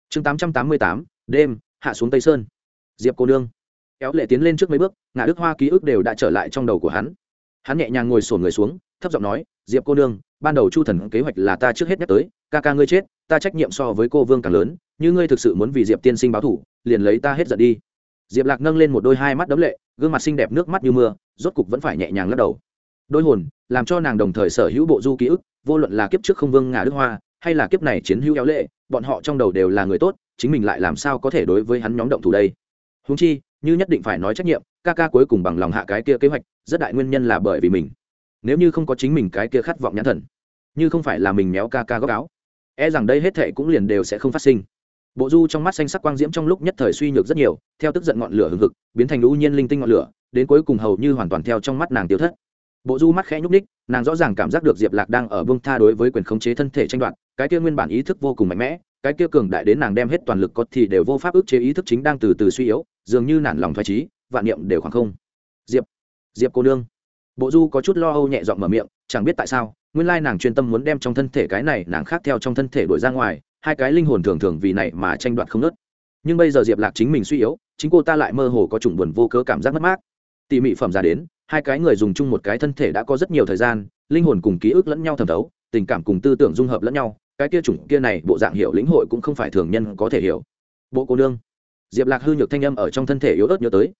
chương 888, đêm hạ xuống tây sơn. Diệp cô nương. Kéo lệ tiến lên trước mấy bước, ngã đức hoa ký ức đều đã trở lại trong đầu của hắn. Hắn nhẹ nhàng ngồi xổm người xuống, thấp giọng nói, Diệp cô nương, ban đầu Chu Thần kế hoạch là ta trước hết nhắc tới, ca ca ngươi chết, ta trách nhiệm so với cô vương càng lớn, như ngươi thực sự muốn vì Diệp tiên sinh báo thù, liền lấy ta hết giận đi. Diệp Lạc nâng lên một đôi hai mắt đẫm lệ, gương mặt xinh đẹp nước mắt như mưa, rốt cục vẫn phải nhẹ nhàng lắc đầu. Đôi hồn làm cho nàng đồng thời sở hữu bộ du ký ức, vô luận là kiếp trước không vương ngã đức hoa, hay là kiếp này chiến hữu kéo lệ, bọn họ trong đầu đều là người tốt, chính mình lại làm sao có thể đối với hắn nhóm động thủ đây. Huống chi như nhất định phải nói trách nhiệm, ca ca cuối cùng bằng lòng hạ cái kia kế hoạch, rất đại nguyên nhân là bởi vì mình. Nếu như không có chính mình cái kia khát vọng nhãn thần, như không phải là mình méo ca ca góc áo, e rằng đây hết thệ cũng liền đều sẽ không phát sinh. Bộ du trong mắt xanh sắc quang diễm trong lúc nhất thời suy nhược rất nhiều, theo tức giận ngọn lửa hừng hực biến thành u nhiên linh tinh ngọn lửa, đến cuối cùng hầu như hoàn toàn theo trong mắt nàng tiêu thất. Bộ du mắt khẽ nhúc ních, nàng rõ ràng cảm giác được Diệp Lạc đang ở buông tha đối với quyền khống chế thân thể tranh đoạt, cái kia nguyên bản ý thức vô cùng mạnh mẽ, cái kia cường đại đến nàng đem hết toàn lực có thì đều vô pháp ức chế ý thức chính đang từ từ suy yếu, dường như nản lòng thoái trí, vạn niệm đều khoảng không. Diệp cô nương. Bộ du có chút lo âu nhẹ giọng mở miệng, chẳng biết tại sao, nguyên lai nàng chuyên tâm muốn đem trong thân thể cái này nàng khác theo trong thân thể đuổi ra ngoài, hai cái linh hồn thường thường vì này mà tranh đoạt không nớt. Nhưng bây giờ Diệp Lạc chính mình suy yếu, chính cô ta lại mơ hồ có chủng buồn vô cớ cảm giác mất mát. Tỉ mỉ phẩm ra đến, hai cái người dùng chung một cái thân thể đã có rất nhiều thời gian, linh hồn cùng ký ức lẫn nhau thẩm thấu, tình cảm cùng tư tưởng dung hợp lẫn nhau, cái kia chủng kia này bộ dạng hiểu lĩnh hội cũng không phải thường nhân có thể hiểu. Bộ cô nương. Diệp Lạc hư nhược thanh âm ở trong thân thể yếu ớt nhớ tới,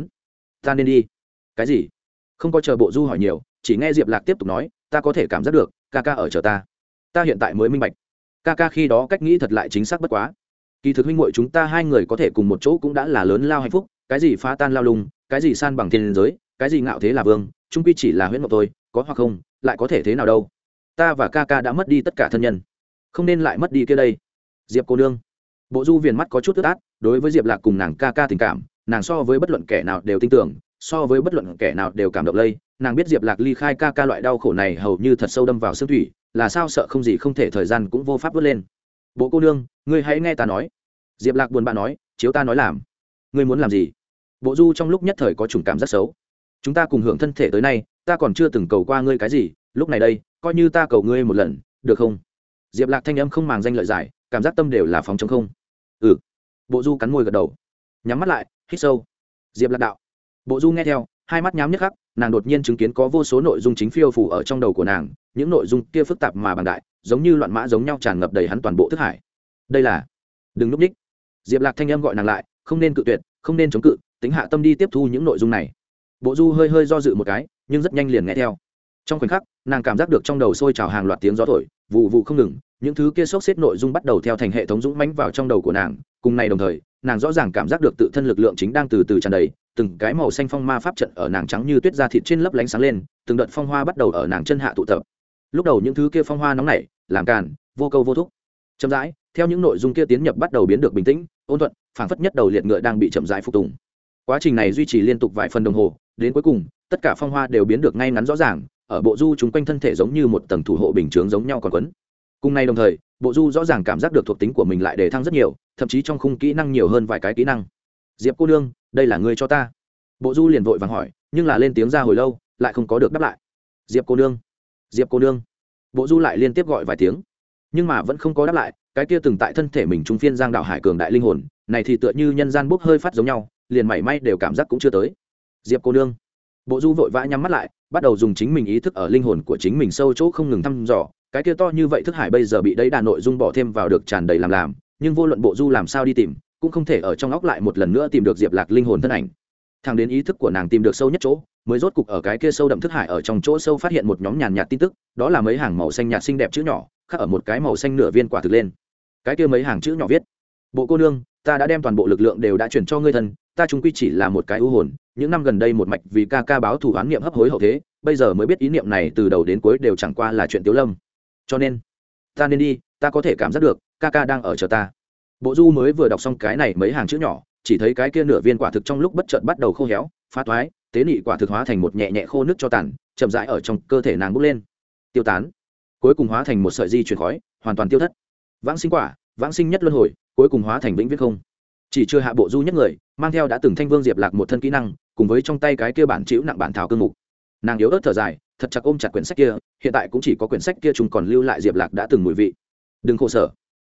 ta nên đi. Cái gì? Không có chờ bộ du hỏi nhiều, chỉ nghe Diệp Lạc tiếp tục nói, ta có thể cảm giác được, ca ca ở chờ ta. Ta hiện tại mới minh bạch, ca ca khi đó cách nghĩ thật lại chính xác bất quá. Kỳ thực huynh muội chúng ta hai người có thể cùng một chỗ cũng đã là lớn lao hạnh phúc, cái gì phá tan lao lung, cái gì san bằng thiên giới, cái gì ngạo thế là vương, chung quy chỉ là huyễn mộng thôi, có hoặc không, lại có thể thế nào đâu. Ta và ca ca đã mất đi tất cả thân nhân, không nên lại mất đi kia đây. Diệp cô nương. Bộ du viền mắt có chút ướt át, đối với Diệp Lạc cùng nàng ca ca tình cảm, nàng so với bất luận kẻ nào đều tin tưởng, so với bất luận kẻ nào đều cảm động lây, nàng biết Diệp Lạc ly khai ca ca loại đau khổ này hầu như thật sâu đâm vào xương thủy, là sao sợ không gì không thể thời gian cũng vô pháp vớt lên. Bộ cô nương, ngươi hãy nghe ta nói. Diệp Lạc buồn bã nói, chiếu ta nói làm. Ngươi muốn làm gì? Bộ du trong lúc nhất thời có chủng cảm rất xấu. Chúng ta cùng hưởng thân thể tới nay, ta còn chưa từng cầu qua ngươi cái gì, lúc này đây, coi như ta cầu ngươi một lần, được không? Diệp Lạc thanh âm không màng danh lợi giải, cảm giác tâm đều là phóng trống không. Ừ. Bộ du cắn môi gật đầu, nhắm mắt lại, hít sâu. Diệp Lạc đạo. Bộ du nghe theo, hai mắt nhắm nhức hắc, nàng đột nhiên chứng kiến có vô số nội dung chính phiêu phù ở trong đầu của nàng, những nội dung kia phức tạp mà bằng đại, giống như loạn mã giống nhau tràn ngập đầy hắn toàn bộ thức hải. Đây là. Đừng núp ních. Diệp Lạc thanh âm gọi nàng lại, không nên cự tuyệt, không nên chống cự, tính hạ tâm đi tiếp thu những nội dung này. Bộ du hơi hơi do dự một cái, nhưng rất nhanh liền nghe theo. Trong khoảnh khắc, nàng cảm giác được trong đầu sôi trào hàng loạt tiếng gió thổi, vụ vụ không ngừng, những thứ kia xốc xếp nội dung bắt đầu theo thành hệ thống dũng mãnh vào trong đầu của nàng, cùng này đồng thời, nàng rõ ràng cảm giác được tự thân lực lượng chính đang từ từ tràn đầy, từng cái màu xanh phong ma pháp trận ở nàng trắng như tuyết da thịt trên lấp lánh sáng lên, từng đợt phong hoa bắt đầu ở nàng chân hạ tụ tập. Lúc đầu những thứ kia phong hoa nóng nảy, làm càn, vô câu vô thúc. Chậm rãi, theo những nội dung kia tiến nhập bắt đầu biến được bình tĩnh, ôn thuận, phảng phất nhất đầu liệt ngựa đang bị chậm rãi phục tùng. Quá trình này duy trì liên tục vài phần đồng hồ, đến cuối cùng, tất cả phong hoa đều biến được ngay ngắn rõ ràng, ở bộ du chúng quanh thân thể giống như một tầng thủ hộ bình chướng giống nhau còn quấn. Cùng này đồng thời, bộ du rõ ràng cảm giác được thuộc tính của mình lại đề thăng rất nhiều, thậm chí trong khung kỹ năng nhiều hơn vài cái kỹ năng. Diệp cô nương, đây là ngươi cho ta. Bộ du liền vội vàng hỏi, nhưng là lên tiếng ra hồi lâu, lại không có được đáp lại. Diệp cô nương, Diệp cô nương. Bộ du lại liên tiếp gọi vài tiếng, nhưng mà vẫn không có đáp lại. Cái kia từng tại thân thể mình trung phiên giang đạo hải cường đại linh hồn, này thì tựa như nhân gian bốc hơi phát giống nhau, liền mảy may đều cảm giác cũng chưa tới. Diệp cô nương. Bộ du vội vã nhắm mắt lại, bắt đầu dùng chính mình ý thức ở linh hồn của chính mình sâu chỗ không ngừng thăm dò. Cái kia to như vậy thức hải bây giờ bị đấy đà nội dung bỏ thêm vào được tràn đầy làm, nhưng vô luận bộ du làm sao đi tìm, cũng không thể ở trong óc lại một lần nữa tìm được Diệp Lạc linh hồn thân ảnh. Thẳng đến ý thức của nàng tìm được sâu nhất chỗ, mới rốt cục ở cái kia sâu đậm thức hải ở trong chỗ sâu phát hiện một nhóm nhàn nhạt tin tức, đó là mấy hàng màu xanh nhạt xinh đẹp chữ nhỏ, khắc ở một cái màu xanh nửa viên quả thực lên. Cái kia mấy hàng chữ nhỏ viết: bộ cô nương, ta đã đem toàn bộ lực lượng đều đã chuyển cho ngươi thân, ta chúng quy chỉ là một cái ưu hồn, những năm gần đây một mạch vì ca ca báo thù oán niệm hấp hối hậu thế, bây giờ mới biết ý niệm này từ đầu đến cuối đều chẳng qua là chuyện tiếu lâm, cho nên ta nên đi, ta có thể cảm giác được ca ca đang ở chờ ta. Bộ du mới vừa đọc xong cái này mấy hàng chữ nhỏ, chỉ thấy cái kia nửa viên quả thực trong lúc bất chợt bắt đầu khô héo, phá toái, tế nị quả thực hóa thành một nhẹ nhẹ khô nước cho tàn, chậm rãi ở trong cơ thể nàng bốc lên, tiêu tán, cuối cùng hóa thành một sợi di chuyển khói, hoàn toàn tiêu thất. Vãng sinh quả, vãng sinh nhất luân hồi, cuối cùng hóa thành vĩnh viễn không. Chỉ chưa hạ bộ du nhất người, mang theo đã từng thanh vương Diệp Lạc một thân kỹ năng, cùng với trong tay cái kia bản chịu nặng bản thảo cương mục. Nàng yếu ớt thở dài, thật chặt ôm chặt quyển sách kia, hiện tại cũng chỉ có quyển sách kia chúng còn lưu lại Diệp Lạc đã từng mùi vị. Đừng khổ sở.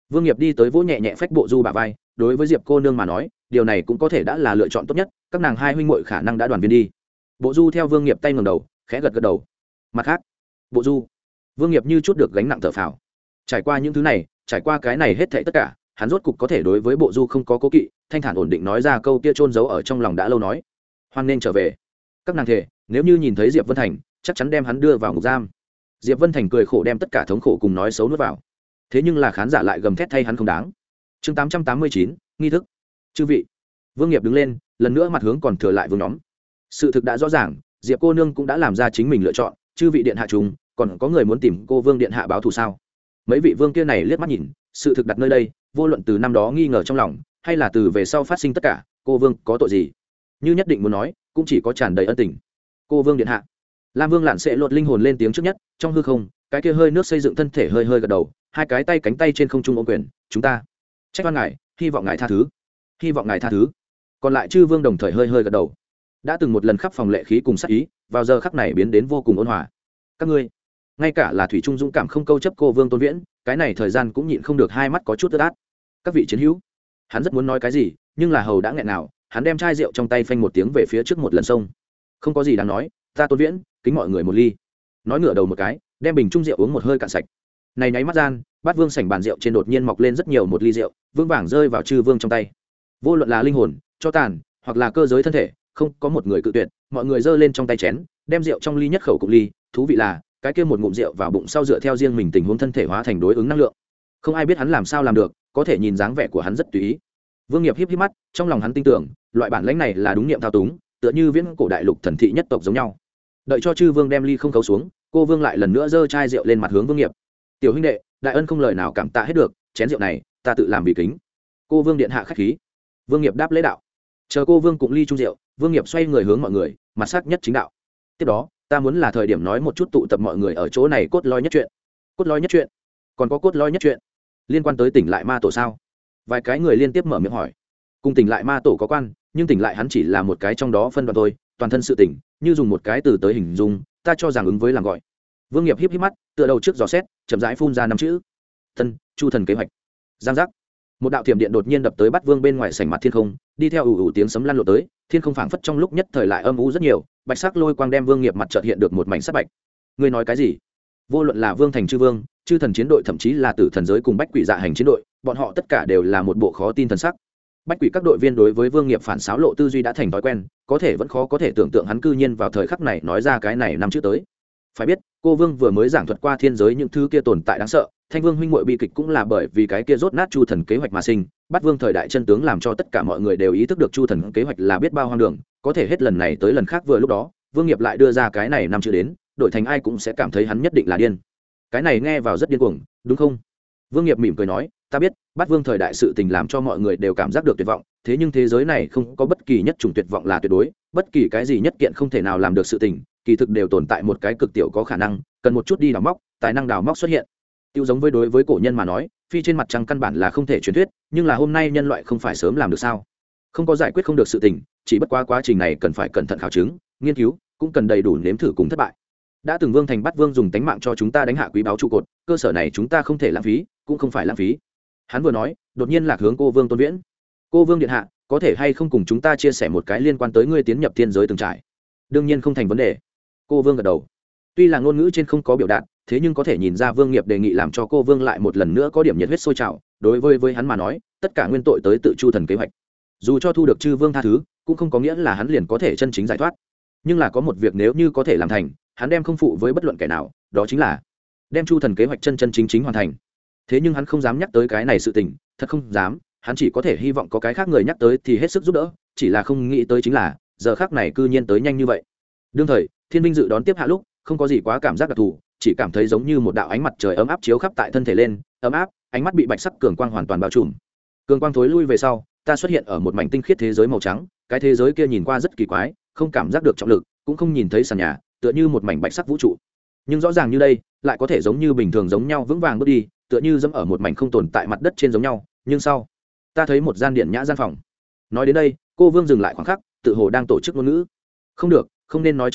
Vương Nghiệp đi tới vỗ nhẹ nhẹ phách Bộ Du bả vai, đối với Diệp cô nương mà nói, điều này cũng có thể đã là lựa chọn tốt nhất, các nàng hai huynh muội khả năng đã đoàn viên đi. Bộ Du theo Vương Nghiệp tay ngẩng đầu, khẽ gật gật đầu. Mặt khác, Bộ Du, Vương Nghiệp như chút được gánh nặng thở phào. Trải qua những thứ này, trải qua cái này hết thảy tất cả, hắn rốt cục có thể đối với Bộ Du không có cố kỵ, thanh thản ổn định nói ra câu kia chôn giấu ở trong lòng đã lâu nói: "Hoan nên trở về." Các nàng thề, nếu như nhìn thấy Diệp Vân Thành, chắc chắn đem hắn đưa vào ngục giam. Diệp Vân Thành cười khổ đem tất cả thống khổ cùng nói xấu nuốt vào. Thế nhưng là khán giả lại gầm thét thay hắn không đáng. Chương 889, nghi thức. Chư vị. Vương Nghiệp đứng lên, lần nữa mặt hướng còn thừa lại vương nhóm. Sự thực đã rõ ràng, Diệp cô nương cũng đã làm ra chính mình lựa chọn, chư vị điện hạ chúng, còn có người muốn tìm cô Vương điện hạ báo thù sao? Mấy vị vương kia này liếc mắt nhìn, sự thực đặt nơi đây, vô luận từ năm đó nghi ngờ trong lòng, hay là từ về sau phát sinh tất cả, cô Vương có tội gì? Như nhất định muốn nói, cũng chỉ có tràn đầy ân tình. Cô Vương điện hạ. Lam Vương Lạn sẽ lột linh hồn lên tiếng trước nhất, trong hư không, cái kia hơi nước xây dựng thân thể hơi hơi gật đầu, hai cái tay cánh tay trên không trung ôm quyền, chúng ta trách oan ngài, hy vọng ngài tha thứ, hy vọng ngài tha thứ. Còn lại chư vương đồng thời hơi hơi gật đầu. Đã từng một lần khắp phòng lệ khí cùng sát ý, vào giờ khắc này biến đến vô cùng ôn hòa. Các ngươi, ngay cả là thủy trung dũng cảm không câu chấp cô Vương Tôn Viễn, cái này thời gian cũng nhịn không được hai mắt có chút ướt át. Các vị chiến hữu, hắn rất muốn nói cái gì, nhưng là hầu đã nghẹn nào, hắn đem chai rượu trong tay phanh một tiếng về phía trước một lần sông. Không có gì đáng nói, ta Tôn Viễn, kính mọi người một ly. Nói ngửa đầu một cái, đem bình trung rượu uống một hơi cạn sạch. Này nháy mắt gian, bát vương sảnh bàn rượu trên đột nhiên mọc lên rất nhiều một ly rượu, vương vàng rơi vào chư vương trong tay. Vô luận là linh hồn, cho tàn, hoặc là cơ giới thân thể, không có một người cự tuyệt, mọi người giơ lên trong tay chén, đem rượu trong ly nhất khẩu cùng ly, thú vị là, cái kia một ngụm rượu vào bụng sau dựa theo riêng mình tình huống thân thể hóa thành đối ứng năng lượng. Không ai biết hắn làm sao làm được, có thể nhìn dáng vẻ của hắn rất tùy ý. Vương Nghiệp híp híp mắt, trong lòng hắn tin tưởng, loại bản lĩnh này là đúng niệm thao túng, tựa như viễn cổ đại lục thần thị nhất tộc giống nhau. Đợi cho chư vương đem ly không khấu xuống, cô Vương lại lần nữa giơ chai rượu lên mặt hướng Vương Nghiệp. Tiểu huynh đệ, đại ân không lời nào cảm tạ hết được, chén rượu này ta tự làm vì kính. Cô Vương điện hạ khách khí. Vương Nghiệp đáp lễ đạo. Chờ cô Vương cùng ly chung rượu, Vương Nghiệp xoay người hướng mọi người, mặt sắc nhất chính đạo. Tiếp đó, ta muốn là thời điểm nói một chút tụ tập mọi người ở chỗ này cốt lõi nhất chuyện. Cốt lõi nhất chuyện? Còn có cốt lõi nhất chuyện? Liên quan tới Tỉnh Lại Ma Tổ sao? Vài cái người liên tiếp mở miệng hỏi. Cùng Tỉnh Lại Ma Tổ có quan, nhưng Tỉnh Lại hắn chỉ là một cái trong đó phân đoạn thôi, toàn thân sự tỉnh, như dùng một cái từ tới hình dung, ta cho rằng ứng với làm gọi. Vương Nghiệp híp híp mắt, tựa đầu trước giò xét, chậm rãi phun ra năm chữ: Thân, Chu thần kế hoạch. Giang giác. Một đạo thiểm điện đột nhiên đập tới Bát Vương bên ngoài sảnh mặt thiên không, đi theo ù ù tiếng sấm lăn lộn tới, thiên không phảng phất trong lúc nhất thời lại âm u rất nhiều, bạch sắc lôi quang đem Vương Nghiệp mặt chợt hiện được một mảnh sắc bạch. Ngươi nói cái gì? Vô luận là Vương thành chư vương, chư thần chiến đội, thậm chí là tử thần giới cùng bách quỷ dạ hành chiến đội, bọn họ tất cả đều là một bộ khó tin thần sắc. Bách quỷ các đội viên đối với Vương Nghiệp phản xáo lộ tư duy đã thành thói quen, có thể vẫn khó có thể tưởng tượng hắn cư nhiên vào thời khắc này nói ra cái này năm chữ tới. Phải biết, cô Vương vừa mới giảng thuật qua thiên giới những thứ kia tồn tại đáng sợ, Thanh Vương huynh muội bi kịch cũng là bởi vì cái kia rốt nát Chu thần kế hoạch mà sinh. Bát Vương thời đại chân tướng làm cho tất cả mọi người đều ý thức được Chu thần kế hoạch là biết bao hoang đường, có thể hết lần này tới lần khác vừa lúc đó, Vương Nghiệp lại đưa ra cái này năm chữ đến, đổi thành ai cũng sẽ cảm thấy hắn nhất định là điên. Cái này nghe vào rất điên cuồng, đúng không? Vương Nghiệp mỉm cười nói, ta biết, Bát Vương thời đại sự tình làm cho mọi người đều cảm giác được tuyệt vọng, thế nhưng thế giới này không có bất kỳ nhất chủng tuyệt vọng là tuyệt đối, bất kỳ cái gì nhất kiện không thể nào làm được sự tình, kỳ thực đều tồn tại một cái cực tiểu có khả năng, cần một chút đi đào móc, tài năng đào móc xuất hiện. Tiêu giống với đối với cổ nhân mà nói, phi trên mặt trăng căn bản là không thể truyền thuyết, nhưng là hôm nay nhân loại không phải sớm làm được sao? Không có giải quyết không được sự tình, chỉ bất quá quá trình này cần phải cẩn thận khảo chứng, nghiên cứu, cũng cần đầy đủ nếm thử cùng thất bại. Đã từng Vương thành Bát Vương dùng tánh mạng cho chúng ta đánh hạ quý báu trụ cột, cơ sở này chúng ta không thể lãng phí, cũng không phải lãng phí. Hắn vừa nói, đột nhiên lạc hướng cô Vương Tôn Viễn. Cô Vương điện hạ, có thể hay không cùng chúng ta chia sẻ một cái liên quan tới ngươi tiến nhập thiên giới từng trải? Đương nhiên không thành vấn đề. Cô Vương gật đầu. Tuy là ngôn ngữ trên không có biểu đạt, thế nhưng có thể nhìn ra Vương Nghiệp đề nghị làm cho cô Vương lại một lần nữa có điểm nhiệt huyết sôi trào. Đối với hắn mà nói, tất cả nguyên tội tới tự Chu thần kế hoạch. Dù cho thu được chư vương tha thứ, cũng không có nghĩa là hắn liền có thể chân chính giải thoát. Nhưng là có một việc nếu như có thể làm thành, hắn đem không phụ với bất luận kẻ nào, đó chính là đem Chu thần kế hoạch chân chính hoàn thành. Thế nhưng hắn không dám nhắc tới cái này sự tình, thật không dám, hắn chỉ có thể hy vọng có cái khác người nhắc tới thì hết sức giúp đỡ, chỉ là không nghĩ tới chính là giờ khác này cư nhiên tới nhanh như vậy. Đương thời, Thiên Vinh dự đón tiếp hạ lúc, không có gì quá cảm giác đặc thù, chỉ cảm thấy giống như một đạo ánh mặt trời ấm áp chiếu khắp tại thân thể lên, ấm áp, ánh mắt bị bạch sắc cường quang hoàn toàn bao trùm. Cường quang thối lui về sau, ta xuất hiện ở một mảnh tinh khiết thế giới màu trắng, cái thế giới kia nhìn qua rất kỳ quái, không cảm giác được trọng lực, cũng không nhìn thấy sàn nhà, tựa như một mảnh bạch sắc vũ trụ. Nhưng rõ ràng như đây, lại có thể giống như bình thường giống nhau vững vàng bước đi, tựa như dẫm ở một mảnh không tồn tại mặt đất trên giống nhau, nhưng sau, ta thấy một gian điện nhã gian phòng. Nói đến đây, cô Vương dừng lại khoảng khắc, tự hồ đang tổ chức ngôn ngữ. Không được, không nên nói chứng kiến,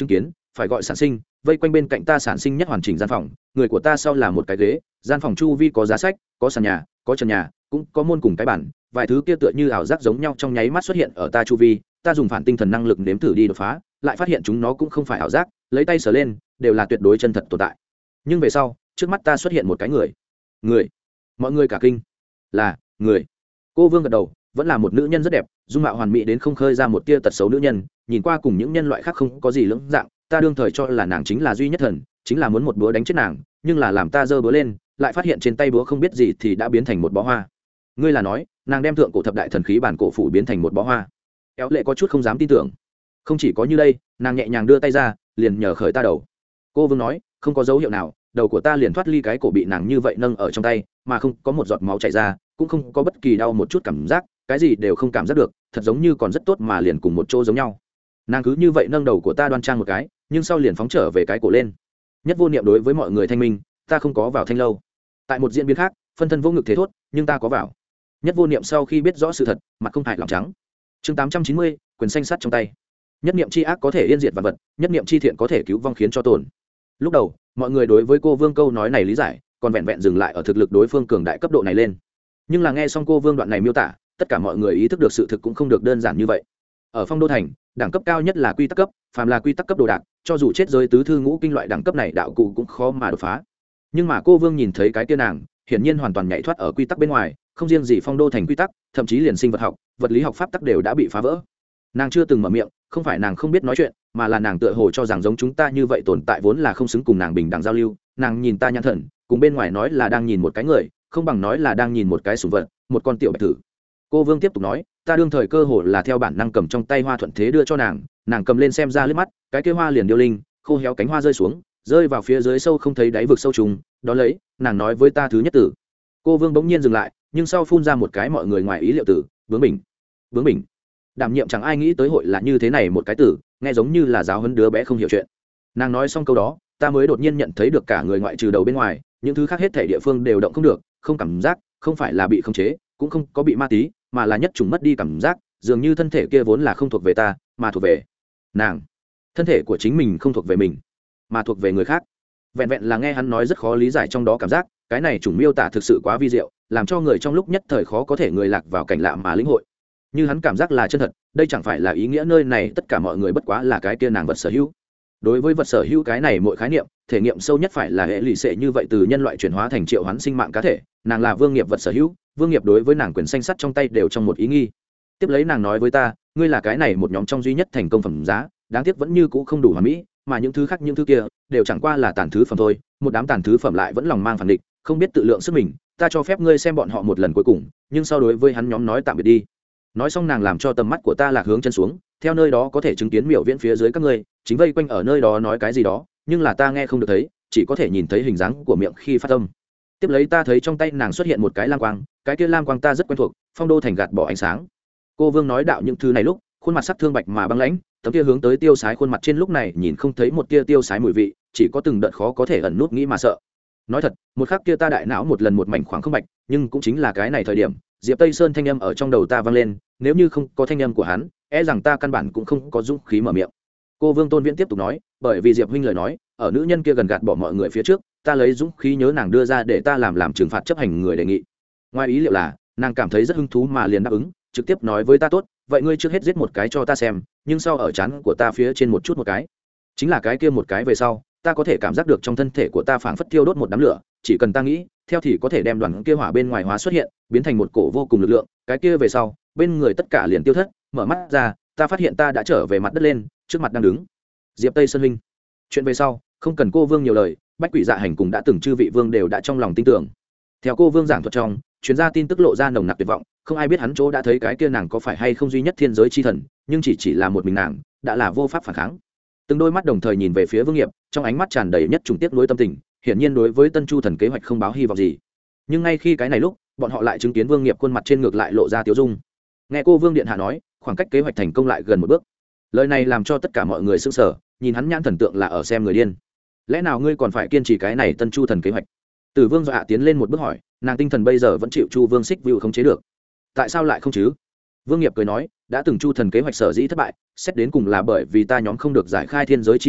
phải gọi sản sinh, vây quanh bên cạnh ta sản sinh nhất hoàn chỉnh gian phòng, người của ta sau là một cái ghế, gian phòng chu vi có giá sách, có sàn nhà, có trần nhà, cũng có môn cùng cái bản, vài thứ kia tựa như ảo giác giống nhau trong nháy mắt xuất hiện ở ta chu vi, ta dùng phản tinh thần năng lực nếm thử đi đột phá, lại phát hiện chúng nó cũng không phải ảo giác, lấy tay sờ lên, đều là tuyệt đối chân thật tồn tại. Nhưng về sau, trước mắt ta xuất hiện một cái người, mọi người cả kinh, là người. Cô Vương gật đầu, vẫn là một nữ nhân rất đẹp, dung mạo hoàn mỹ đến không khơi ra một tia tật xấu nữ nhân, nhìn qua cùng những nhân loại khác không có gì lưỡng dạng, ta đương thời cho là nàng chính là duy nhất thần, chính là muốn một búa đánh chết nàng, nhưng là làm ta giơ búa lên, lại phát hiện trên tay búa không biết gì thì đã biến thành một bó hoa. Ngươi là nói, nàng đem thượng cổ thập đại thần khí bản cổ phủ biến thành một bó hoa? Éo lệ có chút không dám tin tưởng. Không chỉ có như đây, nàng nhẹ nhàng đưa tay ra, liền nhờ khởi ta đầu. Cô Vương nói, không có dấu hiệu nào, đầu của ta liền thoát ly cái cổ bị nàng như vậy nâng ở trong tay, mà không có một giọt máu chảy ra, cũng không có bất kỳ đau một chút cảm giác, cái gì đều không cảm giác được, thật giống như còn rất tốt mà liền cùng một chỗ giống nhau. Nàng cứ như vậy nâng đầu của ta đoan trang một cái, nhưng sau liền phóng trở về cái cổ lên. Nhất Vô Niệm đối với mọi người thanh minh, ta không có vào thanh lâu. Tại một diễn biến khác, phân thân vô ngực thế thốt, nhưng ta có vào. Nhất Vô Niệm sau khi biết rõ sự thật, mặt không hại lòng trắng. Chương 890, quyền xanh sắt trong tay. Nhất niệm chi ác có thể yên diệt vạn vật, nhất niệm chi thiện có thể cứu vong khiến cho tồn. Lúc đầu, mọi người đối với cô Vương câu nói này lý giải, còn vẹn vẹn dừng lại ở thực lực đối phương cường đại cấp độ này lên. Nhưng là nghe xong cô Vương đoạn này miêu tả, tất cả mọi người ý thức được sự thực cũng không được đơn giản như vậy. Ở Phong Đô thành, đẳng cấp cao nhất là quy tắc cấp, phàm là quy tắc cấp đồ đạc, cho dù chết giới tứ thư ngũ kinh loại đẳng cấp này đạo cụ cũng khó mà đột phá. Nhưng mà cô Vương nhìn thấy cái kia nàng, hiển nhiên hoàn toàn nhảy thoát ở quy tắc bên ngoài, không riêng gì Phong Đô thành quy tắc, thậm chí liền sinh vật học, vật lý học pháp tắc đều đã bị phá vỡ. Nàng chưa từng mở miệng, không phải nàng không biết nói chuyện, mà là nàng tựa hồ cho rằng giống chúng ta như vậy tồn tại vốn là không xứng cùng nàng bình đẳng giao lưu. Nàng nhìn ta nhãn thần, cùng bên ngoài nói là đang nhìn một cái người, không bằng nói là đang nhìn một cái sủng vật, một con tiểu bạch thử. Cô Vương tiếp tục nói, ta đương thời cơ hồ là theo bản năng cầm trong tay hoa thuận thế đưa cho nàng, nàng cầm lên xem ra liếc mắt, cái kia hoa liền điêu linh, khô héo cánh hoa rơi xuống, rơi vào phía dưới sâu không thấy đáy vực sâu trùng, đó lấy, nàng nói với ta thứ nhất tử. Cô Vương bỗng nhiên dừng lại, nhưng sau phun ra một cái mọi người ngoài ý liệu tử, bướng bỉnh. Bướng bỉnh. Đảm nhiệm chẳng ai nghĩ tới hội là như thế này một cái tử, nghe giống như là giáo huấn đứa bé không hiểu chuyện. Nàng nói xong câu đó, ta mới đột nhiên nhận thấy được cả người ngoại trừ đầu bên ngoài, những thứ khác hết thảy địa phương đều động không được, không cảm giác, không phải là bị khống chế, cũng không có bị ma tí, mà là nhất trùng mất đi cảm giác, dường như thân thể kia vốn là không thuộc về ta, mà thuộc về nàng. Thân thể của chính mình không thuộc về mình, mà thuộc về người khác. Vẹn vẹn là nghe hắn nói rất khó lý giải trong đó cảm giác, cái này chủng miêu tả thực sự quá vi diệu, làm cho người trong lúc nhất thời khó có thể người lạc vào cảnh lạ mà lĩnh hội. Như hắn cảm giác là chân thật, đây chẳng phải là ý nghĩa nơi này tất cả mọi người bất quá là cái kia nàng vật sở hữu. Đối với vật sở hữu cái này mỗi khái niệm, thể nghiệm sâu nhất phải là hệ lụy sệ như vậy từ nhân loại chuyển hóa thành triệu hoán sinh mạng cá thể, nàng là vương nghiệp vật sở hữu, vương nghiệp đối với nàng quyền xanh sắt trong tay đều trong một ý nghi. Tiếp lấy nàng nói với ta, ngươi là cái này một nhóm trong duy nhất thành công phẩm giá, đáng tiếc vẫn như cũ không đủ hoàn mỹ, mà những thứ khác những thứ kia đều chẳng qua là tàn thứ phẩm thôi, một đám tàn thứ phẩm lại vẫn lòng mang phản địch, không biết tự lượng sức mình, ta cho phép ngươi xem bọn họ một lần cuối cùng, nhưng sau đối với hắn nhóm nói tạm biệt đi. Nói xong nàng làm cho tầm mắt của ta lạc hướng chân xuống, theo nơi đó có thể chứng kiến miểu viễn phía dưới các ngươi chính vây quanh ở nơi đó nói cái gì đó, nhưng là ta nghe không được thấy, chỉ có thể nhìn thấy hình dáng của miệng khi phát âm. Tiếp lấy ta thấy trong tay nàng xuất hiện một cái lam quang, cái kia lam quang ta rất quen thuộc, Phong Đô thành gạt bỏ ánh sáng. Cô Vương nói đạo những thứ này lúc, khuôn mặt sắc thương bạch mà băng lãnh, tấm kia hướng tới tiêu sái khuôn mặt trên lúc này nhìn không thấy một tia tiêu sái mùi vị, chỉ có từng đợt khó có thể ẩn nút nghĩ mà sợ. Nói thật, một khắc kia ta đại não một lần một mảnh khoảng không bạch, nhưng cũng chính là cái này thời điểm, Diệp Tây Sơn thanh âm ở trong đầu ta vang lên, nếu như không có thanh âm của hắn, e rằng ta căn bản cũng không có dũng khí mở miệng. Cô Vương Tôn Viễn tiếp tục nói, bởi vì Diệp huynh lời nói, ở nữ nhân kia gần gạt bỏ mọi người phía trước, ta lấy dũng khí nhớ nàng đưa ra để ta làm trừng phạt chấp hành người đề nghị. Ngoài ý liệu là, nàng cảm thấy rất hứng thú mà liền đáp ứng, trực tiếp nói với ta tốt, vậy ngươi trước hết giết một cái cho ta xem, nhưng sau ở trán của ta phía trên một chút một cái. Chính là cái kia một cái về sau, ta có thể cảm giác được trong thân thể của ta phảng phất thiêu đốt một đám lửa, chỉ cần ta nghĩ, theo thì có thể đem đoàn kia hỏa bên ngoài hóa xuất hiện, biến thành một cổ vô cùng lực lượng, cái kia về sau, bên người tất cả liền tiêu thất, mở mắt ra, ta phát hiện ta đã trở về mặt đất lên, trước mặt đang đứng Diệp Tây Sơn huynh. Chuyện về sau, không cần cô Vương nhiều lời, Bách Quỷ Dạ Hành cùng đã từng chư vị vương đều đã trong lòng tin tưởng. Theo cô Vương giảng thuật trong, chuyên gia tin tức lộ ra nồng nặc tuyệt vọng, không ai biết hắn chỗ đã thấy cái kia nàng có phải hay không duy nhất thiên giới chi thần, nhưng chỉ là một mình nàng, đã là vô pháp phản kháng. Từng đôi mắt đồng thời nhìn về phía Vương Nghiệp, trong ánh mắt tràn đầy nhất trùng tiếc nuối tâm tình, hiển nhiên đối với Tân Chu thần kế hoạch không báo hy vọng gì. Nhưng ngay khi cái này lúc, bọn họ lại chứng kiến Vương Nghiệp khuôn mặt trên ngược lại lộ ra tiêu dung. Nghe cô Vương điện hạ nói, khoảng cách kế hoạch thành công lại gần một bước. Lời này làm cho tất cả mọi người sững sờ, nhìn hắn nhãn thần tượng là ở xem người điên. Lẽ nào ngươi còn phải kiên trì cái này Tân Chu thần kế hoạch? Tử Vương dọa tiến lên một bước hỏi, nàng tinh thần bây giờ vẫn chịu Chu Vương xích view không chế được. Tại sao lại không chứ? Vương Nghiệp cười nói, đã từng Chu thần kế hoạch sở dĩ thất bại, xét đến cùng là bởi vì ta nhóm không được giải khai thiên giới chi thần,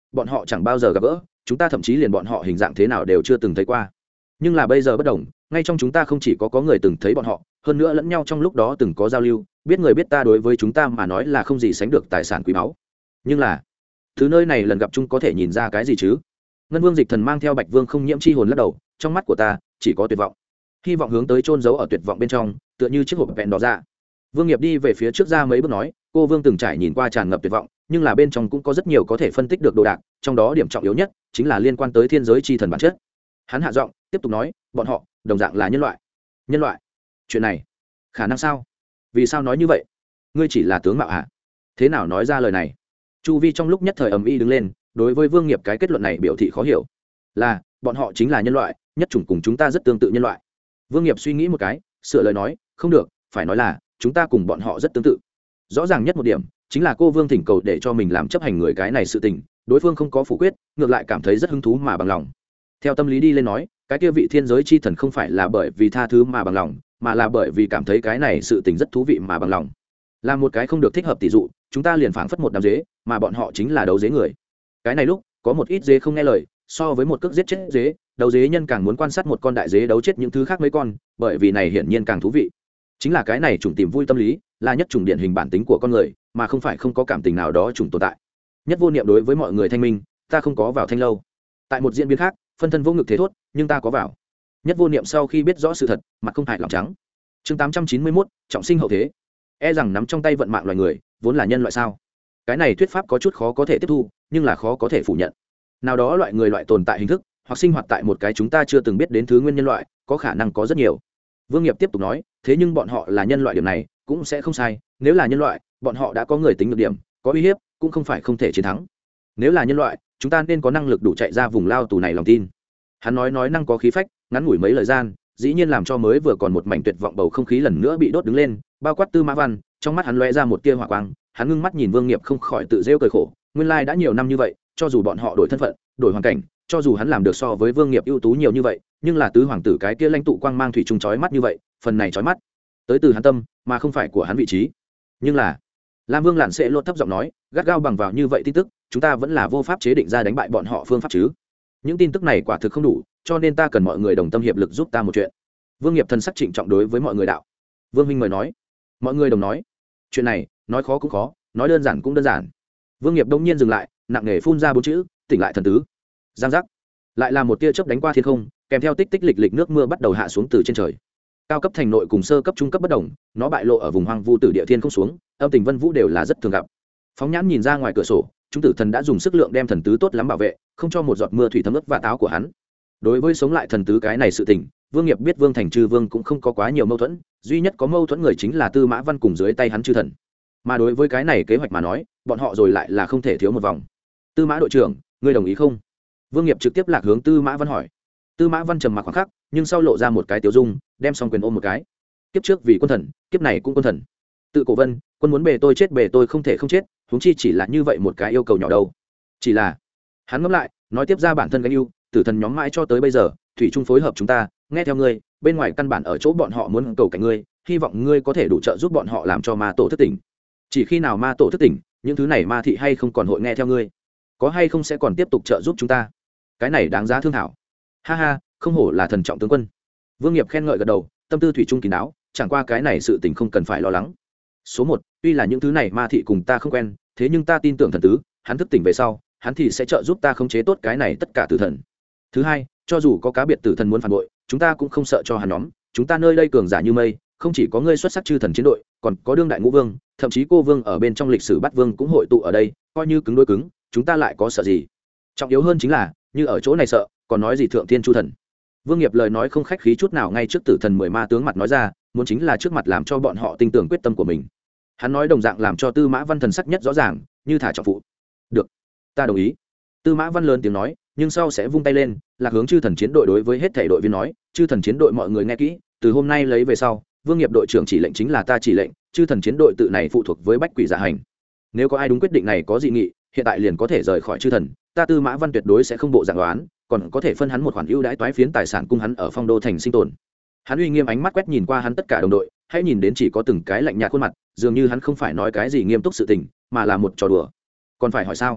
bọn họ chẳng bao giờ gặp gỡ, chúng ta thậm chí liền bọn họ hình dạng thế nào đều chưa từng thấy qua. Nhưng là bây giờ bất đồng, ngay trong chúng ta không chỉ có người từng thấy bọn họ, hơn nữa lẫn nhau trong lúc đó từng có giao lưu, biết người biết ta đối với chúng ta mà nói là không gì sánh được tài sản quý báu. Nhưng là thứ nơi này lần gặp chung có thể nhìn ra cái gì chứ? Ngân Vương Dịch Thần mang theo Bạch Vương không nhiễm chi hồn lắc đầu, trong mắt của ta chỉ có tuyệt vọng, hy vọng hướng tới chôn giấu ở tuyệt vọng bên trong, tựa như chiếc hộp vẹn đó ra. Vương Nghiệp đi về phía trước ra mấy bước nói, cô Vương từng trải nhìn qua tràn ngập tuyệt vọng, nhưng là bên trong cũng có rất nhiều có thể phân tích được đồ đạc, trong đó điểm trọng yếu nhất chính là liên quan tới thiên giới chi thần bản chất. Hắn hạ giọng tiếp tục nói, bọn họ đồng dạng là nhân loại. Nhân loại? Chuyện này khả năng sao? Vì sao nói như vậy? Ngươi chỉ là tướng mạo hả? Thế nào nói ra lời này? Chu vi trong lúc nhất thời ầm ĩ đứng lên, đối với Vương Nghiệp cái kết luận này biểu thị khó hiểu. Là bọn họ chính là nhân loại, nhất chủng cùng chúng ta rất tương tự nhân loại. Vương Nghiệp suy nghĩ một cái, sửa lời nói, không được, phải nói là chúng ta cùng bọn họ rất tương tự. Rõ ràng nhất một điểm chính là cô Vương thỉnh cầu để cho mình làm chấp hành người cái này sự tình, đối phương không có phủ quyết, ngược lại cảm thấy rất hứng thú mà bằng lòng. Theo tâm lý đi lên nói, cái kia vị thiên giới chi thần không phải là bởi vì tha thứ mà bằng lòng, mà là bởi vì cảm thấy cái này sự tình rất thú vị mà bằng lòng. Là một cái không được thích hợp tỷ dụ, chúng ta liền phảng phất một đám dế, mà bọn họ chính là đấu dế người. Cái này lúc có một ít dế không nghe lời, so với một cước giết chết dế, đấu dế nhân càng muốn quan sát một con đại dế đấu chết những thứ khác mấy con, bởi vì này hiển nhiên càng thú vị. Chính là cái này chủng tìm vui tâm lý, là nhất chủng điển hình bản tính của con người, mà không phải không có cảm tình nào đó chủng tồn tại. Nhất vô niệm đối với mọi người thanh minh, ta không có vào thanh lâu. Tại một diễn biến khác, phân thân vô ngực thế thốt, nhưng ta có vào. Nhất vô niệm sau khi biết rõ sự thật, mặt không hại lòng trắng. Chương 891, trọng sinh hậu thế. E rằng nắm trong tay vận mạng loài người, vốn là nhân loại sao? Cái này thuyết pháp có chút khó có thể tiếp thu, nhưng là khó có thể phủ nhận. Nào đó loại người loại tồn tại hình thức, hoặc sinh hoạt tại một cái chúng ta chưa từng biết đến thứ nguyên nhân loại, có khả năng có rất nhiều. Vương Nghiệp tiếp tục nói, thế nhưng bọn họ là nhân loại điểm này, cũng sẽ không sai, nếu là nhân loại, bọn họ đã có người tính được điểm, có uy hiếp, cũng không phải không thể chiến thắng. Nếu là nhân loại, chúng ta nên có năng lực đủ chạy ra vùng lao tù này lòng tin. Hắn nói năng có khí phách, ngắn ngủi mấy lời gian, dĩ nhiên làm cho mới vừa còn một mảnh tuyệt vọng bầu không khí lần nữa bị đốt đứng lên, bao quát Tư Mã Văn, trong mắt hắn lóe ra một tia hỏa quang, hắn ngưng mắt nhìn Vương Nghiệp không khỏi tự rêu cười khổ, nguyên lai đã nhiều năm như vậy, cho dù bọn họ đổi thân phận, đổi hoàn cảnh, cho dù hắn làm được so với Vương Nghiệp ưu tú nhiều như vậy, nhưng là tứ hoàng tử cái kia lãnh tụ quang mang thủy chung chói mắt như vậy, phần này chói mắt tới từ hắn tâm, mà không phải của hắn vị trí. Nhưng là Lam Vương Lạn sẽ lột thấp giọng nói, gắt gao bằng vào như vậy tin tức, chúng ta vẫn là vô pháp chế định ra đánh bại bọn họ phương pháp chứ. Những tin tức này quả thực không đủ, cho nên ta cần mọi người đồng tâm hiệp lực giúp ta một chuyện. Vương Nghiệp thần sắc trịnh trọng đối với mọi người đạo. Vương Minh mời nói. Mọi người đồng nói. Chuyện này, nói khó cũng khó, nói đơn giản cũng đơn giản. Vương Nghiệp đông nhiên dừng lại, nặng nề phun ra bốn chữ, tỉnh lại thần tứ. Giang giác. Lại là một tia chớp đánh qua thiên không, kèm theo tích tích lịch lịch nước mưa bắt đầu hạ xuống từ trên trời. Cao cấp thành nội cùng sơ cấp trung cấp bất đồng, nó bại lộ ở vùng hoang vu tử địa thiên không xuống, âm tình vân vũ đều là rất thường gặp. Phóng nhãn nhìn ra ngoài cửa sổ, chúng tử thần đã dùng sức lượng đem thần tứ tốt lắm bảo vệ, không cho một giọt mưa thủy thấm ướt vạt áo của hắn. Đối với sống lại thần tứ cái này sự tình, Vương Nghiệp biết Vương Thành Chư Vương cũng không có quá nhiều mâu thuẫn, duy nhất có mâu thuẫn người chính là Tư Mã Văn cùng dưới tay hắn chư thần. Mà đối với cái này kế hoạch mà nói, bọn họ rồi lại là không thể thiếu một vòng. Tư Mã đội trưởng, ngươi đồng ý không? Vương Nghiệp trực tiếp lạc hướng Tư Mã Văn hỏi. Tư Mã Văn trầm mặc khoảng khắc, nhưng sau lộ ra một cái tiểu dung, đem song quyền ôm một cái. Kiếp trước vì quân thần, kiếp này cũng quân thần. Tự cổ vân, quân muốn bề tôi chết bề tôi không thể không chết, huống chi chỉ là như vậy một cái yêu cầu nhỏ đâu. Chỉ là, hắn ngẫm lại, nói tiếp ra bản thân gánh ưu, tử thần nhóm mãi cho tới bây giờ, thủy chung phối hợp chúng ta, nghe theo ngươi, bên ngoài căn bản ở chỗ bọn họ muốn cầu cảnh ngươi, hy vọng ngươi có thể đủ trợ giúp bọn họ làm cho ma tổ thức tỉnh. Chỉ khi nào ma tổ thức tỉnh, những thứ này ma thị hay không còn hội nghe theo ngươi, có hay không sẽ còn tiếp tục trợ giúp chúng ta. Cái này đáng giá thương thảo. Ha ha, không hổ là thần trọng tướng quân. Vương Nghiệp khen ngợi gật đầu, tâm tư thủy chung kín đáo, chẳng qua cái này sự tình không cần phải lo lắng. Số một, tuy là những thứ này ma thị cùng ta không quen, thế nhưng ta tin tưởng thần tứ, hắn thức tỉnh về sau, hắn thì sẽ trợ giúp ta khống chế tốt cái này tất cả tử thần. Thứ hai, cho dù có cá biệt tử thần muốn phản bội, chúng ta cũng không sợ cho hắn nhóm, chúng ta nơi đây cường giả như mây, không chỉ có ngươi xuất sắc chư thần chiến đội, còn có đương đại ngũ vương, thậm chí cô vương ở bên trong lịch sử bát vương cũng hội tụ ở đây, coi như cứng đối cứng, chúng ta lại có sợ gì? Trọng yếu hơn chính là, như ở chỗ này sợ, còn nói gì thượng thiên chu thần. Vương Nghiệp lời nói không khách khí chút nào ngay trước tử thần 10 ma tướng mặt nói ra, muốn chính là trước mặt làm cho bọn họ tin tưởng quyết tâm của mình. Hắn nói đồng dạng làm cho Tư Mã Văn thần sắc nhất rõ ràng, như thả trọng phụ. Được, ta đồng ý. Tư Mã Văn lớn tiếng nói, nhưng sau sẽ vung tay lên, lạc hướng chư thần chiến đội đối với hết thảy đội viên nói, chư thần chiến đội mọi người nghe kỹ, từ hôm nay lấy về sau, Vương Nghiệp đội trưởng chỉ lệnh chính là ta chỉ lệnh, chư thần chiến đội tự này phụ thuộc với Bách Quỷ Dạ Hành. Nếu có ai đúng quyết định này có dị nghị, hiện tại liền có thể rời khỏi chư thần, ta Tư Mã Văn tuyệt đối sẽ không bộ dạng đoán, còn có thể phân hắn một khoản ưu đãi toái phiến tài sản cung hắn ở Phong Đô thành sinh tồn. Hắn uy nghiêm ánh mắt quét nhìn qua hắn tất cả đồng đội, hãy nhìn đến chỉ có từng cái lạnh nhạt khuôn mặt, dường như hắn không phải nói cái gì nghiêm túc sự tình, mà là một trò đùa. Còn phải hỏi sao?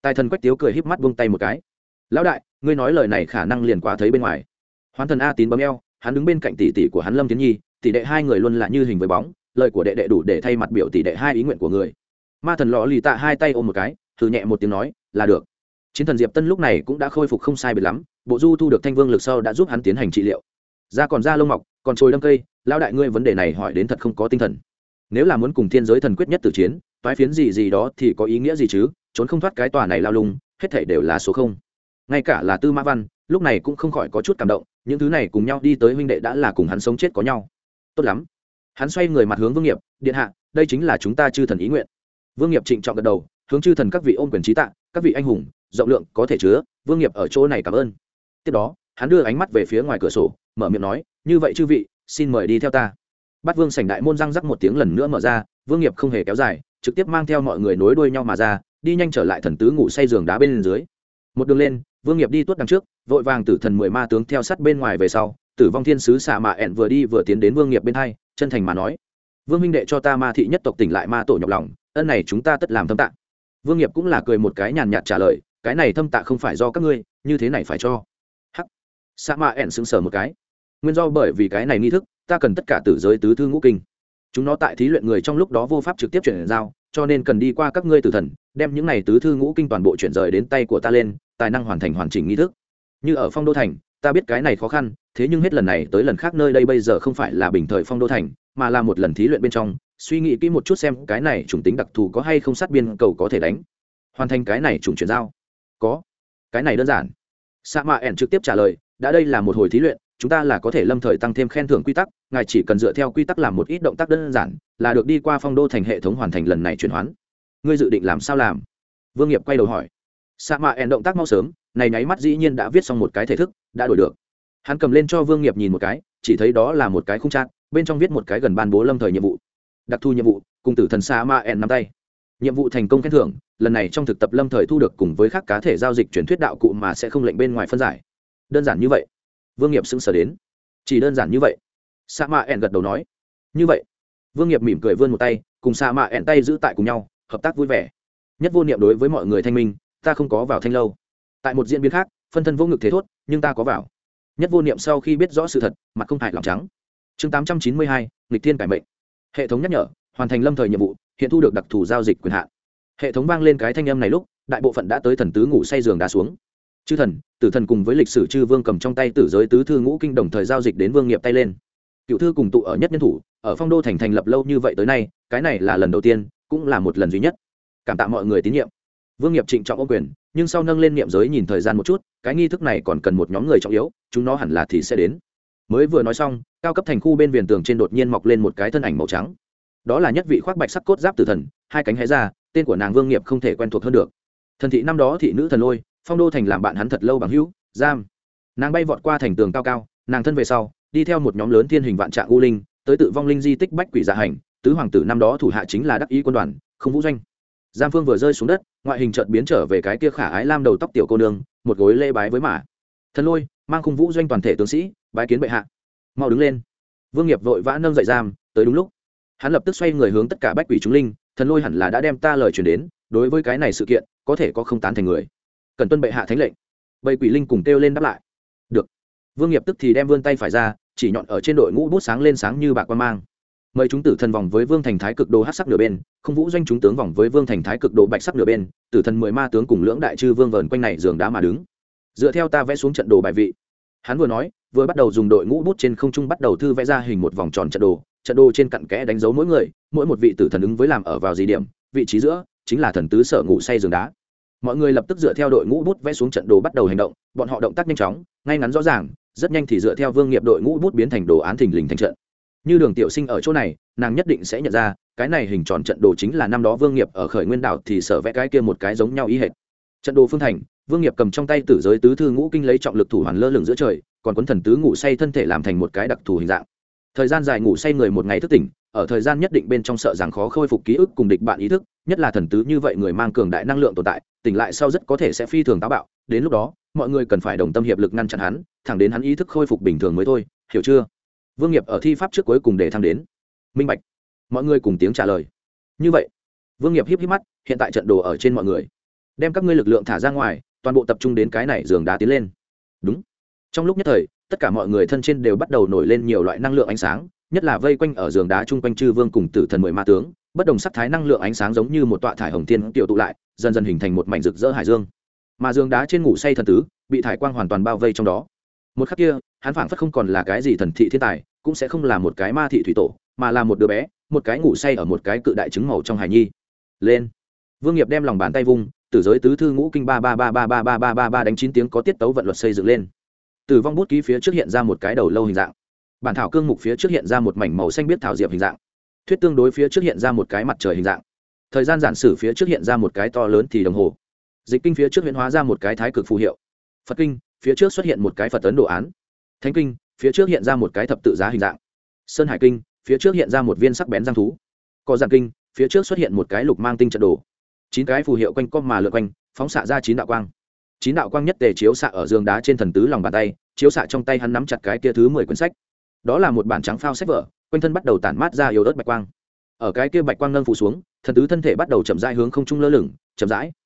Tài thần Quách Tiếu cười híp mắt buông tay một cái. Lão đại, ngươi nói lời này khả năng liền quá thấy bên ngoài. Hoán thần A Tín bấm eo, hắn đứng bên cạnh tỷ tỷ của hắn Lâm Tiến Nhi, tỷ đệ hai người luôn là như hình với bóng, lời của đệ đệ đủ để thay mặt biểu tỷ đệ hai ý nguyện của người. Ma thần lọ lì tạ hai tay ôm một cái, thử nhẹ một tiếng nói, là được. Chiến thần Diệp Tân lúc này cũng đã khôi phục không sai biệt lắm, bộ du thu được thanh vương lực sau đã giúp hắn tiến hành trị liệu. Da còn da lông mọc, còn trồi đâm cây, lão đại ngươi vấn đề này hỏi đến thật không có tinh thần. Nếu là muốn cùng thiên giới thần quyết nhất tử chiến, toái phiến gì gì đó thì có ý nghĩa gì chứ, trốn không thoát cái tòa này lao lung, hết thảy đều là số không. Ngay cả là Tư Mã Văn, lúc này cũng không khỏi có chút cảm động, những thứ này cùng nhau đi tới huynh đệ đã là cùng hắn sống chết có nhau. Tốt lắm. Hắn xoay người mặt hướng Vương Nghiệp, điện hạ, đây chính là chúng ta chư thần ý nguyện. Vương Nghiệp trịnh trọng gật đầu, hướng chư thần các vị ôm quyền trí tạ, các vị anh hùng, rộng lượng có thể chứa, Vương Nghiệp ở chỗ này cảm ơn. Tiếp đó, hắn đưa ánh mắt về phía ngoài cửa sổ, mở miệng nói, như vậy chư vị, xin mời đi theo ta. Bát Vương sảnh đại môn răng rắc một tiếng lần nữa mở ra, Vương Nghiệp không hề kéo dài, trực tiếp mang theo mọi người nối đuôi nhau mà ra, đi nhanh trở lại thần tứ ngủ say giường đá bên dưới. Một đường lên, Vương Nghiệp đi tuốt đằng trước, vội vàng tử thần 10 ma tướng theo sát bên ngoài về sau, Tử vong thiên sứ xạ mạ ẹn vừa đi vừa tiến đến Vương Nghiệp bên hai, chân thành mà nói: "Vương huynh đệ cho ta ma thị nhất tộc tỉnh lại ma tổ nhọc lòng, ân này chúng ta tất làm thâm tạ." Vương Nghiệp cũng là cười một cái nhàn nhạt trả lời: "Cái này thâm tạ không phải do các ngươi, như thế này phải cho." Hắc. Xạ mạ ẹn sững sờ một cái. Nguyên do bởi vì cái này nghi thức, ta cần tất cả tử giới tứ thư ngũ kinh. Chúng nó tại thí luyện người trong lúc đó vô pháp trực tiếp chuyển giao, cho nên cần đi qua các ngươi tử thần, đem những này tứ thư ngũ kinh toàn bộ chuyển rời đến tay của ta lên, tài năng hoàn thành hoàn chỉnh nghi thức. Như ở Phong Đô thành, ta biết cái này khó khăn, thế nhưng hết lần này tới lần khác nơi đây bây giờ không phải là bình thời Phong Đô thành, mà là một lần thí luyện bên trong, suy nghĩ kỹ một chút xem cái này chủng tính đặc thù có hay không sát biên cầu có thể đánh. Hoàn thành cái này chủng chuyển giao. Có. Cái này đơn giản. Sa Ma ẻn trực tiếp trả lời, đã đây là một hồi thí luyện, chúng ta là có thể lâm thời tăng thêm khen thưởng quy tắc, ngài chỉ cần dựa theo quy tắc làm một ít động tác đơn giản, là được đi qua Phong Đô thành hệ thống hoàn thành lần này chuyển hoán. Ngươi dự định làm sao làm? Vương Nghiệp quay đầu hỏi. Sa Ma ẻn động tác mau sớm, này nháy mắt dĩ nhiên đã viết xong một cái thể thức, đã đổi được. Hắn cầm lên cho Vương Nghiệp nhìn một cái, chỉ thấy đó là một cái khung trạng, bên trong viết một cái gần ban bố lâm thời nhiệm vụ. Đặc thu nhiệm vụ, cùng tử thần Sa Ma ẻn nắm tay. Nhiệm vụ thành công khen thưởng, lần này trong thực tập lâm thời thu được cùng với các cá thể giao dịch truyền thuyết đạo cụ mà sẽ không lệnh bên ngoài phân giải. Đơn giản như vậy. Vương Nghiệp sững sờ đến. Chỉ đơn giản như vậy. Sa Ma ẻn gật đầu nói. Như vậy. Vương Nghiệp mỉm cười vươn một tay, cùng Sa Ma ẻn tay giữ tại cùng nhau, hợp tác vui vẻ. Nhất vô niệm đối với mọi người thanh minh, ta không có vào thanh lâu. Tại một diễn biến khác, phân thân vô ngực thế thốt, nhưng ta có vào. Nhất vô niệm sau khi biết rõ sự thật, mặt không hại lòng trắng. Chương 892, nghịch thiên cải mệnh. Hệ thống nhắc nhở, hoàn thành lâm thời nhiệm vụ, hiện thu được đặc thù giao dịch quyền hạn. Hệ thống vang lên cái thanh âm này lúc, đại bộ phận đã tới thần tứ ngủ say giường đá xuống. Chư thần, tử thần cùng với lịch sử chư vương cầm trong tay tử giới tứ thư ngũ kinh đồng thời giao dịch đến Vương Nghiệp tay lên. Cựu thư cùng tụ ở nhất nhân thủ, ở Phong Đô thành thành lập lâu như vậy tới nay, cái này là lần đầu tiên, cũng là một lần duy nhất. Cảm tạ mọi người tín nhiệm. Vương Nghiệp trịnh trọng ôm quyền, nhưng sau nâng lên niệm giới nhìn thời gian một chút, cái nghi thức này còn cần một nhóm người trọng yếu, chúng nó hẳn là thì sẽ đến. Mới vừa nói xong, cao cấp thành khu bên viền tường trên đột nhiên mọc lên một cái thân ảnh màu trắng. Đó là nhất vị khoác bạch sắc cốt giáp tử thần, hai cánh hé ra, tên của nàng Vương Nghiệp không thể quen thuộc hơn được. Thần thị năm đó thị nữ thần lôi, Phong Đô thành làm bạn hắn thật lâu bằng hữu, giam. Nàng bay vọt qua thành tường cao cao, nàng thân về sau, đi theo một nhóm lớn thiên hình vạn trạng u linh, tới tự vong linh di tích bách quỷ dạ hành, tứ hoàng tử năm đó thủ hạ chính là đắc ý quân đoàn, không vũ doanh. Giam Phương vừa rơi xuống đất, ngoại hình chợt biến trở về cái kia khả ái lam đầu tóc tiểu cô nương, một gối lễ bái với mã. Thần lôi mang khung vũ doanh toàn thể tướng sĩ, bái kiến bệ hạ. Mau đứng lên. Vương Nghiệp vội vã nâng dậy Giam, tới đúng lúc. Hắn lập tức xoay người hướng tất cả bách quỷ chúng linh, thần lôi hẳn là đã đem ta lời truyền đến, đối với cái này sự kiện, có thể có không tán thành người. Cần tuân bệ hạ thánh lệnh. Bầy quỷ linh cùng kêu lên đáp lại. Được. Vương Nghiệp tức thì đem vươn tay phải ra, chỉ nhọn ở trên đội ngũ bút sáng lên sáng như bạc quan mang. Mời chúng tử thần vòng với Vương thành thái cực đồ hắc sắc nửa bên, không vũ doanh chúng tướng vòng với Vương thành thái cực đồ bạch sắc nửa bên, tử thần 10 ma tướng cùng lưỡng đại chư vương vờn quanh này giường đá mà đứng. Dựa theo ta vẽ xuống trận đồ bài vị. Hắn vừa nói, vừa bắt đầu dùng đội ngũ bút trên không trung bắt đầu thư vẽ ra hình một vòng tròn trận đồ trên cặn kẽ đánh dấu mỗi người, mỗi một vị tử thần ứng với làm ở vào gì điểm, vị trí giữa chính là thần tứ sở ngủ say giường đá. Mọi người lập tức dựa theo đội ngũ bút vẽ xuống trận đồ bắt đầu hành động, bọn họ động tác nhanh chóng, ngay ngắn rõ ràng, rất nhanh thì dựa theo Vương Nghiệp đội ngũ bút biến thành đồ án thình lình thành trận. Như Đường Tiểu Sinh ở chỗ này, nàng nhất định sẽ nhận ra, cái này hình tròn trận đồ chính là năm đó Vương Nghiệp ở Khởi Nguyên đảo thì sở vẽ cái kia một cái giống nhau ý hệt. Trận đồ phương thành, Vương Nghiệp cầm trong tay tử giới tứ thư ngũ kinh lấy trọng lực thủ hoàn lơ lửng giữa trời, còn cuốn thần tứ ngủ say thân thể làm thành một cái đặc thù hình dạng. Thời gian dài ngủ say người một ngày thức tỉnh, ở thời gian nhất định bên trong sợ rằng khó khôi phục ký ức cùng địch bạn ý thức, nhất là thần tứ như vậy người mang cường đại năng lượng tồn tại, tỉnh lại sau rất có thể sẽ phi thường táo bạo, đến lúc đó, mọi người cần phải đồng tâm hiệp lực ngăn chặn hắn, thẳng đến hắn ý thức khôi phục bình thường mới thôi, hiểu chưa? Vương Nghiệp ở thi pháp trước cuối cùng để thăng đến. Minh bạch. Mọi người cùng tiếng trả lời. Như vậy, Vương Nghiệp híp híp mắt, hiện tại trận đồ ở trên mọi người. đem các ngươi lực lượng thả ra ngoài, toàn bộ tập trung đến cái này giường đá tiến lên. Đúng. Trong lúc nhất thời, tất cả mọi người thân trên đều bắt đầu nổi lên nhiều loại năng lượng ánh sáng, nhất là vây quanh ở giường đá chung quanh chư vương cùng tử thần 10 ma tướng, bất đồng sắc thái năng lượng ánh sáng giống như một tọa thải hồng thiên tiểu tụ lại, dần dần hình thành một mảnh rực rỡ hải dương. Mà giường đá trên ngủ say thần tứ bị thải quang hoàn toàn bao vây trong đó. Một khắc kia, hắn phảng phất không còn là cái gì thần thị thiên tài, cũng sẽ không là một cái ma thị thủy tổ, mà là một đứa bé, một cái ngủ say ở một cái cự đại trứng màu trong hài nhi. Lên. Vương Nghiệp đem lòng bàn tay vung, tử giới tứ thư ngũ kinh 3333333 đánh 9 tiếng có tiết tấu vận luật xây dựng lên. Tử vong bút ký phía trước hiện ra một cái đầu lâu hình dạng. Bản thảo cương mục phía trước hiện ra một mảnh màu xanh biếc thảo diệp hình dạng. Thuyết tương đối phía trước hiện ra một cái mặt trời hình dạng. Thời gian giản sử phía trước hiện ra một cái to lớn thì đồng hồ. Dịch kinh phía trước huyễn hóa ra một cái thái cực phù hiệu. Phật kinh phía trước xuất hiện một cái Phật ấn đồ án. Thánh kinh phía trước hiện ra một cái thập tự giá hình dạng. Sơn Hải kinh phía trước hiện ra một viên sắc bén giang thú. Cỏ Giản kinh phía trước xuất hiện một cái lục mang tinh trận đồ. 9 cái phù hiệu quanh co mà lượn quanh, phóng xạ ra 9 đạo quang. 9 đạo quang nhất tề chiếu xạ ở giường đá trên thần tứ lòng bàn tay, chiếu xạ trong tay hắn nắm chặt cái kia thứ 10 quyển sách. Đó là một bản trắng phao sách vở, quanh thân bắt đầu tản mát ra yếu ớt bạch quang. Ở cái kia bạch quang nâng phủ xuống, thần tứ thân thể bắt đầu chậm rãi hướng không trung lơ lửng, chậm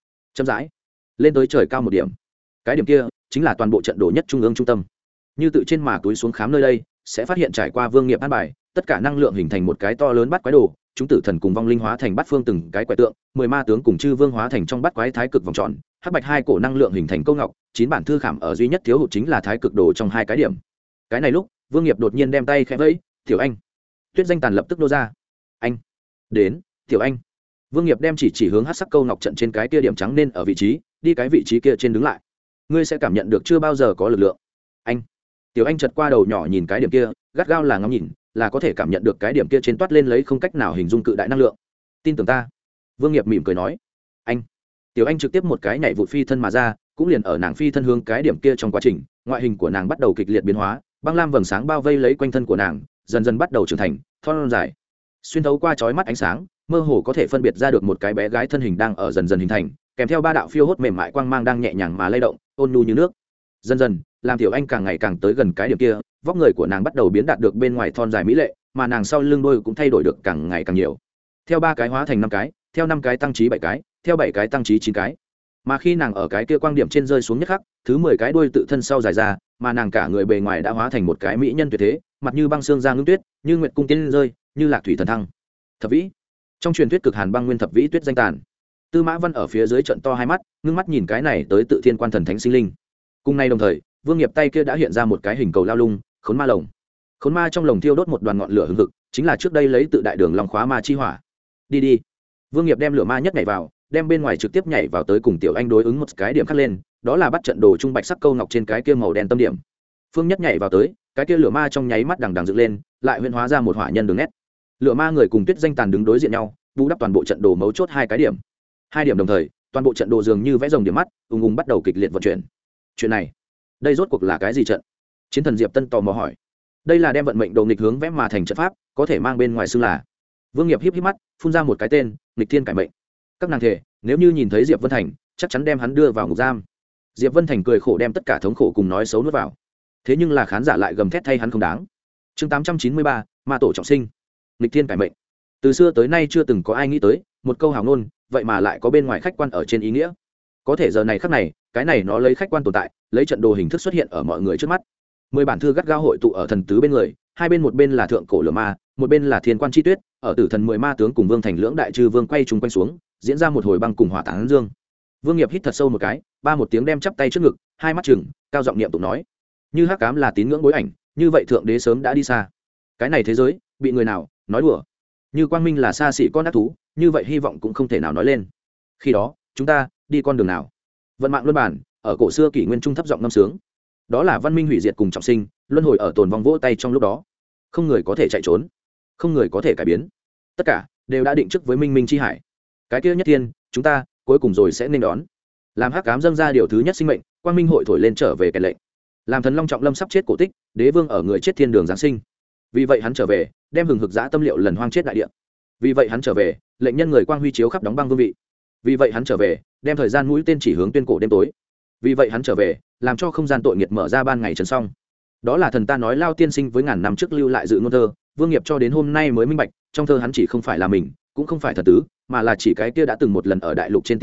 rãi lên tới trời cao một điểm. Cái điểm kia chính là toàn bộ trận đồ nhất trung ương trung tâm. Như tự trên mà túi xuống khám nơi đây, sẽ phát hiện trải qua Vương Nghiệp an bài, tất cả năng lượng hình thành một cái to lớn bát quái đồ, chúng tử thần cùng vong linh hóa thành bát phương từng cái quái tượng, 10 ma tướng cùng chư vương hóa thành trong bát quái thái cực vòng tròn, hắc bạch hai cổ năng lượng hình thành câu ngọc, 9 bản thư khảm ở duy nhất thiếu hụt chính là thái cực đồ trong hai cái điểm. Cái này lúc, Vương Nghiệp đột nhiên đem tay khẽ vẫy, "Tiểu Anh." Tuyết Danh Tàn lập tức nô ra. "Anh." "Đến, Tiểu Anh." Vương Nghiệp đem chỉ hướng hắc sắc câu ngọc trận trên cái kia điểm trắng nên ở vị trí, đi cái vị trí kia trên đứng lại. "Ngươi sẽ cảm nhận được chưa bao giờ có lực lượng." "Anh." Tiểu Anh chợt qua đầu nhỏ nhìn cái điểm kia, gắt gao là ngắm nhìn, là có thể cảm nhận được cái điểm kia trên toát lên lấy không cách nào hình dung cự đại năng lượng. "Tin tưởng ta." Vương Nghiệp mỉm cười nói. "Anh." Tiểu Anh trực tiếp một cái nhảy vụt phi thân mà ra, cũng liền ở nàng phi thân hướng cái điểm kia trong quá trình, ngoại hình của nàng bắt đầu kịch liệt biến hóa, băng lam vầng sáng bao vây lấy quanh thân của nàng, dần dần bắt đầu trưởng thành, thon dài, xuyên thấu qua chói mắt ánh sáng, mơ hồ có thể phân biệt ra được một cái bé gái thân hình đang ở dần dần hình thành, kèm theo 3 đạo phiêu hốt mềm mại quang mang đang nhẹ nhàng mà lay động, ôn nhu như nước. Dần dần, làm Tiểu Anh càng ngày càng tới gần cái điểm kia, vóc người của nàng bắt đầu biến đạt được bên ngoài thon dài mỹ lệ, mà nàng sau lưng đôi cũng thay đổi được càng ngày càng nhiều. Theo 3 cái hóa thành 5 cái, theo 5 cái tăng trí 7 cái, theo 7 cái tăng trí 9 cái. Mà khi nàng ở cái kia quang điểm trên rơi xuống nhất khắc, thứ 10 cái đuôi tự thân sau dài ra, mà nàng cả người bề ngoài đã hóa thành một cái mỹ nhân tuyệt thế, mặt như băng xương ra ngưng tuyết, như nguyệt cung tiên rơi, như lạc thủy thần thăng. Thập vĩ. Trong truyền thuyết cực hàn băng nguyên thập vĩ Tuyết Danh Tàn. Tư Mã Văn ở phía dưới trận to hai mắt, ngưng mắt nhìn cái này tới tự thiên quan thần thánh sinh linh. Cùng nay đồng thời, Vương Nghiệp tay kia đã hiện ra một cái hình cầu lao lung, khốn ma lồng. Khốn ma trong lồng thiêu đốt một đoàn ngọn lửa hừng hực, chính là trước đây lấy tự đại đường long khóa ma chi hỏa. Đi. Vương Nghiệp đem lửa ma nhất nhảy vào, đem bên ngoài trực tiếp nhảy vào tới cùng Tiểu Anh đối ứng một cái điểm khác lên, đó là bắt trận đồ trung bạch sắc câu ngọc trên cái kia màu đen tâm điểm. Phương nhất nhảy vào tới, cái kia lửa ma trong nháy mắt đằng đằng dựng lên, lại huyễn hóa ra một hỏa nhân đường nét. Lửa ma người cùng Tuyết Danh Tàn đứng đối diện nhau, bù đắp toàn bộ trận đồ mấu chốt hai cái điểm. Hai điểm đồng thời, toàn bộ trận đồ dường như vẽ rồng điểm mắt, ung bắt đầu kịch liệt vận chuyển. Chuyện này, đây rốt cuộc là cái gì trận? Chiến thần Diệp Tân tò mò hỏi. Đây là đem vận mệnh đồ nghịch hướng vẽ mà thành trận pháp, có thể mang bên ngoài xưng là. Vương Nghiệp híp mắt, phun ra một cái tên, nghịch thiên cải mệnh. Các nàng thề, nếu như nhìn thấy Diệp Vân Thành, chắc chắn đem hắn đưa vào ngục giam. Diệp Vân Thành cười khổ đem tất cả thống khổ cùng nói xấu nuốt vào. Thế nhưng là khán giả lại gầm thét thay hắn không đáng. Chương 893, ma tổ trọng sinh. Nghịch thiên cải mệnh. Từ xưa tới nay chưa từng có ai nghĩ tới, một câu hào ngôn, vậy mà lại có bên ngoài khách quan ở trên ý nghĩa. Có thể giờ này khắc này, cái này nó lấy khách quan tồn tại, lấy trận đồ hình thức xuất hiện ở mọi người trước mắt. 10 bản thư gắt gao hội tụ ở thần tứ bên người, hai bên một bên là thượng cổ lửa ma, một bên là thiên quan chi tuyết, ở tử thần 10 ma tướng cùng Vương Thành lưỡng đại chư vương quay trùng quanh xuống, diễn ra một hồi băng cùng hỏa tán dương. Vương Nghiệp hít thật sâu một cái, ba một tiếng đem chắp tay trước ngực, hai mắt trừng, cao giọng niệm tụng nói: như hắc ám là tín ngưỡng bối ảnh, như vậy thượng đế sớm đã đi xa. Cái này thế giới, bị người nào nói đùa? Như quang minh là xa xỉ con ác thú, như vậy hy vọng cũng không thể nào nói lên. Khi đó, chúng ta đi con đường nào? Vận mạng luân bản, ở cổ xưa kỷ nguyên trung thấp giọng ngâm sướng. Đó là văn minh hủy diệt cùng trọng sinh, luân hồi ở tồn vong vỗ tay trong lúc đó. Không người có thể chạy trốn, không người có thể cải biến. Tất cả đều đã định trước với minh minh chi hải. Cái kia nhất thiên, chúng ta cuối cùng rồi sẽ nên đón. Làm hắc ám dâng ra điều thứ nhất sinh mệnh, quang minh hội thổi lên trở về kẻ lệnh. Làm thần long trọng lâm sắp chết cổ tích, đế vương ở người chết thiên đường giáng sinh. Vì vậy hắn trở về, đem hừng hực dã tâm liệu lần hoang chết đại địa. Vì vậy hắn trở về, lệnh nhân người quang huy chiếu khắp đóng băng vương vị. Vì vậy hắn trở về, đem thời gian mũi tên chỉ hướng tuyên cổ đêm tối. Vì vậy hắn trở về, làm cho không gian tội nghiệt mở ra ban ngày trần xong. Đó là thần ta nói lao tiên sinh với ngàn năm trước lưu lại dự ngôn thơ, Vương Nghiệp cho đến hôm nay mới minh bạch, trong thơ hắn chỉ không phải là mình, cũng không phải thần tứ, mà là chỉ cái kia đã từng một lần ở đại lục trên tiêu thất,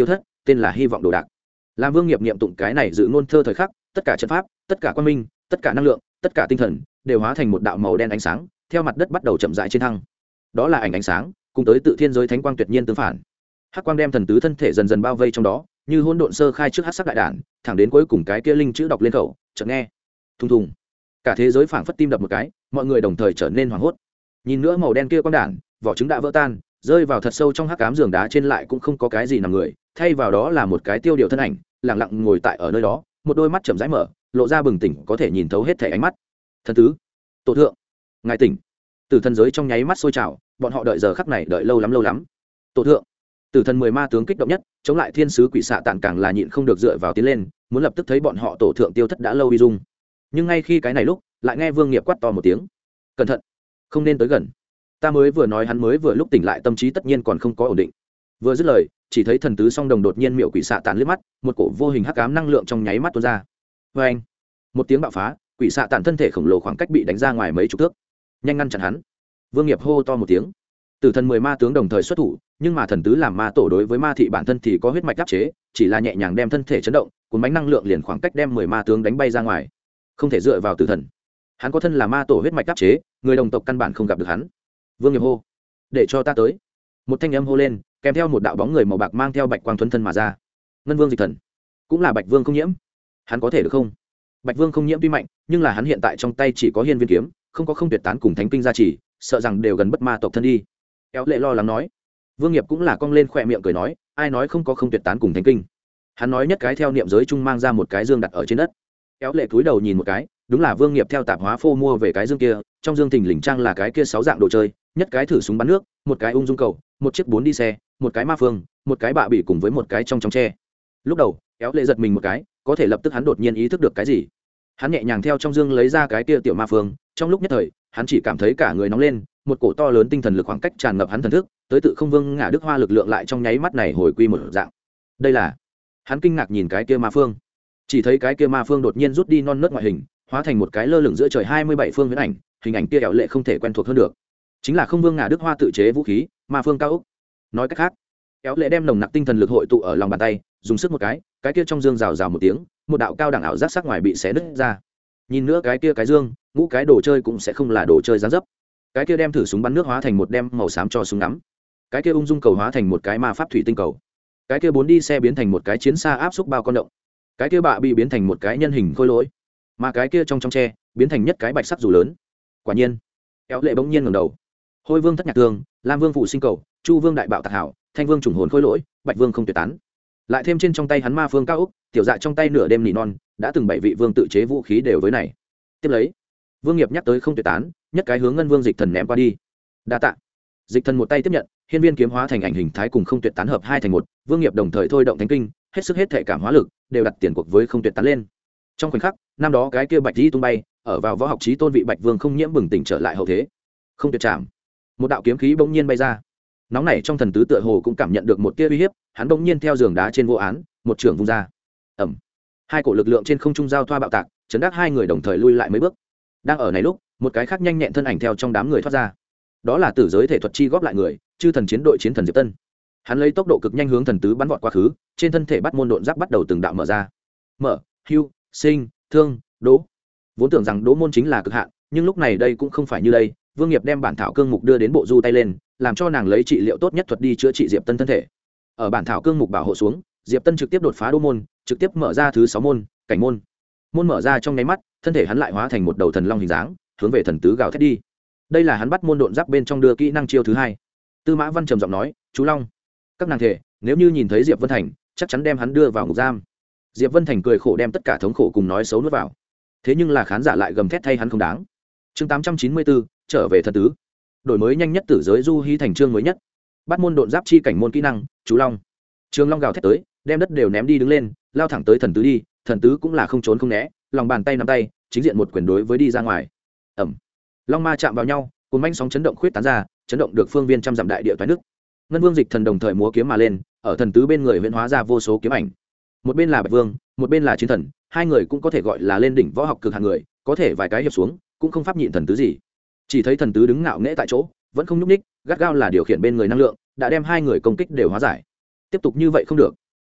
tên là hy vọng đồ đạc. Làm Vương Nghiệp niệm tụng cái này dự ngôn thơ thời khắc, tất cả trận pháp, tất cả quang minh, tất cả năng lượng, tất cả tinh thần đều hóa thành một đạo màu đen ánh sáng, theo mặt đất bắt đầu chậm rãi trên thăng. Đó là ánh sáng, cùng tới tự thiên giới thánh quang tuyệt nhiên tương phản. Hắc quang đem thần tứ thân thể dần dần bao vây trong đó, như hỗn độn sơ khai trước hắc sắc đại đản, thẳng đến cuối cùng cái kia linh chữ đọc lên khẩu, chợt nghe, thùng thùng. Cả thế giới phảng phất tim đập một cái, mọi người đồng thời trở nên hoảng hốt. Nhìn nữa màu đen kia quang đản, vỏ trứng đã vỡ tan, rơi vào thật sâu trong hắc ám giường đá trên lại cũng không có cái gì nằm người, thay vào đó là một cái tiêu điều thân ảnh, lặng lặng ngồi tại ở nơi đó, một đôi mắt chậm rãi mở, lộ ra bừng tỉnh có thể nhìn thấu hết thảy ánh mắt. Thần tứ, tổ thượng, ngài tỉnh. Tử thần giới trong nháy mắt sôi trào, bọn họ đợi giờ khắc này đợi lâu lắm. Tổ thượng, tử thần 10 ma tướng kích động nhất, chống lại thiên sứ quỷ xạ tản càng là nhịn không được dựa vào tiến lên, muốn lập tức thấy bọn họ tổ thượng tiêu thất đã lâu uy dung. Nhưng ngay khi cái này lúc, lại nghe Vương Nghiệp quát to một tiếng, cẩn thận, không nên tới gần. Ta mới vừa nói hắn mới vừa lúc tỉnh lại, tâm trí tất nhiên còn không có ổn định. Vừa dứt lời, chỉ thấy thần tứ song đồng đột nhiên miệu quỷ xạ tản liếc mắt, một cổ vô hình hắc ám năng lượng trong nháy mắt tuôn ra. Vê anh, một tiếng bạo phá, quỷ xạ tản thân thể khổng lồ khoảng cách bị đánh ra ngoài mấy chục thước, nhanh ngăn chặn hắn. Vương Nghiệp hô to một tiếng, tử thần 10 ma tướng đồng thời xuất thủ, nhưng mà thần tứ làm ma tổ đối với ma thị bản thân thì có huyết mạch áp chế, chỉ là nhẹ nhàng đem thân thể chấn động, cuốn bánh năng lượng liền khoảng cách đem 10 ma tướng đánh bay ra ngoài. Không thể dựa vào tử thần, hắn có thân là ma tổ huyết mạch áp chế, người đồng tộc căn bản không gặp được hắn. Vương Nghiệp hô, để cho ta tới. Một thanh âm hô lên, kèm theo một đạo bóng người màu bạc mang theo bạch quang thuần thân mà ra. Ngân Vương Dịch Thần, cũng là Bạch Vương không nhiễm. Hắn có thể được không? Bạch Vương không nhiễm tuy mạnh, nhưng là hắn hiện tại trong tay chỉ có hiên viên kiếm, không có không tuyệt tán cùng thánh kinh gia trì, sợ rằng đều gần bất ma tộc thân đi. Éo Lệ lo lắng nói. Vương Nghiệp cũng là cong lên khỏe miệng cười nói, ai nói không có không tuyệt tán cùng thánh kinh. Hắn nói nhất cái theo niệm giới trung mang ra một cái dương đặt ở trên đất. Éo Lệ cúi đầu nhìn một cái, đúng là Vương Nghiệp theo tạp hóa phô mua về cái dương kia, trong dương thình lình trang là cái kia 6 dạng đồ chơi, nhất cái thử súng bắn nước, một cái ung dung cầu, một chiếc 4 đi xe, một cái ma phương, một cái bạ bị cùng với một cái trong tre. Lúc đầu, Éo Lệ giật mình một cái, có thể lập tức hắn đột nhiên ý thức được cái gì. Hắn nhẹ nhàng theo trong dương lấy ra cái kia tiểu ma phương, trong lúc nhất thời, hắn chỉ cảm thấy cả người nóng lên, một cổ to lớn tinh thần lực khoảng cách tràn ngập hắn thần thức, tới tự không vương ngả đức hoa lực lượng lại trong nháy mắt này hồi quy một dạng. Đây là, hắn kinh ngạc nhìn cái kia ma phương, chỉ thấy cái kia ma phương đột nhiên rút đi non nớt ngoại hình, hóa thành một cái lơ lửng giữa trời 27 phương huyễn ảnh, hình ảnh kia Éo Lệ không thể quen thuộc hơn được, chính là không vương ngả đức hoa tự chế vũ khí ma phương cao ốc. Nói cách khác, Éo Lệ đem nồng nặc tinh thần lực hội tụ ở lòng bàn tay, dùng sức một cái kia trong dương rào rào một tiếng, một đạo cao đẳng ảo giác sắc ngoài bị xé nứt ra. Nhìn nữa cái kia cái dương, ngũ cái đồ chơi cũng sẽ không là đồ chơi dáng dấp. Cái kia đem thử súng bắn nước hóa thành một đem màu xám cho súng ngắm, cái kia ung dung cầu hóa thành một cái ma pháp thủy tinh cầu, cái kia 4 đi xe biến thành một cái chiến xa áp xúc bao con động, cái kia bạ bị biến thành một cái nhân hình khôi lỗi, mà cái kia trong tre biến thành nhất cái bạch sắc dù lớn. Quả nhiên, Éo Lệ bỗng nhiên ngẩng đầu. Hôi Vương thất nhạc thương, Lam Vương phụ sinh cầu, Chu Vương đại bạo tạc hảo, Thanh Vương trùng hồn khôi lỗi, Bạch Vương không tuyệt tán. Lại thêm trên trong tay hắn ma phương cao ốc, tiểu dạ trong tay nửa đêm nỉ non, đã từng 7 vị vương tự chế vũ khí đều với này. Tiếp lấy, Vương Nghiệp nhắc tới không tuyệt tán, nhất cái hướng Ngân Vương Dịch Thần ném qua đi. Đa tạ. Dịch Thần một tay tiếp nhận, hiên viên kiếm hóa thành ảnh hình thái cùng không tuyệt tán hợp hai thành một, Vương Nghiệp đồng thời thôi động thánh kinh, hết sức hết thể cảm hóa lực, đều đặt tiền cuộc với không tuyệt tán lên. Trong khoảnh khắc, năm đó cái kia bạch di tung bay, ở vào võ học chí tôn vị Bạch Vương không nhiễm bừng tỉnh trở lại hậu thế. Không tuyệt chạm. Một đạo kiếm khí bỗng nhiên bay ra. Nóng nảy trong thần tứ tựa hồ cũng cảm nhận được một tia uy hiếp, hắn bỗng nhiên theo giường đá trên vô án, một trường vung ra. Ầm. Hai cổ lực lượng trên không trung giao thoa bạo tạc, chấn đắc hai người đồng thời lui lại mấy bước. Đang ở này lúc, một cái khác nhanh nhẹn thân ảnh theo trong đám người thoát ra. Đó là tử giới thể thuật chi góp lại người, chư thần chiến đội chiến thần Diệp Tân. Hắn lấy tốc độ cực nhanh hướng thần tứ bắn vọt quá khứ, trên thân thể bắt môn độn giáp bắt đầu từng đạo mở ra. Mở, hưu, sinh, thương, đố. Vốn tưởng rằng đố môn chính là cực hạn, nhưng lúc này đây cũng không phải như đây. Vương Nghiệp đem bản thảo cương mục đưa đến bộ du tay lên, làm cho nàng lấy trị liệu tốt nhất thuật đi chữa trị Diệp Tân thân thể. Ở bản thảo cương mục bảo hộ xuống, Diệp Tân trực tiếp đột phá đố môn, trực tiếp mở ra thứ 6 môn, cảnh môn. Môn mở ra trong nháy mắt, thân thể hắn lại hóa thành một đầu thần long hình dáng, hướng về thần tứ gào thét đi. Đây là hắn bắt môn độn giáp bên trong đưa kỹ năng chiêu thứ 2. Tư Mã Văn trầm giọng nói, "Chú Long." Các nàng thể, nếu như nhìn thấy Diệp Vân Thành, chắc chắn đem hắn đưa vào ngục giam. Diệp Vân Thành cười khổ đem tất cả thống khổ cùng nói xấu nuốt vào. Thế nhưng là khán giả lại gầm thét thay hắn không đáng. Chương 894, trở về thần tứ. Đổi mới nhanh nhất tử giới du hí thành chương mới nhất. Bắt môn độn giáp chi cảnh môn kỹ năng, chú Long. Trường Long gào thét tới, đem đất đều ném đi đứng lên, lao thẳng tới thần tứ đi, thần tứ cũng là không trốn không né, lòng bàn tay nắm tay, chính diện một quyền đối với đi ra ngoài. Ầm. Long ma chạm vào nhau, cuốn manh sóng chấn động khuyết tán ra, chấn động được phương viên trăm dặm đại địa toái nước. Ngân Vương Dịch Thần đồng thời múa kiếm mà lên, ở thần tứ bên người huyễn hóa ra vô số kiếm ảnh. Một bên là Bạch Vương, một bên là Chiến Thần, hai người cũng có thể gọi là lên đỉnh võ học cực hạng người, có thể vài cái hiệp xuống, cũng không pháp nhịn thần tứ gì. Chỉ thấy thần tứ đứng ngạo nghễ tại chỗ, vẫn không nhúc nhích, gắt gao là điều khiển bên người năng lượng, đã đem hai người công kích đều hóa giải. Tiếp tục như vậy không được.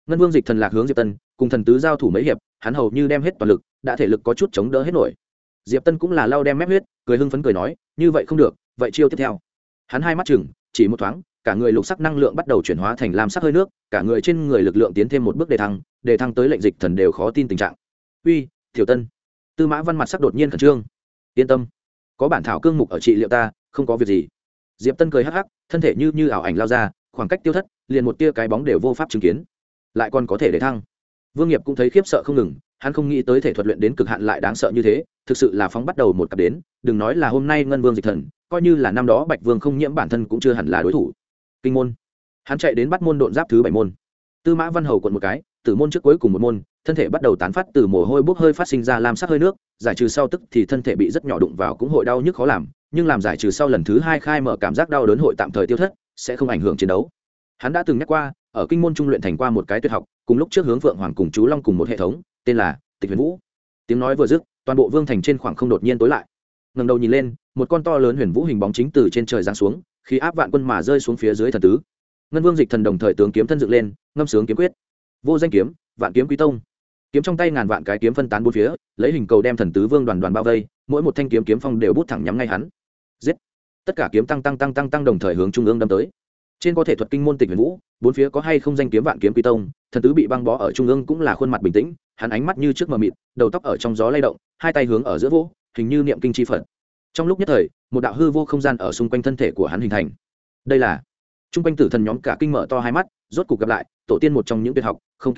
ngân vương dịch thần lạc hướng diệp tân, cùng thần tứ giao thủ mấy hiệp, hắn hầu như đem hết toàn lực, đã thể lực có chút chống đỡ hết nổi. Diệp tân cũng là lau đem mép huyết, cười hưng phấn cười nói, như vậy không được, vậy chiêu tiếp theo. Hắn hai mắt chừng, chỉ một thoáng, cả người lục sắc năng lượng bắt đầu chuyển hóa thành lam sắc hơi nước, cả người trên người lực lượng tiến thêm một bước đề thăng tới lệnh dịch thần đều khó tin tình trạng. Uy, tiểu tân. Tư Mã Văn mặt sắc đột nhiên khẩn trương. Yên tâm, có bản thảo cương mục ở trị liệu ta, không có việc gì. Diệp tân cười hắc hắc, thân thể như ảo ảnh lao ra, khoảng cách tiêu thất, liền một tia cái bóng đều vô pháp chứng kiến. Lại còn có thể để thăng. Vương Nghiệp cũng thấy khiếp sợ không ngừng, hắn không nghĩ tới thể thuật luyện đến cực hạn lại đáng sợ như thế, thực sự là phóng bắt đầu một cặp đến, đừng nói là hôm nay ngân vương dịch thần, coi như là năm đó Bạch Vương không nhiễm bản thân cũng chưa hẳn là đối thủ. Kinh môn, hắn chạy đến bắt môn độn giáp thứ 7 môn. Tư Mã Văn Hầu quận một cái, tử môn trước cuối cùng một môn, thân thể bắt đầu tán phát từ mồ hôi bốc hơi phát sinh ra lam sắc hơi nước, giải trừ sau tức thì thân thể bị rất nhỏ đụng vào cũng hội đau nhức khó làm, nhưng làm giải trừ sau lần thứ 2 khai mở cảm giác đau đớn hội tạm thời tiêu thất, sẽ không ảnh hưởng chiến đấu. Hắn đã từng nhắc qua, ở kinh môn trung luyện thành qua một cái tuyệt học, cùng lúc trước hướng Phượng Hoàng cùng chú Long cùng một hệ thống, tên là Tịch Huyền Vũ. Tiếng nói vừa dứt, toàn bộ vương thành trên khoảng không đột nhiên tối lại. Ngẩng đầu nhìn lên, một con to lớn huyền vũ hình bóng chính từ trên trời giáng xuống, khí áp vạn quân mà rơi xuống phía dưới thần tứ. Ngân Vương dịch thần đồng thời tướng kiếm thân dựng lên, ngâm sướng kiếm quyết. Vô danh kiếm, vạn kiếm quý tông. Kiếm trong tay ngàn vạn cái kiếm phân tán bốn phía, lấy hình cầu đem thần tứ vương đoàn bao vây, mỗi một thanh kiếm kiếm phong đều bút thẳng nhắm ngay hắn. Giết! Tất cả kiếm tăng đồng thời hướng trung ương đâm tới. Trên có thể thuật kinh môn Tịch Huyền Vũ, bốn phía có hay không danh kiếm vạn kiếm quý tông, thần tứ bị băng bó ở trung ương cũng là khuôn mặt bình tĩnh, hắn ánh mắt như trước mờ mịt, đầu tóc ở trong gió lay động, hai tay hướng ở giữa vỗ, hình như niệm kinh chi phật. Trong lúc nhất thời, một đạo hư vô không gian ở xung quanh thân thể của hắn hình thành. Đây là trung quanh tử thần nhóm cả kinh mở to hai mắt, rốt cục gặp lại tổ tiên một trong những tuyệt học, không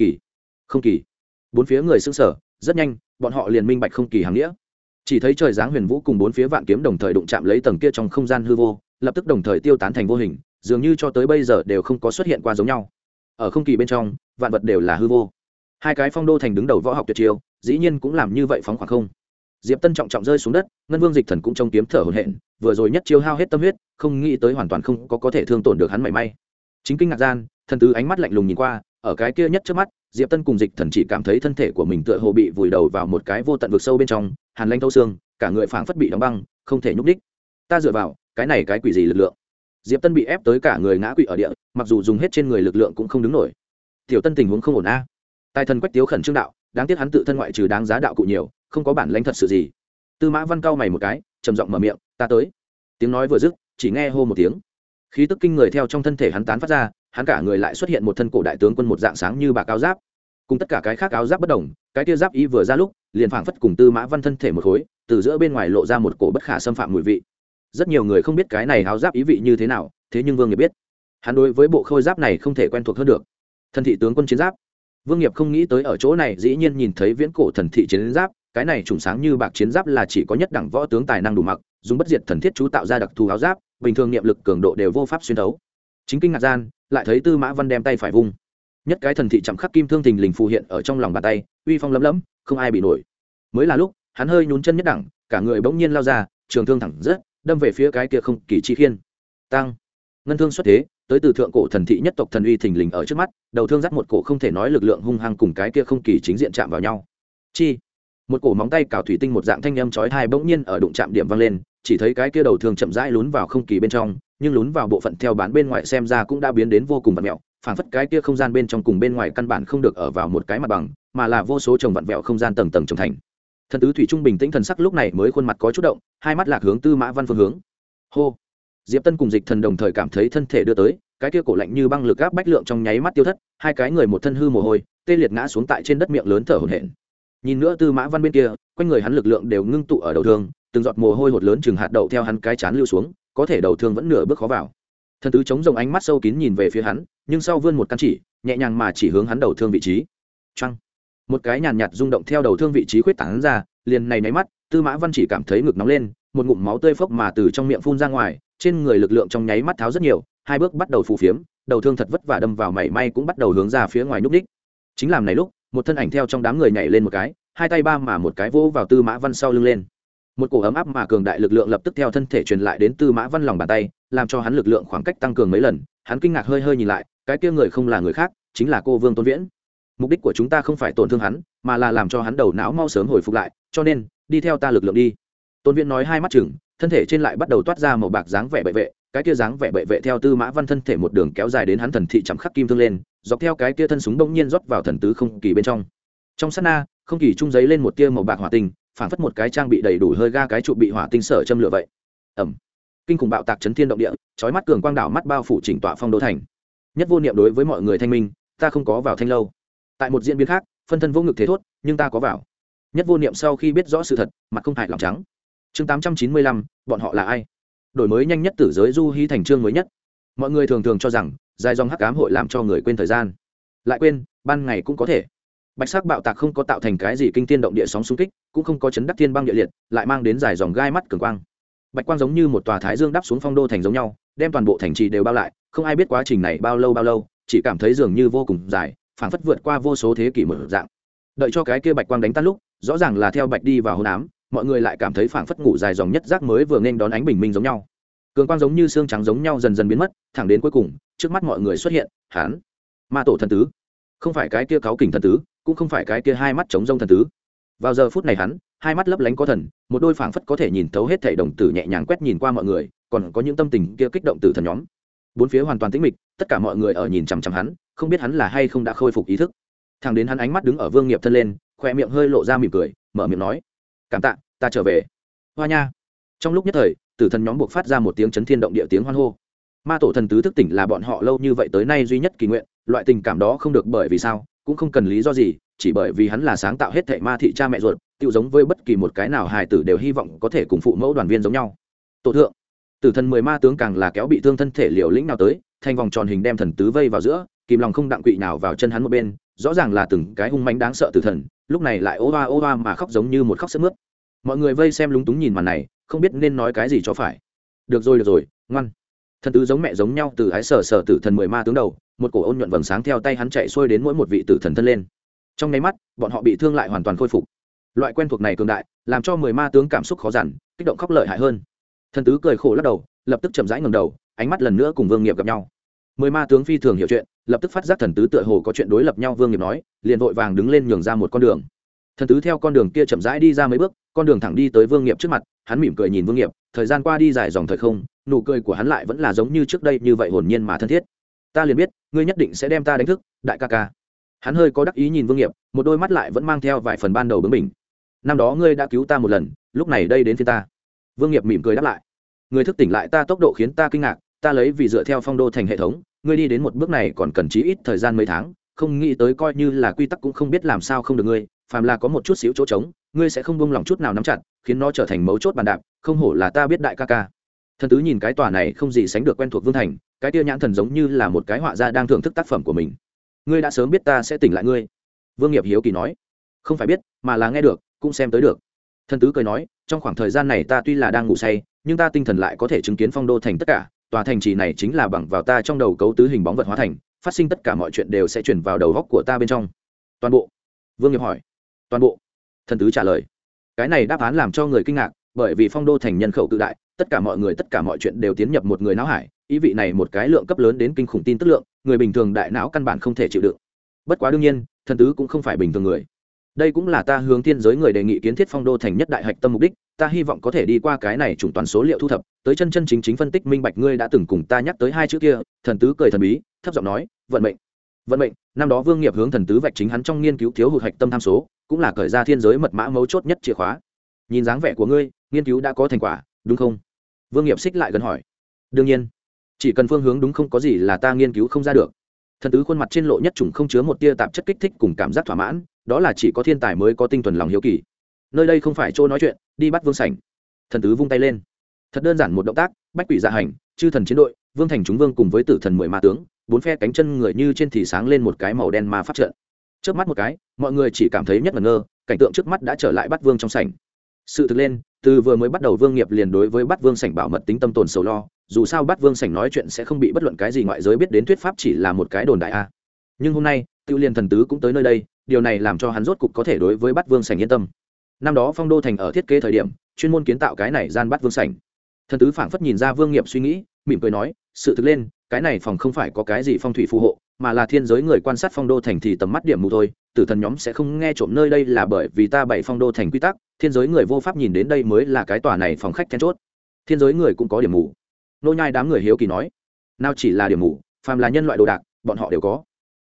kỳ. Bốn phía người sững sờ, rất nhanh, bọn họ liền minh bạch không kỳ hàng nghĩa. Chỉ thấy trời giáng huyền vũ cùng bốn phía vạn kiếm đồng thời đụng chạm lấy tầng kia trong không gian hư vô, lập tức đồng thời tiêu tán thành vô hình, dường như cho tới bây giờ đều không có xuất hiện qua giống nhau. Ở không kỳ bên trong, vạn vật đều là hư vô. Hai cái phong đô thành đứng đầu võ học tuyệt chiêu, dĩ nhiên cũng làm như vậy phóng khoảng không. Diệp Tân trọng trọng rơi xuống đất, ngân vương dịch thần cũng trong kiếm thở hổn hển, vừa rồi nhất chiêu hao hết tâm huyết, không nghĩ tới hoàn toàn không có thể thương tổn được hắn mảy may. Chính kinh ngạc gian, thần tứ ánh mắt lạnh lùng nhìn qua, ở cái kia nhất trước mắt, Diệp Tân cùng dịch thần chỉ cảm thấy thân thể của mình tựa hồ bị vùi đầu vào một cái vô tận vực sâu bên trong, hàn lanh thấu xương, cả người phảng phất bị đóng băng, không thể nhúc đích. Ta dựa vào, cái này cái quỷ gì lực lượng? Diệp Tân bị ép tới cả người ngã quỵ ở địa, mặc dù dùng hết trên người lực lượng cũng không đứng nổi. Tiểu Tân tình huống không ổn a. Tài thần Quách Tiếu khẩn trương đạo, đáng tiếc hắn tự thân ngoại trừ đáng giá đạo cụ nhiều, không có bản lãnh thật sự gì. Tư Mã Văn cau mày một cái, trầm giọng mở miệng, ta tới. Tiếng nói vừa dứt, chỉ nghe hô một tiếng, khí tức kinh người theo trong thân thể hắn tán phát ra, hắn cả người lại xuất hiện một thân cổ đại tướng quân một dạng sáng như bạc áo giáp, cùng tất cả cái khác áo giáp bất đồng, cái kia giáp y vừa ra lúc, liền phảng phất cùng Tư Mã Văn thân thể một khối, từ giữa bên ngoài lộ ra một cổ bất khả xâm phạm mùi vị. Rất nhiều người không biết cái này áo giáp ý vị như thế nào, thế nhưng Vương Nghiệp biết, hắn đối với bộ khôi giáp này không thể quen thuộc hơn được. Thần thị tướng quân chiến giáp. Vương Nghiệp không nghĩ tới ở chỗ này dĩ nhiên nhìn thấy viễn cổ thần thị chiến giáp, cái này trùng sáng như bạc chiến giáp là chỉ có nhất đẳng võ tướng tài năng đủ mặc, dùng bất diệt thần thiết chú tạo ra đặc thù áo giáp, bình thường niệm lực cường độ đều vô pháp xuyên thấu. Chính kinh ngạc gian, lại thấy Tư Mã Văn đem tay phải vung, nhất cái thần thị chạm khắc kim thương thình lình phù hiện ở trong lòng bàn tay, uy phong lấm lấm, không ai bị nổi. Mới là lúc, hắn hơi nhún chân nhất đẳng, cả người bỗng nhiên lao ra, trường thương thẳng rất, đâm về phía cái kia không kỳ chi khiên. Tăng, ngân thương xuất thế, tới từ thượng cổ thần thị nhất tộc thần uy thình lình ở trước mắt, đầu thương dắt một cổ không thể nói lực lượng hung hăng cùng cái kia không kỳ chính diện chạm vào nhau. Chi, một cổ móng tay cào thủy tinh một dạng thanh âm chói tai bỗng nhiên ở đụng chạm điểm vang lên, chỉ thấy cái kia đầu thương chậm rãi lún vào không kỳ bên trong, nhưng lún vào bộ phận theo bán bên ngoài xem ra cũng đã biến đến vô cùng vặn vẹo, phảng phất cái kia không gian bên trong cùng bên ngoài căn bản không được ở vào một cái mặt bằng, mà là vô số chồng vặn vẹo không gian tầng tầng chồng thành. Thần tứ thủy trung bình tĩnh thần sắc lúc này mới khuôn mặt có chút động, hai mắt lạc hướng Tư Mã Văn phương hướng. Hô. Diệp Tân cùng dịch thần đồng thời cảm thấy thân thể đưa tới, cái kia cổ lạnh như băng lực áp bách lượng trong nháy mắt tiêu thất, hai cái người một thân hư mồ hôi, tê liệt ngã xuống tại trên đất miệng lớn thở hổn hển. Nhìn nữa Tư Mã Văn bên kia, quanh người hắn lực lượng đều ngưng tụ ở đầu thương, từng giọt mồ hôi hột lớn chừng hạt đậu theo hắn cái chán lưu xuống, có thể đầu thương vẫn nửa bước khó vào. Thần tứ chống rồng ánh mắt sâu kín nhìn về phía hắn, nhưng sau vươn một căn chỉ, nhẹ nhàng mà chỉ hướng hắn đầu thương vị trí. Choang. Một cái nhàn nhạt rung động theo đầu thương vị trí khuyết tán ra, liền này nháy mắt, Tư Mã Văn chỉ cảm thấy ngực nóng lên, một ngụm máu tươi phốc mà từ trong miệng phun ra ngoài, trên người lực lượng trong nháy mắt tháo rất nhiều, hai bước bắt đầu phù phiếm, đầu thương thật vất vả đâm vào mảy may cũng bắt đầu hướng ra phía ngoài núp đích. Chính làm này lúc, một thân ảnh theo trong đám người nhảy lên một cái, hai tay ba mà một cái vỗ vào Tư Mã Văn sau lưng lên. Một cổ ấm áp mà cường đại lực lượng lập tức theo thân thể truyền lại đến Tư Mã Văn lòng bàn tay, làm cho hắn lực lượng khoảng cách tăng cường mấy lần. Hắn kinh ngạc hơi hơi nhìn lại, cái kia người không là người khác, chính là cô Vương Tôn Viễn. Mục đích của chúng ta không phải tổn thương hắn, mà là làm cho hắn đầu não mau sớm hồi phục lại, cho nên đi theo ta lực lượng đi. Tôn Viễn nói hai mắt chừng, thân thể trên lại bắt đầu toát ra màu bạc dáng vẻ bệ vệ, cái kia dáng vẻ bệ vệ theo Tư Mã Văn thân thể một đường kéo dài đến hắn thần thị chạm khắc kim thương lên, dọc theo cái kia thân súng bỗng nhiên rót vào thần tứ không kỳ bên trong sát na không kỳ trung giấy lên một tia màu bạc hỏa tinh, phảng phất một cái trang bị đầy đủ hơi ga cái trụ bị hỏa tinh sở châm lửa vậy. Ẩm. Kinh khủng bạo tạc chấn thiên động địa, chói mắt cường quang đảo mắt bao phủ chỉnh tọa phong đô thành. Nhất Vô Niệm đối với mọi người thanh minh, ta không có vào thanh lâu. Tại một diễn biến khác, phân thân vô ngực thế thốt, nhưng ta có vào. Nhất Vô Niệm sau khi biết rõ sự thật, mặt không hại lòng trắng. Chương 895, bọn họ là ai? Đổi mới nhanh nhất tử giới du hí thành chương mới nhất. Mọi người thường thường cho rằng dài dòng hắc ám hội làm cho người quên thời gian, lại quên ban ngày cũng có thể. Bạch sắc bạo tạc không có tạo thành cái gì kinh thiên động địa sóng xung kích, cũng không có chấn đắc thiên băng địa liệt, lại mang đến dài dòng gai mắt cường quang. Bạch quang giống như một tòa thái dương đắp xuống phong đô thành giống nhau, đem toàn bộ thành trì đều bao lại, không ai biết quá trình này bao lâu, chỉ cảm thấy dường như vô cùng dài, phảng phất vượt qua vô số thế kỷ mở dạng. Đợi cho cái kia bạch quang đánh tan lúc, rõ ràng là theo bạch đi vào hôn ám, mọi người lại cảm thấy phảng phất ngủ dài dòng nhất giác mới vừa nên đón ánh bình minh giống nhau. Cường quang giống như xương trắng giống nhau dần dần biến mất, thẳng đến cuối cùng, trước mắt mọi người xuất hiện, hắn, Ma Tổ thần tứ, không phải cái kia cáu kỉnh thần tứ, cũng không phải cái kia hai mắt trống rông thần tứ. Vào giờ phút này hắn, hai mắt lấp lánh có thần, một đôi phảng phất có thể nhìn thấu hết thảy đồng tử nhẹ nhàng quét nhìn qua mọi người, còn có những tâm tình kia kích động từ thần nhóm. Bốn phía hoàn toàn tĩnh mịch, tất cả mọi người ở nhìn chằm chằm hắn, không biết hắn là hay không đã khôi phục ý thức. Thẳng đến hắn ánh mắt đứng ở Vương Nghiệp thân lên, khóe miệng hơi lộ ra mỉm cười, mở miệng nói: "Cảm tạ, ta trở về." Hoa nha. Trong lúc nhất thời, tử thần nhóm buộc phát ra một tiếng chấn thiên động địa tiếng hoan hô. Ma Tổ thần tứ thức tỉnh là bọn họ lâu như vậy tới nay duy nhất kỳ nguyện, loại tình cảm đó không được bởi vì sao, cũng không cần lý do gì, chỉ bởi vì hắn là sáng tạo hết thảy ma thị cha mẹ ruột, tiêu giống với bất kỳ một cái nào hài tử đều hy vọng có thể cùng phụ mẫu đoàn viên giống nhau. Tổ thượng, tử thần 10 ma tướng càng là kéo bị thương thân thể liều lĩnh nào tới, thành vòng tròn hình đem thần tứ vây vào giữa, kìm lòng không đặng quỵ nào vào chân hắn một bên, rõ ràng là từng cái hung mãnh đáng sợ tử thần, lúc này lại ô oa mà khóc giống như một khóc sướt mướt. Mọi người vây xem lúng túng nhìn màn này, không biết nên nói cái gì cho phải. Được rồi, ngoan. Thần tứ giống mẹ giống nhau từ ái sở tử thần 10 ma tướng đầu, một cổ ôn nhuận vầng sáng theo tay hắn chạy xuôi đến mỗi một vị tử thần thân lên. Trong nháy mắt, bọn họ bị thương lại hoàn toàn khôi phục. Loại quen thuộc này cường đại, làm cho 10 ma tướng cảm xúc khó dằn, kích động khóc lợi hại hơn. Thần tứ cười khổ lắc đầu, lập tức chậm rãi ngẩng đầu, ánh mắt lần nữa cùng Vương Nghiệp gặp nhau. 10 ma tướng phi thường hiểu chuyện, lập tức phát giác thần tứ tựa hồ có chuyện đối lập nhau. Vương Nghiệp nói, liền vội vàng đứng lên nhường ra một con đường. Thần tứ theo con đường kia chậm rãi đi ra mấy bước, con đường thẳng đi tới Vương Nghiệp trước mặt, hắn mỉm cười nhìn Vương Nghiệp, thời gian qua đi dài dòng thời không, nụ cười của hắn lại vẫn là giống như trước đây như vậy hồn nhiên mà thân thiết. Ta liền biết, ngươi nhất định sẽ đem ta đánh thức, đại ca ca. Hắn hơi có đắc ý nhìn Vương Nghiệp, một đôi mắt lại vẫn mang theo vài phần ban đầu bướng bỉnh. Năm đó ngươi đã cứu ta một lần, lúc này đây đến phiên ta. Vương Nghiệp mỉm cười đáp lại. Ngươi thức tỉnh lại ta tốc độ khiến ta kinh ngạc, ta lấy vì dựa theo phong đô thành hệ thống, ngươi đi đến một bước này còn cần chí ít thời gian mấy tháng, không nghĩ tới coi như là quy tắc cũng không biết làm sao không được ngươi, phàm là có một chút xíu chỗ trống, ngươi sẽ không buông lòng chút nào nắm chặt, khiến nó trở thành mấu chốt bàn đạp, không hổ là ta biết đại ca ca. Thần tứ nhìn cái tòa này không gì sánh được quen thuộc Vương thành, cái tia nhãn thần giống như là một cái họa gia đang thưởng thức tác phẩm của mình. Ngươi đã sớm biết ta sẽ tỉnh lại ngươi. Vương Nghiệp hiếu kỳ nói. Không phải biết, mà là nghe được, cũng xem tới được. Thần tứ cười nói, trong khoảng thời gian này ta tuy là đang ngủ say, nhưng ta tinh thần lại có thể chứng kiến phong đô thành tất cả, tòa thành trì này chính là bằng vào ta trong đầu cấu tứ hình bóng vật hóa thành, phát sinh tất cả mọi chuyện đều sẽ chuyển vào đầu góc của ta bên trong. Toàn bộ? Vương Nghiệp hỏi. Toàn bộ. Thần tứ trả lời. Cái này đáp án làm cho người kinh ngạc, bởi vì phong đô thành nhân khẩu cự đại, tất cả mọi người tất cả mọi chuyện đều tiến nhập một người não hải, ý vị này một cái lượng cấp lớn đến kinh khủng tin tức lượng, người bình thường đại não căn bản không thể chịu đựng. Bất quá đương nhiên, thần tứ cũng không phải bình thường người. Đây cũng là ta hướng thiên giới người đề nghị kiến thiết phong đô thành nhất đại hạch tâm mục đích, ta hy vọng có thể đi qua cái này chủng toàn số liệu thu thập, tới chân chân chính chính phân tích minh bạch. Ngươi đã từng cùng ta nhắc tới hai chữ kia. Thần tứ cười thần bí, thấp giọng nói, vận mệnh. Vận mệnh, năm đó Vương Nghiệp hướng thần tứ vạch chính hắn trong nghiên cứu thiếu hụt hạch tâm tham số, cũng là cởi ra thiên giới mật mã mấu chốt nhất chìa khóa. Nhìn dáng vẻ của ngươi, nghiên cứu đã có thành quả, đúng không? Vương Nghiệp xích lại gần hỏi. Đương nhiên, chỉ cần phương hướng đúng, không có gì là ta nghiên cứu không ra được. Thần tứ khuôn mặt trên lộ nhất trùng không chứa một tia tạp chất kích thích cùng cảm giác thỏa mãn, đó là chỉ có thiên tài mới có tinh thuần lòng hiếu kỳ. Nơi đây không phải chỗ nói chuyện, đi bắt Vương sảnh. Thần tứ vung tay lên. Thật đơn giản một động tác, bách quỷ dạ hành, chư thần chiến đội, Vương thành chúng vương cùng với tử thần 10 ma tướng, bốn phe cánh chân người như trên thì sáng lên một cái màu đen ma pháp trận. Trước mắt một cái, mọi người chỉ cảm thấy nhất ngẩn ngơ, cảnh tượng trước mắt đã trở lại bắt Vương trong sảnh. Sự thực lên, từ vừa mới bắt đầu Vương Nghiệp liền đối với bắt Vương sảnh bảo mật tính tâm tồn sầu lo, dù sao bắt Vương sảnh nói chuyện sẽ không bị bất luận cái gì ngoại giới biết đến, thuyết pháp chỉ là một cái đồn đại a. Nhưng hôm nay, Tiêu Liên thần tứ cũng tới nơi đây, điều này làm cho hắn rốt cục có thể đối với bắt Vương sảnh yên tâm. Năm đó phong đô thành ở thiết kế thời điểm, chuyên môn kiến tạo cái này gian bắt Vương sảnh. Thần tứ phảng phất nhìn ra Vương Nghiệp suy nghĩ, mỉm cười nói, sự thực lên, cái này phòng không phải có cái gì phong thủy phù hộ, mà là thiên giới người quan sát phong đô thành thì tầm mắt điểm mù thôi, tử thần nhóm sẽ không nghe trộm nơi đây là bởi vì ta bày phong đô thành quy tắc, thiên giới người vô pháp nhìn đến đây mới là cái tòa này phòng khách then chốt. Thiên giới người cũng có điểm mù. Nô nhai đám người hiếu kỳ nói, nào chỉ là điểm mù, phàm là nhân loại đồ đạc, bọn họ đều có.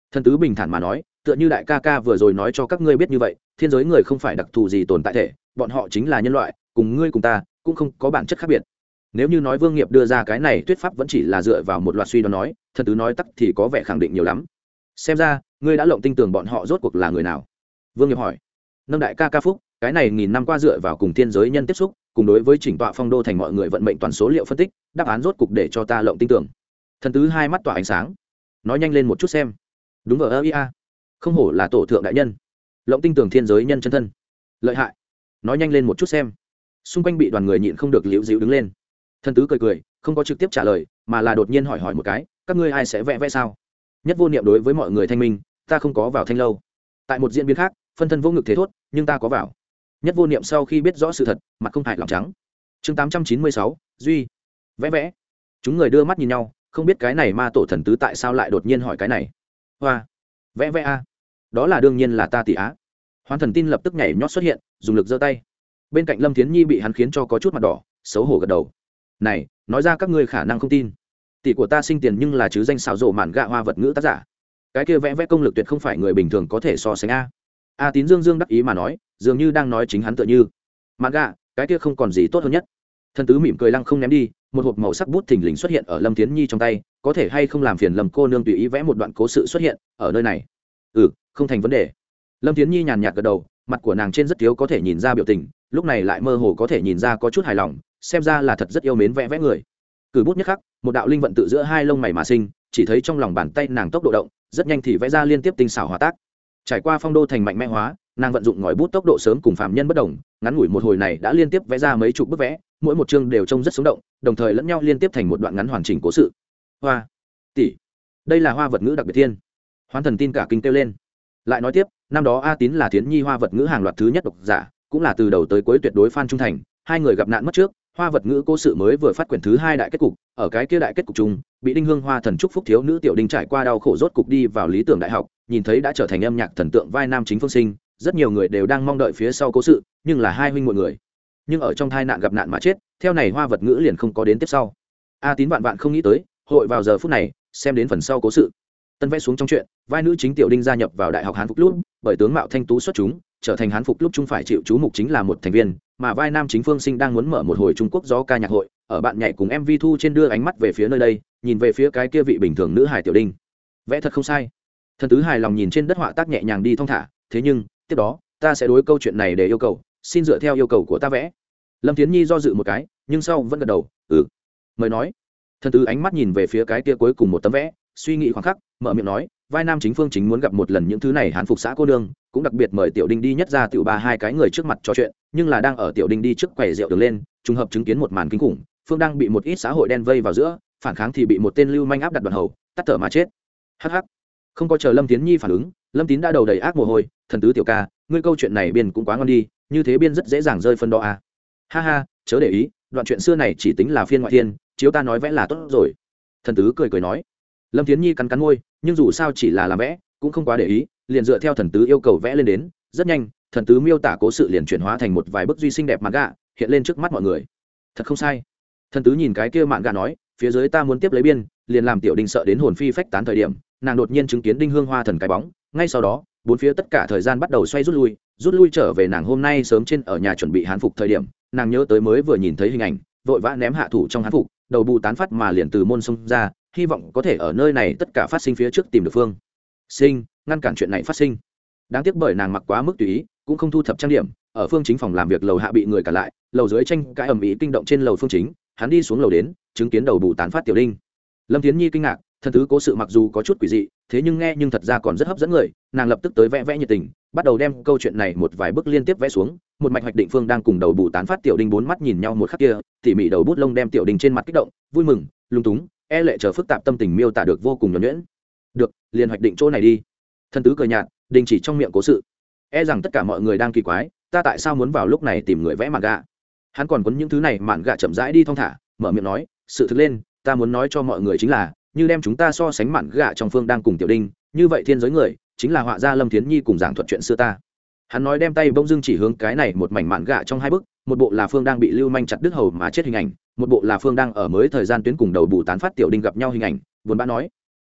Thần tứ bình thản mà nói, tựa như đại ca ca vừa rồi nói cho các ngươi biết như vậy, thiên giới người không phải đặc thù gì tồn tại thể, bọn họ chính là nhân loại, cùng ngươi cùng ta cũng không có bản chất khác biệt. Nếu như nói Vương Nghiệp đưa ra cái này thuyết pháp vẫn chỉ là dựa vào một loạt suy đoán nói, thần tứ nói tắc thì có vẻ khẳng định nhiều lắm. Xem ra ngươi đã lộng tin tưởng bọn họ rốt cuộc là người nào? Vương Nghiệp hỏi. Nâng đại ca ca phúc, cái này nghìn năm qua dựa vào cùng thiên giới nhân tiếp xúc, cùng đối với chỉnh tọa phong đô thành mọi người vận mệnh toàn số liệu phân tích, đáp án rốt cục để cho ta lộng tin tưởng. Thần tứ hai mắt tỏa ánh sáng, nói nhanh lên một chút xem. Đúng ở ia, không hổ là tổ thượng đại nhân, lộng tinh tường thiên giới nhân chân thân, lợi hại. Nói nhanh lên một chút xem. Xung quanh bị đoàn người nhịn không được liễu dịu đứng lên. Thần tứ cười cười, không có trực tiếp trả lời, mà là đột nhiên hỏi một cái, các ngươi ai sẽ vẽ vẽ sao? Nhất Vô Niệm đối với mọi người thanh minh, ta không có vào thanh lâu. Tại một diễn biến khác, phân thân vô ngực thế thốt, nhưng ta có vào. Nhất Vô Niệm sau khi biết rõ sự thật, mặt không hại lòng trắng. Chương 896, duy, vẽ vẽ. Chúng người đưa mắt nhìn nhau, không biết cái này ma tổ thần tứ tại sao lại đột nhiên hỏi cái này. Hoa, vẽ vẽ a, đó là đương nhiên là ta tỷ á. Hoán Thần Tin lập tức nhảy nhót xuất hiện, dùng lực giơ tay. Bên cạnh Lâm Thiến Nhi bị hắn khiến cho có chút mặt đỏ, xấu hổ gật đầu. Này, nói ra các ngươi khả năng không tin, tỷ của ta sinh tiền nhưng là chứ danh xảo rộ mạn gạ hoa vật ngữ tác giả, cái kia vẽ vẽ công lực tuyệt không phải người bình thường có thể so sánh a. Tín dương dương đắc ý mà nói, dường như đang nói chính hắn tựa như mạn gạ, cái kia không còn gì tốt hơn nhất. Thần tứ mỉm cười lăng không ném đi một hộp màu sắc bút thình lình xuất hiện ở Lâm Thiến Nhi trong tay, có thể hay không làm phiền Lâm cô nương tùy ý vẽ một đoạn cố sự xuất hiện ở nơi này? Không thành vấn đề. Lâm Thiến Nhi nhàn nhạt gật đầu, mặt của nàng trên rất thiếu có thể nhìn ra biểu tình, lúc này lại mơ hồ có thể nhìn ra có chút hài lòng, xem ra là thật rất yêu mến vẽ vẽ người. Cử bút nhất khắc, một đạo linh vận tự giữa hai lông mày mà sinh, chỉ thấy trong lòng bàn tay nàng tốc độ động, rất nhanh thì vẽ ra liên tiếp tinh xảo hòa tác. Trải qua phong đô thành mạnh mẽ hóa, nàng vận dụng ngòi bút tốc độ sớm cùng phàm nhân bất đồng, ngắn ngủi một hồi này đã liên tiếp vẽ ra mấy chục bức vẽ, mỗi một chương đều trông rất sống động, đồng thời lẫn nhau liên tiếp thành một đoạn ngắn hoàn chỉnh cố sự. Hoa, tỷ, đây là hoa vật ngữ đặc biệt thiên. Hoán Thần Tin cả kinh kêu lên. Lại nói tiếp, năm đó A Tín là Thiến Nhi hoa vật ngữ hàng loạt thứ nhất độc giả, cũng là từ đầu tới cuối tuyệt đối fan trung thành, hai người gặp nạn mất trước, hoa vật ngữ cố sự mới vừa phát quyển thứ hai đại kết cục, ở cái kia đại kết cục chung, bị Đinh Hương Hoa thần chúc phúc thiếu nữ tiểu Đinh trải qua đau khổ rốt cục đi vào lý tưởng đại học, nhìn thấy đã trở thành âm nhạc thần tượng vai nam chính Phương Sinh, rất nhiều người đều đang mong đợi phía sau cố sự, nhưng là hai huynh muội người, nhưng ở trong tai nạn gặp nạn mà chết, theo này hoa vật ngữ liền không có đến tiếp sau. A Tín vạn vạn không nghĩ tới, hội vào giờ phút này, xem đến phần sau cố sự. Tân vẽ xuống trong chuyện, vai nữ chính tiểu Đinh gia nhập vào đại học Hán Phục Lúc, bởi tướng mạo thanh tú xuất chúng, trở thành Hán Phục Lúc chung phải chịu chú mục chính là một thành viên, mà vai nam chính Phương Sinh đang muốn mở một hồi Trung Quốc gió ca nhạc hội, ở bạn nhảy cùng MV thu trên đưa ánh mắt về phía nơi đây, nhìn về phía cái kia vị bình thường nữ hài tiểu Đinh. Vẽ thật không sai. Thần tứ hài lòng nhìn trên đất họa tác nhẹ nhàng đi thong thả, thế nhưng, tiếp đó, ta sẽ đối câu chuyện này để yêu cầu, xin dựa theo yêu cầu của ta vẽ. Lâm Thiến Nhi do dự một cái, nhưng sau vẫn gật đầu, mời nói. Thần tứ ánh mắt nhìn về phía cái kia cuối cùng một tấm vẽ, suy nghĩ khoảng khắc, mở miệng nói, vai nam chính Phương chính muốn gặp một lần những thứ này Hán phục xã cô nương, cũng đặc biệt mời tiểu Đinh đi nhất ra tiểu ba hai cái người trước mặt trò chuyện, nhưng là đang ở tiểu Đinh đi trước quầy rượu đường lên, trùng hợp chứng kiến một màn kinh khủng, Phương đang bị một ít xã hội đen vây vào giữa, phản kháng thì bị một tên lưu manh áp đặt đoạn hầu, tắt thở mà chết. Hắc hắc. Không có chờ Lâm Tiến Nhi phản ứng, Lâm Tín đã đầu đầy ác mồ hôi, thần tứ tiểu ca, ngươi câu chuyện này biên cũng quá ngon đi, như thế biên rất dễ dàng rơi phân đó à. Ha ha, chớ để ý, đoạn chuyện xưa này chỉ tính là phiên ngoại thiên, chiếu ta nói vẽ là tốt rồi. Thần tứ cười cười nói. Lâm Tiến Nhi cắn cắn môi, nhưng dù sao chỉ là làm vẽ, cũng không quá để ý, liền dựa theo thần tứ yêu cầu vẽ lên đến, rất nhanh, thần tứ miêu tả cố sự liền chuyển hóa thành một vài bức duy xinh đẹp mạn gạ, hiện lên trước mắt mọi người. Thật không sai. Thần tứ nhìn cái kia mạn gạ nói, phía dưới ta muốn tiếp lấy biên, liền làm tiểu Đinh sợ đến hồn phi phách tán thời điểm, nàng đột nhiên chứng kiến Đinh Hương Hoa thần cái bóng, ngay sau đó, bốn phía tất cả thời gian bắt đầu xoay rút lui trở về nàng hôm nay sớm trên ở nhà chuẩn bị hán phục thời điểm, nàng nhớ tới mới vừa nhìn thấy hình ảnh, vội vã ném hạ thủ trong hán phục, đầu bù tán phát mà liền từ môn xông ra, hy vọng có thể ở nơi này tất cả phát sinh phía trước tìm được phương sinh, ngăn cản chuyện này phát sinh. Đáng tiếc bởi nàng mặc quá mức tùy ý, cũng không thu thập trang điểm, ở phương chính phòng làm việc lầu hạ bị người cản lại, lầu dưới tranh cãi ầm ĩ kinh động trên lầu phương chính, hắn đi xuống lầu đến, chứng kiến đầu bù tán phát tiểu Đinh. Lâm Thiến Nhi kinh ngạc, thần tứ cố sự mặc dù có chút quỷ dị, thế nhưng nghe nhưng thật ra còn rất hấp dẫn người, nàng lập tức tới vẽ nhiệt tình, bắt đầu đem câu chuyện này một vài bước liên tiếp vẽ xuống, một mạch hoạch định phương đang cùng đầu bù tán phát tiểu Đinh bốn mắt nhìn nhau một khắc kia, tỉ mỉ đầu bút lông đem tiểu Đinh trên mặt kích động, vui mừng, lung túng, e lệ chờ phức tạp tâm tình miêu tả được vô cùng nhuần nhuyễn. Được, liền hoạch định chỗ này đi. Thần tứ cười nhạt, đình chỉ trong miệng cố sự. E rằng tất cả mọi người đang kỳ quái, ta tại sao muốn vào lúc này tìm người vẽ mạn gạ? Hắn còn quấn những thứ này mạn gạ chậm rãi đi thong thả, mở miệng nói, sự thực lên, ta muốn nói cho mọi người chính là, như đem chúng ta so sánh mạn gạ trong phương đang cùng tiểu Đinh, như vậy thiên giới người chính là họa gia Lâm Thiến Nhi cùng giảng thuật chuyện xưa ta. Hắn nói đem tay bỗng dưng chỉ hướng cái này một mảnh mạn gạ trong hai bức, một bộ là phương đang bị lưu manh chặt đứt hầu mà chết hình ảnh, một bộ là phương đang ở mới thời gian tuyến cùng đầu bù tán phát tiểu Đinh gặp nhau hình ảnh, buồn bã nói,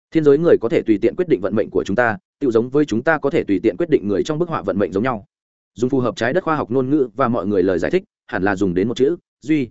thiên giới người có thể tùy tiện quyết định vận mệnh của chúng ta, tự giống với chúng ta có thể tùy tiện quyết định người trong bức họa vận mệnh giống nhau. Dùng phù hợp trái đất khoa học ngôn ngữ và mọi người lời giải thích hẳn là dùng đến một chữ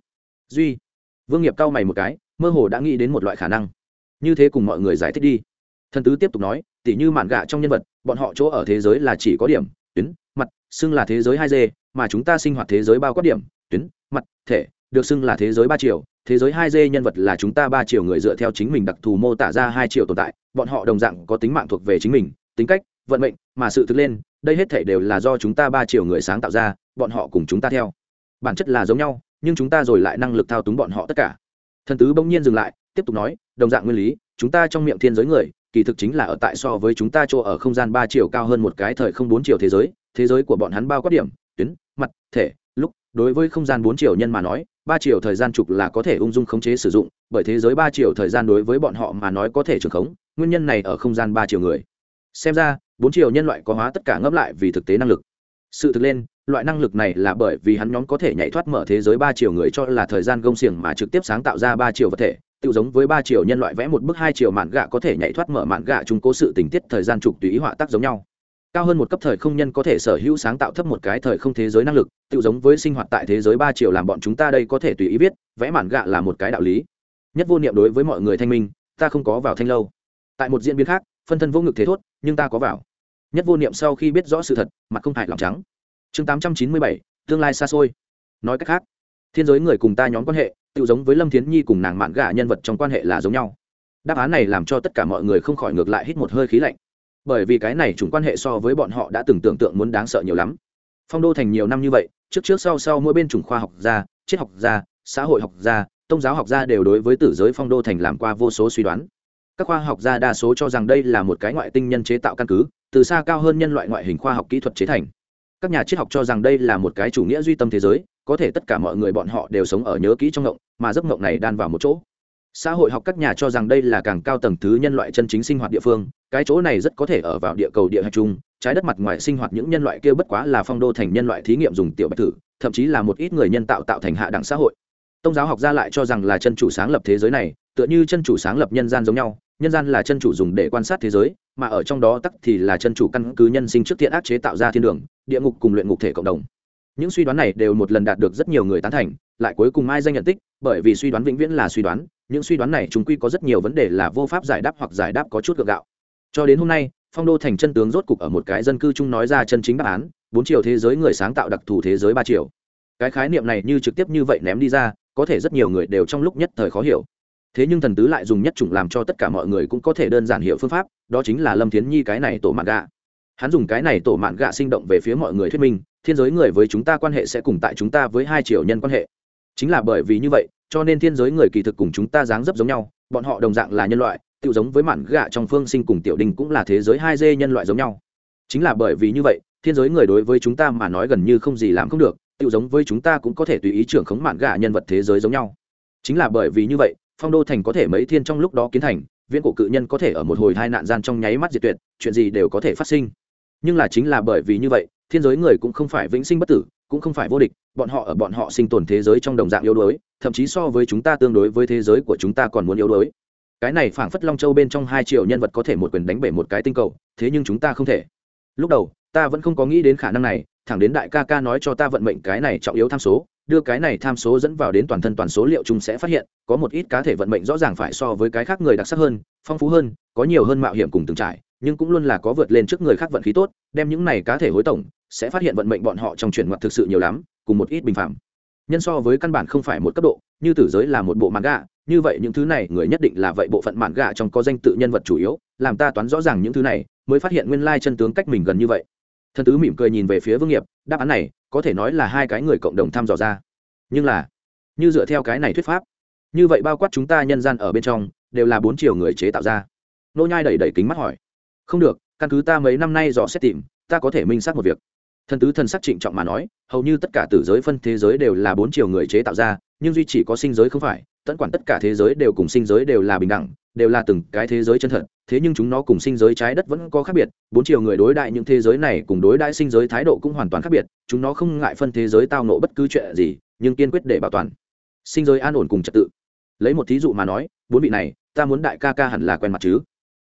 duy. Vương Nghiệp cau mày một cái, mơ hồ đã nghĩ đến một loại khả năng. Như thế cùng mọi người giải thích đi. Thần tứ tiếp tục nói, tỉ như mạn gạ trong nhân vật, bọn họ chỗ ở thế giới là chỉ có điểm, tuyến, mặt, xưng là thế giới 2D, mà chúng ta sinh hoạt thế giới bao quát điểm, tuyến, mặt, thể, được xưng là thế giới 3 chiều. Thế giới 2D nhân vật là chúng ta 3 chiều người dựa theo chính mình đặc thù mô tả ra 2 chiều tồn tại, bọn họ đồng dạng có tính mạng thuộc về chính mình, tính cách, vận mệnh, mà sự thực lên, đây hết thảy đều là do chúng ta 3 chiều người sáng tạo ra, bọn họ cùng chúng ta theo bản chất là giống nhau, nhưng chúng ta rồi lại năng lực thao túng bọn họ tất cả. Thần tứ bỗng nhiên dừng lại, tiếp tục nói, đồng dạng nguyên lý, chúng ta trong miệng thiên giới người, kỳ thực chính là ở tại so với chúng ta chỗ ở không gian 3 chiều cao hơn một cái thời không 4 chiều thế giới của bọn hắn bao quát điểm, tuyến, mặt, thể, lúc, đối với không gian 4 chiều nhân mà nói, 3 chiều thời gian trục là có thể ung dung khống chế sử dụng, bởi thế giới 3 chiều thời gian đối với bọn họ mà nói có thể trường khống, nguyên nhân này ở không gian 3 chiều người. Xem ra, 4 chiều nhân loại có hóa tất cả ngấp lại vì thực tế năng lực. Sự thực lên, loại năng lực này là bởi vì hắn nhóm có thể nhảy thoát mở thế giới 3 chiều người cho là thời gian gông xiềng mà trực tiếp sáng tạo ra 3 chiều vật thể, tự giống với 3 chiều nhân loại vẽ một bức 2 chiều mạn gạ có thể nhảy thoát mở mạn gạ chúng cố sự tình tiết thời gian trục tùy ý họa tác giống nhau. Cao hơn một cấp thời không nhân có thể sở hữu sáng tạo thấp một cái thời không thế giới năng lực, tự giống với sinh hoạt tại thế giới 3 chiều làm bọn chúng ta đây có thể tùy ý viết, vẽ mạn gạ là một cái đạo lý. Nhất vô niệm đối với mọi người thanh minh, ta không có vào thanh lâu. Tại một diễn biến khác, phân thân vô ngực thế thốt, nhưng ta có vào. Nhất vô niệm sau khi biết rõ sự thật, mặt không hại lòng trắng. Chương 897, tương lai xa xôi. Nói cách khác, thiên giới người cùng ta nhóm quan hệ, tự giống với Lâm Thiến Nhi cùng nàng mạn gạ nhân vật trong quan hệ là giống nhau. Đáp án này làm cho tất cả mọi người không khỏi ngược lại hít một hơi khí lạnh, bởi vì cái này chủng quan hệ so với bọn họ đã từng tưởng tượng muốn đáng sợ nhiều lắm. Phong Đô thành nhiều năm như vậy, trước sau mỗi bên chủng khoa học gia, triết học gia, xã hội học gia, tôn giáo học gia đều đối với tử giới Phong Đô thành làm qua vô số suy đoán. Các khoa học gia đa số cho rằng đây là một cái ngoại tinh nhân chế tạo căn cứ, từ xa cao hơn nhân loại ngoại hình khoa học kỹ thuật chế thành. Các nhà triết học cho rằng đây là một cái chủ nghĩa duy tâm thế giới, có thể tất cả mọi người bọn họ đều sống ở nhớ kỹ trong ngộng, mà giấc ngộng này đan vào một chỗ. Xã hội học các nhà cho rằng đây là càng cao tầng thứ nhân loại chân chính sinh hoạt địa phương, cái chỗ này rất có thể ở vào địa cầu địa hạch chung, trái đất mặt ngoài sinh hoạt những nhân loại kia bất quá là Phong Đô thành nhân loại thí nghiệm dùng tiểu bạch thử, thậm chí là một ít người nhân tạo tạo thành hạ đẳng xã hội. Tôn giáo học gia lại cho rằng là chân chủ sáng lập thế giới này, tựa như chân chủ sáng lập nhân gian giống nhau, nhân gian là chân chủ dùng để quan sát thế giới, mà ở trong đó tắc thì là chân chủ căn cứ nhân sinh trước thiện ác chế tạo ra thiên đường, địa ngục cùng luyện ngục thể cộng đồng. Những suy đoán này đều một lần đạt được rất nhiều người tán thành, lại cuối cùng mai danh nhận tích, bởi vì suy đoán vĩnh viễn là suy đoán, những suy đoán này chúng quy có rất nhiều vấn đề là vô pháp giải đáp hoặc giải đáp có chút gượng gạo. Cho đến hôm nay, Phong Đô thành chân tướng rốt cục ở một cái dân cư chung nói ra chân chính đáp án, 4 chiều thế giới người sáng tạo đặc thù thế giới 3 chiều. Cái khái niệm này như trực tiếp như vậy ném đi ra, có thể rất nhiều người đều trong lúc nhất thời khó hiểu. Thế nhưng thần tứ lại dùng nhất chủng làm cho tất cả mọi người cũng có thể đơn giản hiểu phương pháp, đó chính là Lâm Thiến Nhi cái này tổ mạn gạ. Hắn dùng cái này tổ mạn gạ sinh động về phía mọi người thuyết minh, thiên giới người với chúng ta quan hệ sẽ cùng tại chúng ta với 2 chiều nhân quan hệ. Chính là bởi vì như vậy, cho nên thiên giới người kỳ thực cùng chúng ta dáng dấp giống nhau, bọn họ đồng dạng là nhân loại, tự giống với mạn gạ trong Phương Sinh cùng Tiểu Đình cũng là thế giới 2D nhân loại giống nhau. Chính là bởi vì như vậy, thiên giới người đối với chúng ta mà nói gần như không gì làm không được, tự giống với chúng ta cũng có thể tùy ý trưởng khống mạn gạ nhân vật thế giới giống nhau. Chính là bởi vì như vậy, Phong Đô thành có thể mấy thiên trong lúc đó kiến thành, viễn cổ cự nhân có thể ở một hồi tai nạn gian trong nháy mắt diệt tuyệt, chuyện gì đều có thể phát sinh. Nhưng là chính là bởi vì như vậy, thiên giới người cũng không phải vĩnh sinh bất tử, cũng không phải vô địch, bọn họ sinh tồn thế giới trong đồng dạng yếu đuối, thậm chí so với chúng ta tương đối với thế giới của chúng ta còn muốn yếu đuối. Cái này phảng phất Long Châu bên trong 2 triệu nhân vật có thể một quyền đánh bể một cái tinh cầu, thế nhưng chúng ta không thể. Lúc đầu, ta vẫn không có nghĩ đến khả năng này, thẳng đến đại ca ca nói cho ta vận mệnh cái này trọng yếu tham số, đưa cái này tham số dẫn vào đến toàn thân toàn số liệu chúng sẽ phát hiện, có một ít cá thể vận mệnh rõ ràng phải so với cái khác người đặc sắc hơn, phong phú hơn, có nhiều hơn mạo hiểm cùng từng trải, nhưng cũng luôn là có vượt lên trước người khác vận khí tốt, đem những này cá thể hối tổng, sẽ phát hiện vận mệnh bọn họ trong chuyển ngoặt thực sự nhiều lắm, cùng một ít bình phạm. Nhân so với căn bản không phải một cấp độ, như tử giới là một bộ manga, như vậy những thứ này người nhất định là vậy bộ phận manga trong có danh tự nhân vật chủ yếu, làm ta toán rõ ràng những thứ này, mới phát hiện nguyên lai chân tướng cách mình gần như vậy. Thần tứ mỉm cười nhìn về phía Vương Nghiệp, đáp án này có thể nói là hai cái người cộng đồng thăm dò ra. Nhưng là, như dựa theo cái này thuyết pháp, như vậy bao quát chúng ta nhân gian ở bên trong đều là 4 triệu người chế tạo ra. Nô Nhai đẩy đẩy kính mắt hỏi, không được, căn cứ ta mấy năm nay dò xét tìm, ta có thể minh xác một việc. Thần tứ thần sắc trịnh trọng mà nói, hầu như tất cả tử giới phân thế giới đều là 4 triệu người chế tạo ra, nhưng duy chỉ có sinh giới không phải, tất quản tất cả thế giới đều cùng sinh giới đều là bình đẳng, đều là từng cái thế giới chân thật, thế nhưng chúng nó cùng sinh giới trái đất vẫn có khác biệt. 4 triệu người đối đại những thế giới này cùng đối đại sinh giới thái độ cũng hoàn toàn khác biệt, chúng nó không ngại phân thế giới tao nộ bất cứ chuyện gì, nhưng kiên quyết để bảo toàn sinh giới an ổn cùng trật tự. Lấy một thí dụ mà nói, 4 vị này, ta muốn đại ca ca hẳn là quen mặt chứ.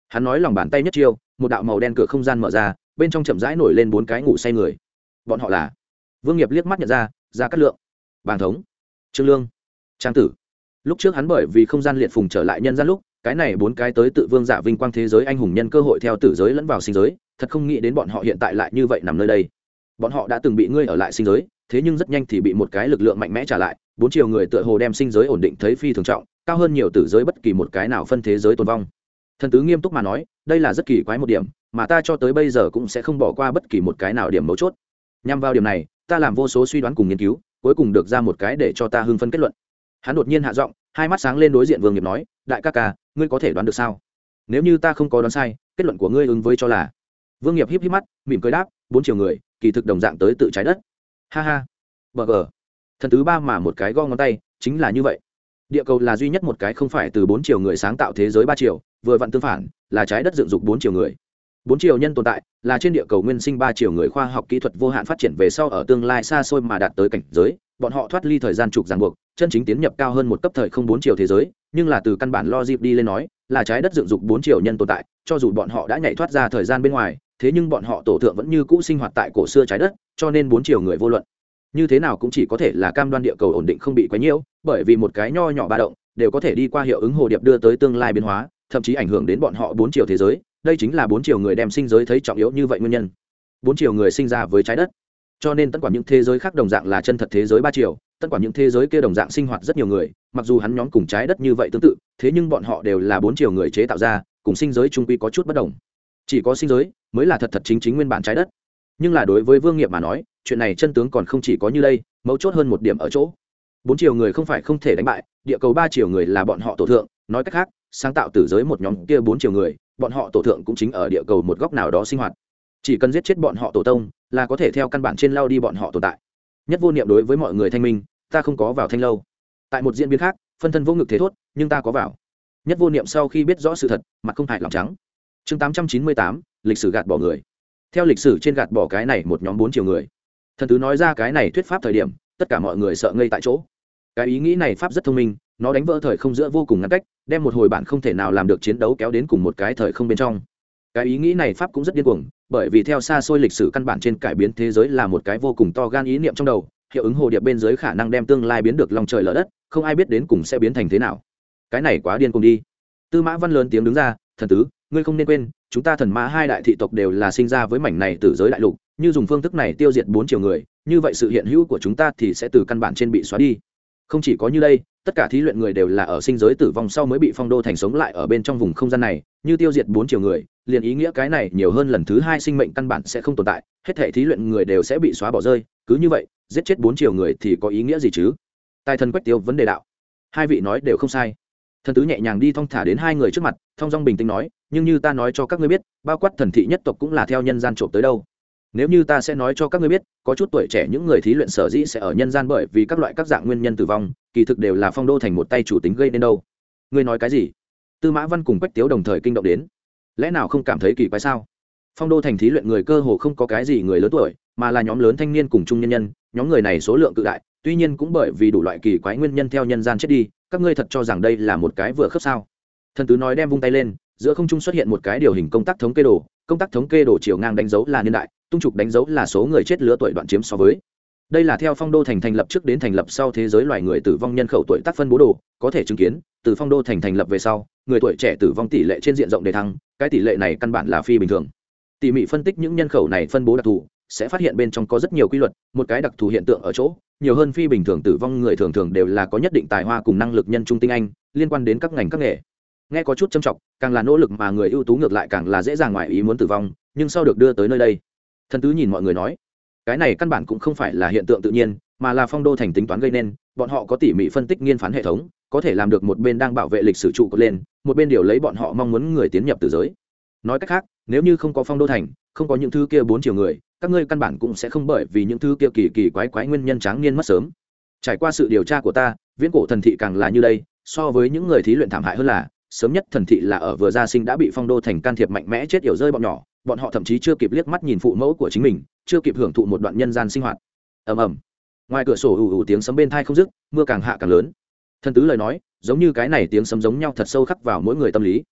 Hắn nói lòng bàn tay nhất chiêu, một đạo màu đen cửa không gian mở ra, bên trong chậm rãi nổi lên 4 cái ngủ say người. Bọn họ là Vương Nghiệp liếc mắt nhận ra, Gia Cát Lượng, Bàng Thống, Trương Lương, Trang Tử. Lúc trước hắn bởi vì không gian liệt phùng trở lại nhân gian lúc, cái này 4 cái tới tự vương giả vinh quang thế giới anh hùng nhân cơ hội theo tử giới lẫn vào sinh giới, thật không nghĩ đến bọn họ hiện tại lại như vậy nằm nơi đây. Bọn họ đã từng bị ngươi ở lại sinh giới, thế nhưng rất nhanh thì bị một cái lực lượng mạnh mẽ trả lại, 4 chiều người tựa hồ đem sinh giới ổn định thấy phi thường trọng, cao hơn nhiều tử giới bất kỳ một cái nào phân thế giới tồn vong. Thần tứ nghiêm túc mà nói, đây là rất kỳ quái một điểm, mà ta cho tới bây giờ cũng sẽ không bỏ qua bất kỳ một cái nào điểm mấu chốt. Nhằm vào điểm này, ta làm vô số suy đoán cùng nghiên cứu, cuối cùng được ra một cái để cho ta hưng phấn kết luận. Hắn đột nhiên hạ giọng, hai mắt sáng lên đối diện Vương Nghiệp nói, đại ca ca, ngươi có thể đoán được sao? Nếu như ta không có đoán sai, kết luận của ngươi ứng với cho là. Vương Nghiệp híp híp mắt, mỉm cười đáp, 4 chiều người, kỳ thực đồng dạng tới tự trái đất. Ha ha. Bờ gờ. Thần tứ ba mà một cái gõ ngón tay, chính là như vậy. Địa cầu là duy nhất một cái không phải từ 4 chiều người sáng tạo thế giới 3 chiều, vừa vặn tương phản, là trái đất dựng dục 4 chiều người. 4 chiều nhân tồn tại, là trên địa cầu nguyên sinh 3 chiều người khoa học kỹ thuật vô hạn phát triển về sau ở tương lai xa xôi mà đạt tới cảnh giới, bọn họ thoát ly thời gian trục ràng buộc, chân chính tiến nhập cao hơn một cấp thời không 4 chiều thế giới, nhưng là từ căn bản logic đi lên nói, là trái đất dựng dục 4 chiều nhân tồn tại, cho dù bọn họ đã nhảy thoát ra thời gian bên ngoài, thế nhưng bọn họ tổ thượng vẫn như cũ sinh hoạt tại cổ xưa trái đất, cho nên 4 chiều người vô luận như thế nào cũng chỉ có thể là cam đoan địa cầu ổn định không bị quấy nhiễu, bởi vì một cái nho nhỏ ba động đều có thể đi qua hiệu ứng hồ điệp đưa tới tương lai biến hóa, thậm chí ảnh hưởng đến bọn họ 4 chiều thế giới. Đây chính là 4 chiều người đem sinh giới thấy trọng yếu như vậy nguyên nhân. 4 chiều người sinh ra với trái đất, cho nên tất cả những thế giới khác đồng dạng là chân thật thế giới 3 chiều, tất cả những thế giới kia đồng dạng sinh hoạt rất nhiều người, mặc dù hắn nhóm cùng trái đất như vậy tương tự, thế nhưng bọn họ đều là 4 chiều người chế tạo ra, cùng sinh giới chung quy có chút bất đồng. Chỉ có sinh giới mới là thật thật chính chính nguyên bản trái đất. Nhưng là đối với Vương Nghiệp mà nói, chuyện này chân tướng còn không chỉ có như đây, mấu chốt hơn một điểm ở chỗ 4 chiều người không phải không thể đánh bại, địa cầu 3 chiều người là bọn họ tổ thượng, nói cách khác, sáng tạo tử giới một nhóm kia 4 chiều người, bọn họ tổ thượng cũng chính ở địa cầu một góc nào đó sinh hoạt. Chỉ cần giết chết bọn họ tổ tông, là có thể theo căn bản trên lao đi bọn họ tồn tại. Nhất Vô Niệm đối với mọi người thanh minh, ta không có vào thanh lâu. Tại một diễn biến khác, phân thân vô ngực thế thốt, nhưng ta có vào. Nhất Vô Niệm sau khi biết rõ sự thật, mặt không hại lòng trắng. Chương 898, lịch sử gạt bỏ người. Theo lịch sử trên gạt bỏ cái này một nhóm 4 chiều người. Thần tứ nói ra cái này thuyết pháp thời điểm, tất cả mọi người sợ ngây tại chỗ. Cái ý nghĩ này pháp rất thông minh, nó đánh vỡ thời không giữa vô cùng ngăn cách, đem một hồi bản không thể nào làm được chiến đấu kéo đến cùng một cái thời không bên trong. Cái ý nghĩ này pháp cũng rất điên cuồng, bởi vì theo xa xôi lịch sử căn bản trên cải biến thế giới là một cái vô cùng to gan ý niệm trong đầu, hiệu ứng hồ điệp bên dưới khả năng đem tương lai biến được lòng trời lở đất, không ai biết đến cùng sẽ biến thành thế nào. Cái này quá điên cuồng đi. Tư Mã Văn lớn tiếng đứng ra, thần tứ, ngươi không nên quên, chúng ta thần mã hai đại thị tộc đều là sinh ra với mảnh này tử giới đại lục, như dùng phương thức này tiêu diệt 4 chiều người, như vậy sự hiện hữu của chúng ta thì sẽ từ căn bản trên bị xóa đi. Không chỉ có như đây, tất cả thí luyện người đều là ở sinh giới tử vong sau mới bị phong đô thành sống lại ở bên trong vùng không gian này, như tiêu diệt 4 chiều người, liền ý nghĩa cái này nhiều hơn lần thứ 2 sinh mệnh căn bản sẽ không tồn tại, hết thảy thí luyện người đều sẽ bị xóa bỏ rơi, cứ như vậy, giết chết 4 chiều người thì có ý nghĩa gì chứ? Tài thần Quách Tiêu vấn đề đạo. Hai vị nói đều không sai. Thần tứ nhẹ nhàng đi thong thả đến hai người trước mặt, thong dong bình tĩnh nói, nhưng như ta nói cho các ngươi biết, bao quát thần thị nhất tộc cũng là theo nhân gian trộm tới đâu. Nếu như ta sẽ nói cho các ngươi biết, có chút tuổi trẻ những người thí luyện sở dĩ sẽ ở nhân gian bởi vì các loại các dạng nguyên nhân tử vong, kỳ thực đều là phong đô thành một tay chủ tính gây nên đâu. Ngươi nói cái gì? Tư Mã Văn cùng Quách Tiếu đồng thời kinh động đến. Lẽ nào không cảm thấy kỳ quái sao? Phong đô thành thí luyện người cơ hồ không có cái gì người lớn tuổi, mà là nhóm lớn thanh niên cùng trung nhân nhân, nhóm người này số lượng cự đại, tuy nhiên cũng bởi vì đủ loại kỳ quái nguyên nhân theo nhân gian chết đi, các ngươi thật cho rằng đây là một cái vừa khớp sao? Thần tứ nói đem vung tay lên, giữa không trung xuất hiện một cái điều hình công tác thống kê đồ, công tác thống kê đồ chiều ngang đánh dấu là niên đại, tung trục đánh dấu là số người chết lứa tuổi đoạn chiếm so với. Đây là theo phong đô thành thành lập trước đến thành lập sau thế giới loài người tử vong nhân khẩu tuổi tác phân bố đồ, có thể chứng kiến, từ phong đô thành thành lập về sau, người tuổi trẻ tử vong tỷ lệ trên diện rộng đề thăng, cái tỷ lệ này căn bản là phi bình thường. Tỉ mỉ phân tích những nhân khẩu này phân bố đặc thù, sẽ phát hiện bên trong có rất nhiều quy luật, một cái đặc thù hiện tượng ở chỗ, nhiều hơn phi bình thường tử vong người thường thường đều là có nhất định tài hoa cùng năng lực nhân trung tinh anh, liên quan đến các ngành các nghề. Nghe có chút châm trọng, càng là nỗ lực mà người ưu tú ngược lại càng là dễ dàng ngoài ý muốn tử vong, nhưng sau được đưa tới nơi đây. Thần tứ nhìn mọi người nói, cái này căn bản cũng không phải là hiện tượng tự nhiên, mà là phong đô thành tính toán gây nên, bọn họ có tỉ mỉ phân tích nghiên phán hệ thống, có thể làm được một bên đang bảo vệ lịch sử trụ cột lên, một bên điều lấy bọn họ mong muốn người tiến nhập tử giới. Nói cách khác, nếu như không có phong đô thành, không có những thứ kia 4 chiều người, các ngươi căn bản cũng sẽ không bởi vì những thứ kia kỳ kỳ quái quái nguyên nhân tráng niên mất sớm. Trải qua sự điều tra của ta, viễn cổ thần thị càng là như đây, so với những người thí luyện thảm hại hơn là, sớm nhất thần thị là ở vừa ra sinh đã bị phong đô thành can thiệp mạnh mẽ chết yểu rơi bọn nhỏ, bọn họ thậm chí chưa kịp liếc mắt nhìn phụ mẫu của chính mình, chưa kịp hưởng thụ một đoạn nhân gian sinh hoạt. Ầm ầm. Ngoài cửa sổ ù ù tiếng sấm bên tai không dứt, mưa càng hạ càng lớn. Thần tứ lời nói, giống như cái này tiếng sấm giống nhau thật sâu khắc vào mỗi người tâm lý.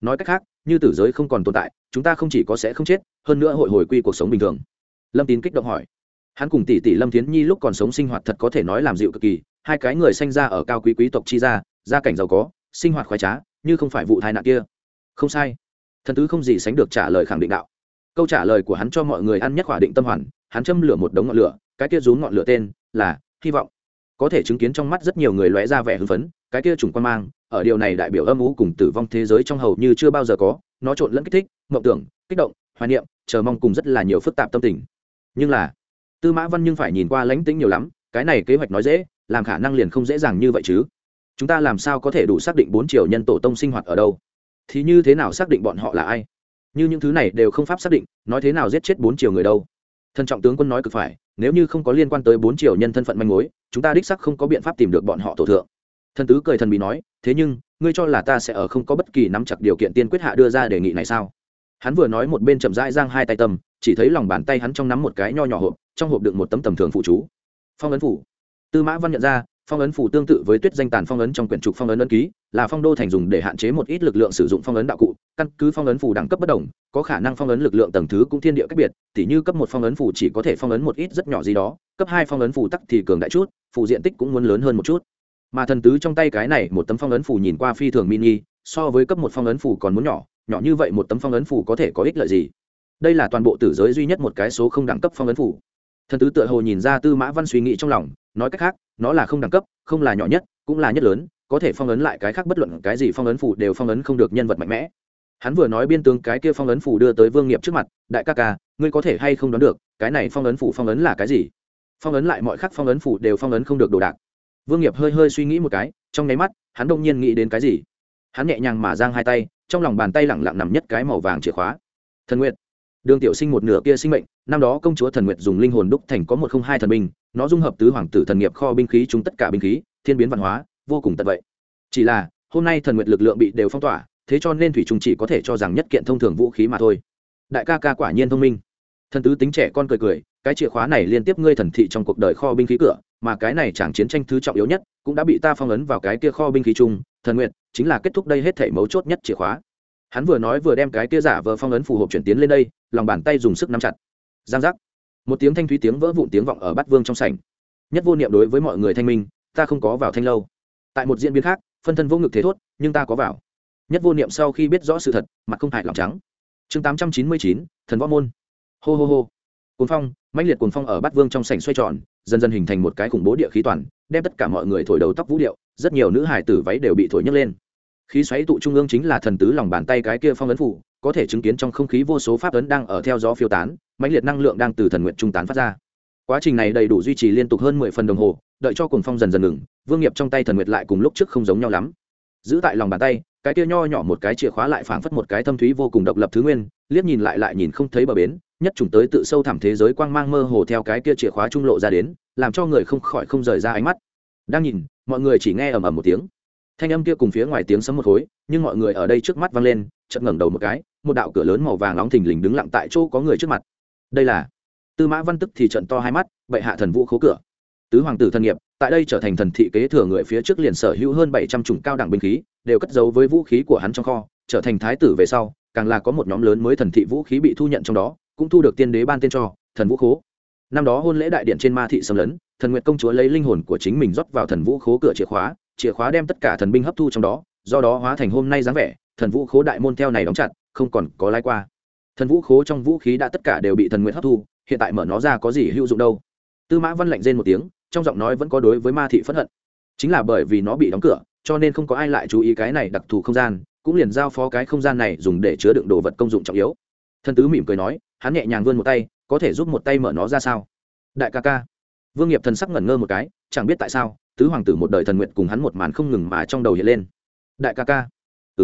nói cách khác như tử giới không còn tồn tại chúng ta không chỉ có sẽ không chết hơn nữa hội hồi quy cuộc sống bình thường. Lâm Tín kích động hỏi. Hắn cùng tỷ tỷ Lâm Thiến Nhi lúc còn sống sinh hoạt thật có thể nói làm dịu cực kỳ, hai cái người sinh ra ở cao quý quý tộc chi gia cảnh giàu có, sinh hoạt khoái trá, như không phải vụ tai nạn kia. Không sai. Thần tứ không gì sánh được trả lời khẳng định đạo. Câu trả lời của hắn cho mọi người ăn nhất khỏa định tâm hoàn, hắn châm lửa một đống ngọn lửa, cái kia rúm ngọn lửa tên là hy vọng. Có thể chứng kiến trong mắt rất nhiều người lóe ra vẻ hưng phấn, cái kia trùng quan mang, ở điều này đại biểu âm u cùng tử vong thế giới trong hầu như chưa bao giờ có, nó trộn lẫn kích thích, mộng tưởng, kích động, hoài niệm, chờ mong cùng rất là nhiều phức tạp tâm tình. Nhưng là Tư Mã Văn nhưng phải nhìn qua lãnh tĩnh nhiều lắm, cái này kế hoạch nói dễ, làm khả năng liền không dễ dàng như vậy chứ. Chúng ta làm sao có thể đủ xác định 4 triều nhân tổ tông sinh hoạt ở đâu? Thì như thế nào xác định bọn họ là ai? Như những thứ này đều không pháp xác định, nói thế nào giết chết 4 triều người đâu? Thân trọng tướng quân nói cực phải, nếu như không có liên quan tới 4 triều nhân thân phận manh mối, chúng ta đích xác không có biện pháp tìm được bọn họ tổ thượng. Thần tứ cười thần bí nói, thế nhưng, ngươi cho là ta sẽ ở không có bất kỳ nắm chặt điều kiện tiên quyết hạ đưa ra đề nghị này sao? Hắn vừa nói một bên chậm rãi giang hai tay tầm, chỉ thấy lòng bàn tay hắn trong nắm một cái nho nhỏ hộp, trong hộp đựng một tấm tầm thường phụ chú. Phong ấn phủ. Tư Mã Văn nhận ra, phong ấn phủ tương tự với tuyết danh tàn phong ấn trong quyển trục phong ấn ấn ký, là phong đô thành dùng để hạn chế một ít lực lượng sử dụng phong ấn đạo cụ, căn cứ phong ấn phủ đẳng cấp bất đồng, có khả năng phong ấn lực lượng tầng thứ cũng thiên địa cách biệt, tỉ như cấp 1 phong ấn phủ chỉ có thể phong ấn một ít rất nhỏ gì đó, cấp 2 phong ấn phủ tắc thì cường đại chút, phủ diện tích cũng muốn lớn hơn một chút. Mà thần tứ trong tay cái này một tấm phong ấn phủ nhìn qua phi thường mini, so với cấp 1 phong ấn phủ còn muốn nhỏ, nhỏ như vậy một tấm phong ấn phủ có thể có ích lợi gì? Đây là toàn bộ tử giới duy nhất một cái số không đẳng cấp phong ấn phủ. Thần tứ tựa hồ nhìn ra Tư Mã Văn suy nghĩ trong lòng, nói cách khác, nó là không đẳng cấp, không là nhỏ nhất, cũng là nhất lớn, có thể phong ấn lại cái khác bất luận cái gì phong ấn phủ đều phong ấn không được nhân vật mạnh mẽ. Hắn vừa nói biên tướng cái kia phong ấn phủ đưa tới Vương Nghiệp trước mặt, đại ca ca, ngươi có thể hay không đoán được, cái này phong ấn phủ phong ấn là cái gì? Phong ấn lại mọi khác phong ấn phủ đều phong ấn không được đồ đạc. Vương Nghiệp hơi suy nghĩ một cái, trong nháy mắt, hắn đột nhiên nghĩ đến cái gì. Hắn nhẹ nhàng mà giang hai tay, trong lòng bàn tay lẳng lặng nằm nhất cái màu vàng chìa khóa. Thần Nguyệt. Đường Tiểu Sinh một nửa kia sinh mệnh, năm đó công chúa Thần Nguyệt dùng linh hồn đúc thành có 102 thần binh, nó dung hợp tứ hoàng tử thần nghiệp kho binh khí chúng tất cả binh khí, thiên biến văn hóa, vô cùng tận vậy. Chỉ là, hôm nay Thần Nguyệt lực lượng bị đều phong tỏa, thế cho nên thủy trùng chỉ có thể cho rằng nhất kiện thông thường vũ khí mà thôi. Đại ca ca quả nhiên thông minh. Thần tứ tính trẻ con cười, cái chìa khóa này liên tiếp ngươi thần thị trong cuộc đời kho binh khí cửa, mà cái này chẳng chiến tranh thứ trọng yếu nhất, cũng đã bị ta phong ấn vào cái kia kho binh khí chung, Thần Nguyệt chính là kết thúc đây hết thảy mấu chốt nhất chìa khóa. Hắn vừa nói vừa đem cái kia giả vờ phong ấn phù hộp chuyển tiến lên đây, lòng bàn tay dùng sức nắm chặt. Giang giác. Một tiếng thanh thúy tiếng vỡ vụn tiếng vọng ở Bát Vương trong sảnh. Nhất Vô Niệm đối với mọi người thanh minh, ta không có vào thanh lâu. Tại một diễn biến khác, phân thân vô ngực thế thốt, nhưng ta có vào. Nhất Vô Niệm sau khi biết rõ sự thật, mặt không hại lòng trắng. Chương 899, thần võ môn. Hô hô hô. Cuồng phong, mãnh liệt cuồng phong ở Bát Vương trong sảnh xoay tròn, dần dần hình thành một cái khủng bố địa khí toàn, đem tất cả mọi người thổi đầu tóc vũ điệu, rất nhiều nữ hài tử váy đều bị thổi nhấc lên. Khí xoáy tụ trung ương chính là thần tứ lòng bàn tay cái kia phong ấn phủ, có thể chứng kiến trong không khí vô số pháp ấn đang ở theo gió phiêu tán, mãnh liệt năng lượng đang từ thần nguyện trung tán phát ra. Quá trình này đầy đủ duy trì liên tục hơn 10 phần đồng hồ, đợi cho cuồng phong dần dần ngừng, Vương Nghiệp trong tay thần nguyệt lại cùng lúc trước không giống nhau lắm. Giữ tại lòng bàn tay, cái kia nho nhỏ một cái chìa khóa lại phảng phất một cái thâm thúy vô cùng độc lập thứ nguyên, liếc nhìn lại nhìn không thấy bờ bến, nhất trùng tới tự sâu thẳm thế giới quang mang mơ hồ theo cái kia chìa khóa trung lộ ra đến, làm cho người không khỏi không rời ra ánh mắt. Đang nhìn, mọi người chỉ nghe ầm ầm một tiếng. Thanh âm kia cùng phía ngoài tiếng sấm một khối, nhưng mọi người ở đây trước mắt vang lên, chợt ngẩng đầu một cái, một đạo cửa lớn màu vàng nóng thình lình đứng lặng tại chỗ có người trước mặt. Đây là Tư Mã Văn tức thì trợn to hai mắt, bệ hạ thần vũ khố cửa. Tứ hoàng tử thần nghiệp, tại đây trở thành thần thị kế thừa người phía trước liền sở hữu hơn 700 chủng cao đẳng binh khí, đều cất giấu với vũ khí của hắn trong kho, trở thành thái tử về sau, càng là có một nhóm lớn mới thần thị vũ khí bị thu nhận trong đó, cũng thu được tiên đế ban tên cho thần vũ khố. Năm đó hôn lễ đại điện trên ma thị xâm lấn, thần nguyệt công chúa lấy linh hồn của chính mình rót vào thần vũ khố cửa chìa khóa đem tất cả thần binh hấp thu trong đó, do đó hóa thành hôm nay dáng vẻ, thần vũ khố đại môn theo này đóng chặt, không còn có lái qua. Thần vũ khố trong vũ khí đã tất cả đều bị thần nguyệt hấp thu, hiện tại mở nó ra có gì hữu dụng đâu. Tư Mã Văn lạnh rên một tiếng, trong giọng nói vẫn có đối với ma thị phẫn hận. Chính là bởi vì nó bị đóng cửa, cho nên không có ai lại chú ý cái này đặc thù không gian, cũng liền giao phó cái không gian này dùng để chứa đựng đồ vật công dụng trọng yếu. Thần tứ mỉm cười nói, hắn nhẹ nhàng vươn một tay, có thể giúp một tay mở nó ra sao? Đại ca ca. Vương Nghiệp thần sắc ngẩn ngơ một cái, chẳng biết tại sao, tứ hoàng tử một đời thần nguyệt cùng hắn một màn không ngừng mà trong đầu hiện lên. Đại ca ca.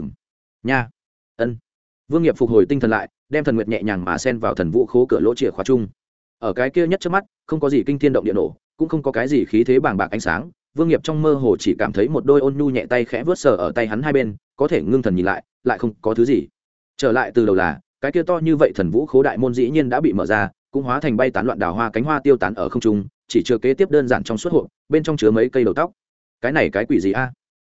Nha. Ân. Vương Nghiệp phục hồi tinh thần lại, đem thần nguyệt nhẹ nhàng mà xen vào thần vũ khố cửa lỗ chìa khóa chung. Ở cái kia nhất trước mắt, không có gì kinh thiên động địa nổ, cũng không có cái gì khí thế bàng bạc ánh sáng. Vương Nghiệp trong mơ hồ chỉ cảm thấy một đôi ôn nhu nhẹ tay khẽ vớt sờ ở tay hắn hai bên, có thể ngưng thần nhìn lại không có thứ gì. Trở lại từ đầu là, cái kia to như vậy thần vũ khố đại môn dĩ nhiên đã bị mở ra, cũng hóa thành bay tán loạn đào hoa cánh hoa tiêu tán ở không trung, chỉ chưa kế tiếp đơn giản trong suốt hộp, bên trong chứa mấy cây đầu tóc. Cái này cái quỷ gì a?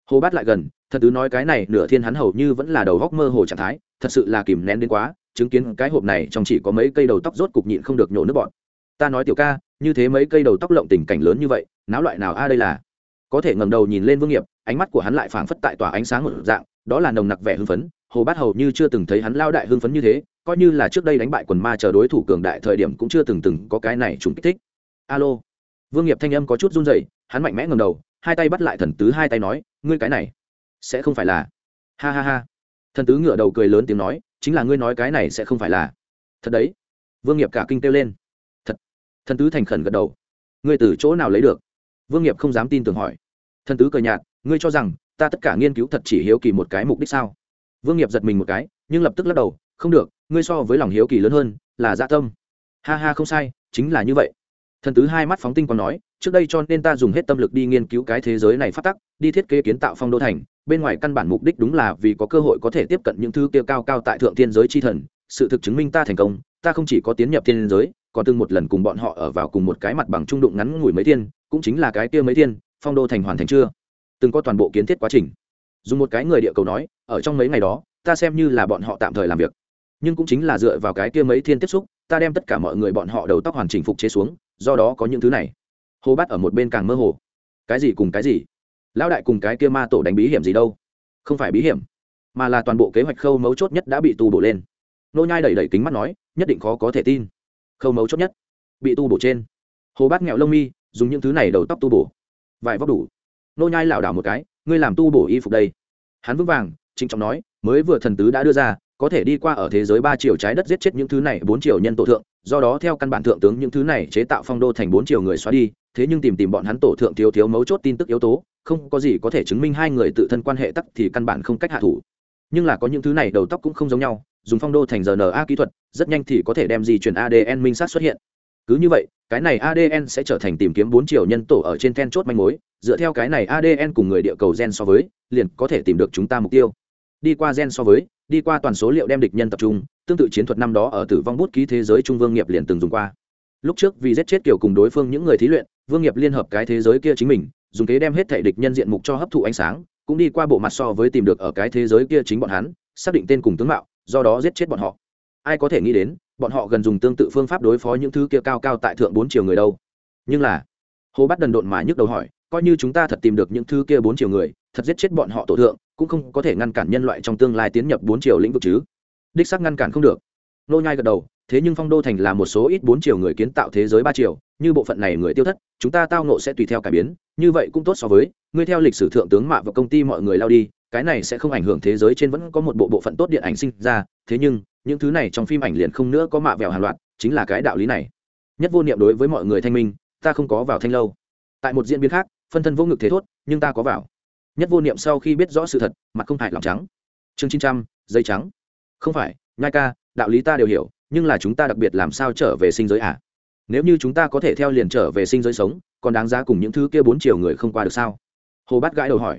Hồ Bát lại gần, thần tứ nói cái này nửa thiên hắn hầu như vẫn là đầu góc mơ hồ trạng thái, thật sự là kìm nén đến quá, chứng kiến cái hộp này trong chỉ có mấy cây đầu tóc rốt cục nhịn không được nhổ nước bọt. Ta nói tiểu ca, như thế mấy cây đầu tóc lộng tình cảnh lớn như vậy, náo loại nào a đây là? Có thể ngẩng đầu nhìn lên Vương Nghiệp, ánh mắt của hắn lại phảng phất tại tỏa ánh sáng một dạng, đó là nồng nặc vẻ hưng phấn. Hồ Bát hầu như chưa từng thấy hắn lao đại hưng phấn như thế, coi như là trước đây đánh bại quần ma chờ đối thủ cường đại thời điểm cũng chưa từng có cái này trùng kích thích. Alo. Vương Nghiệp thanh âm có chút run rẩy, hắn mạnh mẽ ngẩng đầu, hai tay bắt lại thần tứ hai tay nói, ngươi cái này sẽ không phải là? Ha ha ha. Thần tứ ngửa đầu cười lớn tiếng nói, chính là ngươi nói cái này sẽ không phải là? Thật đấy. Vương Nghiệp cả kinh kêu lên. Thật. Thần tứ thành khẩn gật đầu. Ngươi từ chỗ nào lấy được? Vương Nghiệp không dám tin tưởng hỏi. Thần tứ cười nhạt, ngươi cho rằng ta tất cả nghiên cứu thật chỉ hiếu kỳ một cái mục đích sao? Vương Nghiệp giật mình một cái, nhưng lập tức lắc đầu, không được, ngươi so với lòng hiếu kỳ lớn hơn là dạ tâm. Ha ha, không sai, chính là như vậy. Thần tứ hai mắt phóng tinh còn nói, trước đây cho nên ta dùng hết tâm lực đi nghiên cứu cái thế giới này phát tắc, đi thiết kế kiến tạo phong đô thành, bên ngoài căn bản mục đích đúng là vì có cơ hội có thể tiếp cận những thứ kia cao cao tại thượng thiên giới chi thần. Sự thực chứng minh ta thành công, ta không chỉ có tiến nhập thiên giới, còn từng một lần cùng bọn họ ở vào cùng một cái mặt bằng trung đụng ngắn ngủi mấy thiên, cũng chính là cái kia mấy thiên, phong đô thành hoàn thành chưa? Từng có toàn bộ kiến thiết quá trình. Dùng một cái người địa cầu nói, ở trong mấy ngày đó, ta xem như là bọn họ tạm thời làm việc, nhưng cũng chính là dựa vào cái kia mấy thiên tiếp xúc, ta đem tất cả mọi người bọn họ đầu tóc hoàn chỉnh phục chế xuống, do đó có những thứ này. Hồ Bát ở một bên càng mơ hồ. Cái gì cùng cái gì? Lão đại cùng cái kia ma tổ đánh bí hiểm gì đâu? Không phải bí hiểm, mà là toàn bộ kế hoạch khâu mấu chốt nhất đã bị tu bổ lên. Nô Nhai đẩy kính mắt nói, nhất định khó có thể tin. Khâu mấu chốt nhất bị tu bổ trên. Hồ Bát nghẹo lông mi, dùng những thứ này đầu tóc tu bổ. Vài vóc đủ. Nô Nhai lảo đảo một cái, ngươi làm tu bổ y phục đây? Hắn vững vàng, trịnh trọng nói, mới vừa thần tứ đã đưa ra, có thể đi qua ở thế giới 3 triệu trái đất giết chết những thứ này 4 triệu nhân tổ thượng, do đó theo căn bản thượng tướng những thứ này chế tạo phong đô thành 4 triệu người xóa đi, thế nhưng tìm bọn hắn tổ thượng thiếu mấu chốt tin tức yếu tố, không có gì có thể chứng minh hai người tự thân quan hệ tắc thì căn bản không cách hạ thủ. Nhưng là có những thứ này đầu tóc cũng không giống nhau, dùng phong đô thành RNA kỹ thuật, rất nhanh thì có thể đem di chuyển ADN minh xác xuất hiện. Cứ như vậy, cái này ADN sẽ trở thành tìm kiếm 4 triệu nhân tổ ở trên then chốt manh mối, dựa theo cái này ADN cùng người địa cầu gen so với, liền có thể tìm được chúng ta mục tiêu. Đi qua gen so với, đi qua toàn số liệu đem địch nhân tập trung, tương tự chiến thuật năm đó ở Tử vong bút ký thế giới Trung Vương Nghiệp liền từng dùng qua. Lúc trước vì giết chết kiểu cùng đối phương những người thí luyện, Vương Nghiệp liên hợp cái thế giới kia chính mình, dùng kế đem hết thảy địch nhân diện mục cho hấp thụ ánh sáng, cũng đi qua bộ mặt so với tìm được ở cái thế giới kia chính bọn hắn, xác định tên cùng tướng mạo, do đó giết chết bọn họ. Ai có thể nghĩ đến, bọn họ gần dùng tương tự phương pháp đối phó những thứ kia cao cao tại thượng 4 triệu người đâu. Nhưng là, Hồ Bát đần độn mà nhức đầu hỏi, coi như chúng ta thật tìm được những thứ kia 4 triệu người, thật giết chết bọn họ tổ thượng, cũng không có thể ngăn cản nhân loại trong tương lai tiến nhập 4 triệu lĩnh vực chứ? Đích xác ngăn cản không được. Nô Nhai gật đầu, thế nhưng phong đô thành là một số ít 4 triệu người kiến tạo thế giới 3 triệu, như bộ phận này người tiêu thất, chúng ta tao ngộ sẽ tùy theo cải biến, như vậy cũng tốt so với ngươi theo lịch sử thượng tướng mạ và công ty mọi người lao đi, cái này sẽ không ảnh hưởng thế giới trên vẫn có một bộ phận tốt điện ảnh sinh ra, thế nhưng những thứ này trong phim ảnh liền không nữa có mạ vẹo hàn loạt, chính là cái đạo lý này. Nhất vô niệm đối với mọi người thanh minh, ta không có vào thanh lâu. Tại một diễn biến khác, phân thân vô ngực thế thốt, nhưng ta có vào. Nhất vô niệm sau khi biết rõ sự thật, mặt không hại lòng trắng. Chương 900, giấy trắng. Không phải, Nhai ca, đạo lý ta đều hiểu, nhưng là chúng ta đặc biệt làm sao trở về sinh giới à? Nếu như chúng ta có thể theo liền trở về sinh giới sống, còn đáng giá cùng những thứ kia 4 triệu người không qua được sao? Hồ Bát gãi đầu hỏi.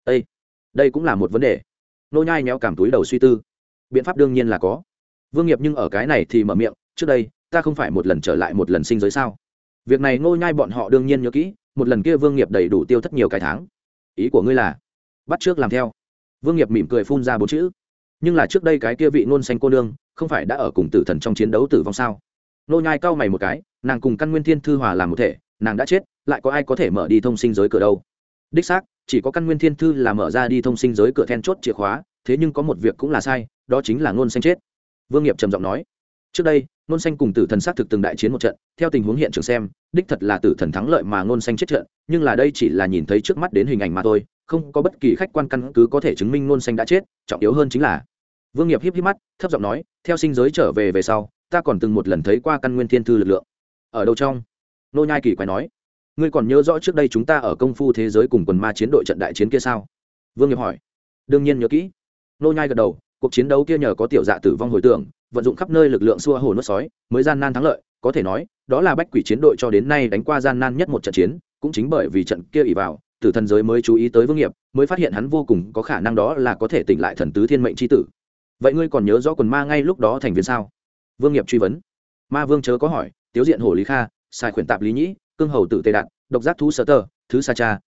Đây cũng là một vấn đề. Nô Nhai nhéo cảm túi đầu suy tư. Biện pháp đương nhiên là có. Vương Nghiệp nhưng ở cái này thì mở miệng, trước đây, ta không phải một lần trở lại một lần sinh giới sao? Việc này Nô Nhai bọn họ đương nhiên nhớ kỹ, một lần kia Vương Nghiệp đầy đủ tiêu thất nhiều cái tháng. Ý của ngươi là bắt trước làm theo? Vương Nghiệp mỉm cười phun ra 4 chữ. Nhưng là trước đây cái kia vị Nôn Xanh cô nương, không phải đã ở cùng tử thần trong chiến đấu tử vong sao? Nô Nhai cau mày một cái, nàng cùng Căn Nguyên Thiên Thư hòa làm một thể, nàng đã chết, lại có ai có thể mở đi thông sinh giới cửa đâu? Đích xác, chỉ có Căn Nguyên Thiên Thư là mở ra đi thông sinh giới cửa then chốt chìa khóa, thế nhưng có một việc cũng là sai, đó chính là Nôn Xanh chết. Vương Nghiệp trầm giọng nói. Trước đây, Nôn Xanh cùng tử thần xác thực từng đại chiến một trận, theo tình huống hiện trường xem, đích thật là tử thần thắng lợi mà Nôn Xanh chết trận, nhưng là đây chỉ là nhìn thấy trước mắt đến hình ảnh mà thôi, không có bất kỳ khách quan căn cứ có thể chứng minh Nôn Xanh đã chết, trọng yếu hơn chính là. Vương Nghiệp híp híp mắt, thấp giọng nói, theo sinh giới trở về sau, ta còn từng một lần thấy qua Căn Nguyên Thiên Thư lực lượng. Ở đâu trong? Nô Nhai kỳ quái nói. Ngươi còn nhớ rõ trước đây chúng ta ở công phu thế giới cùng quần ma chiến đội trận đại chiến kia sao? Vương Nghiệp hỏi. Đương nhiên nhớ kỹ. Nô Nhai gật đầu, cuộc chiến đấu kia nhờ có tiểu dạ tử vong hồi tưởng, vận dụng khắp nơi lực lượng xua hồ nuốt sói, mới gian nan thắng lợi, có thể nói, đó là bách quỷ chiến đội cho đến nay đánh qua gian nan nhất một trận chiến, cũng chính bởi vì trận kia ỷ vào, tử thần giới mới chú ý tới Vương Nghiệp, mới phát hiện hắn vô cùng có khả năng đó là có thể tỉnh lại thần tứ thiên mệnh chi tử. Vậy ngươi còn nhớ rõ quần ma ngay lúc đó thành viên sao? Vương Nghiệp truy vấn. Ma Vương chớ có hỏi, Tiếu Diện Hổ Lý Kha, Sai Khuyển Tạp Lý Nhĩ, Cương Hầu Tử Tề Đạt, Độc Giác Thú Sở Tơ, Thứ Sa Cha,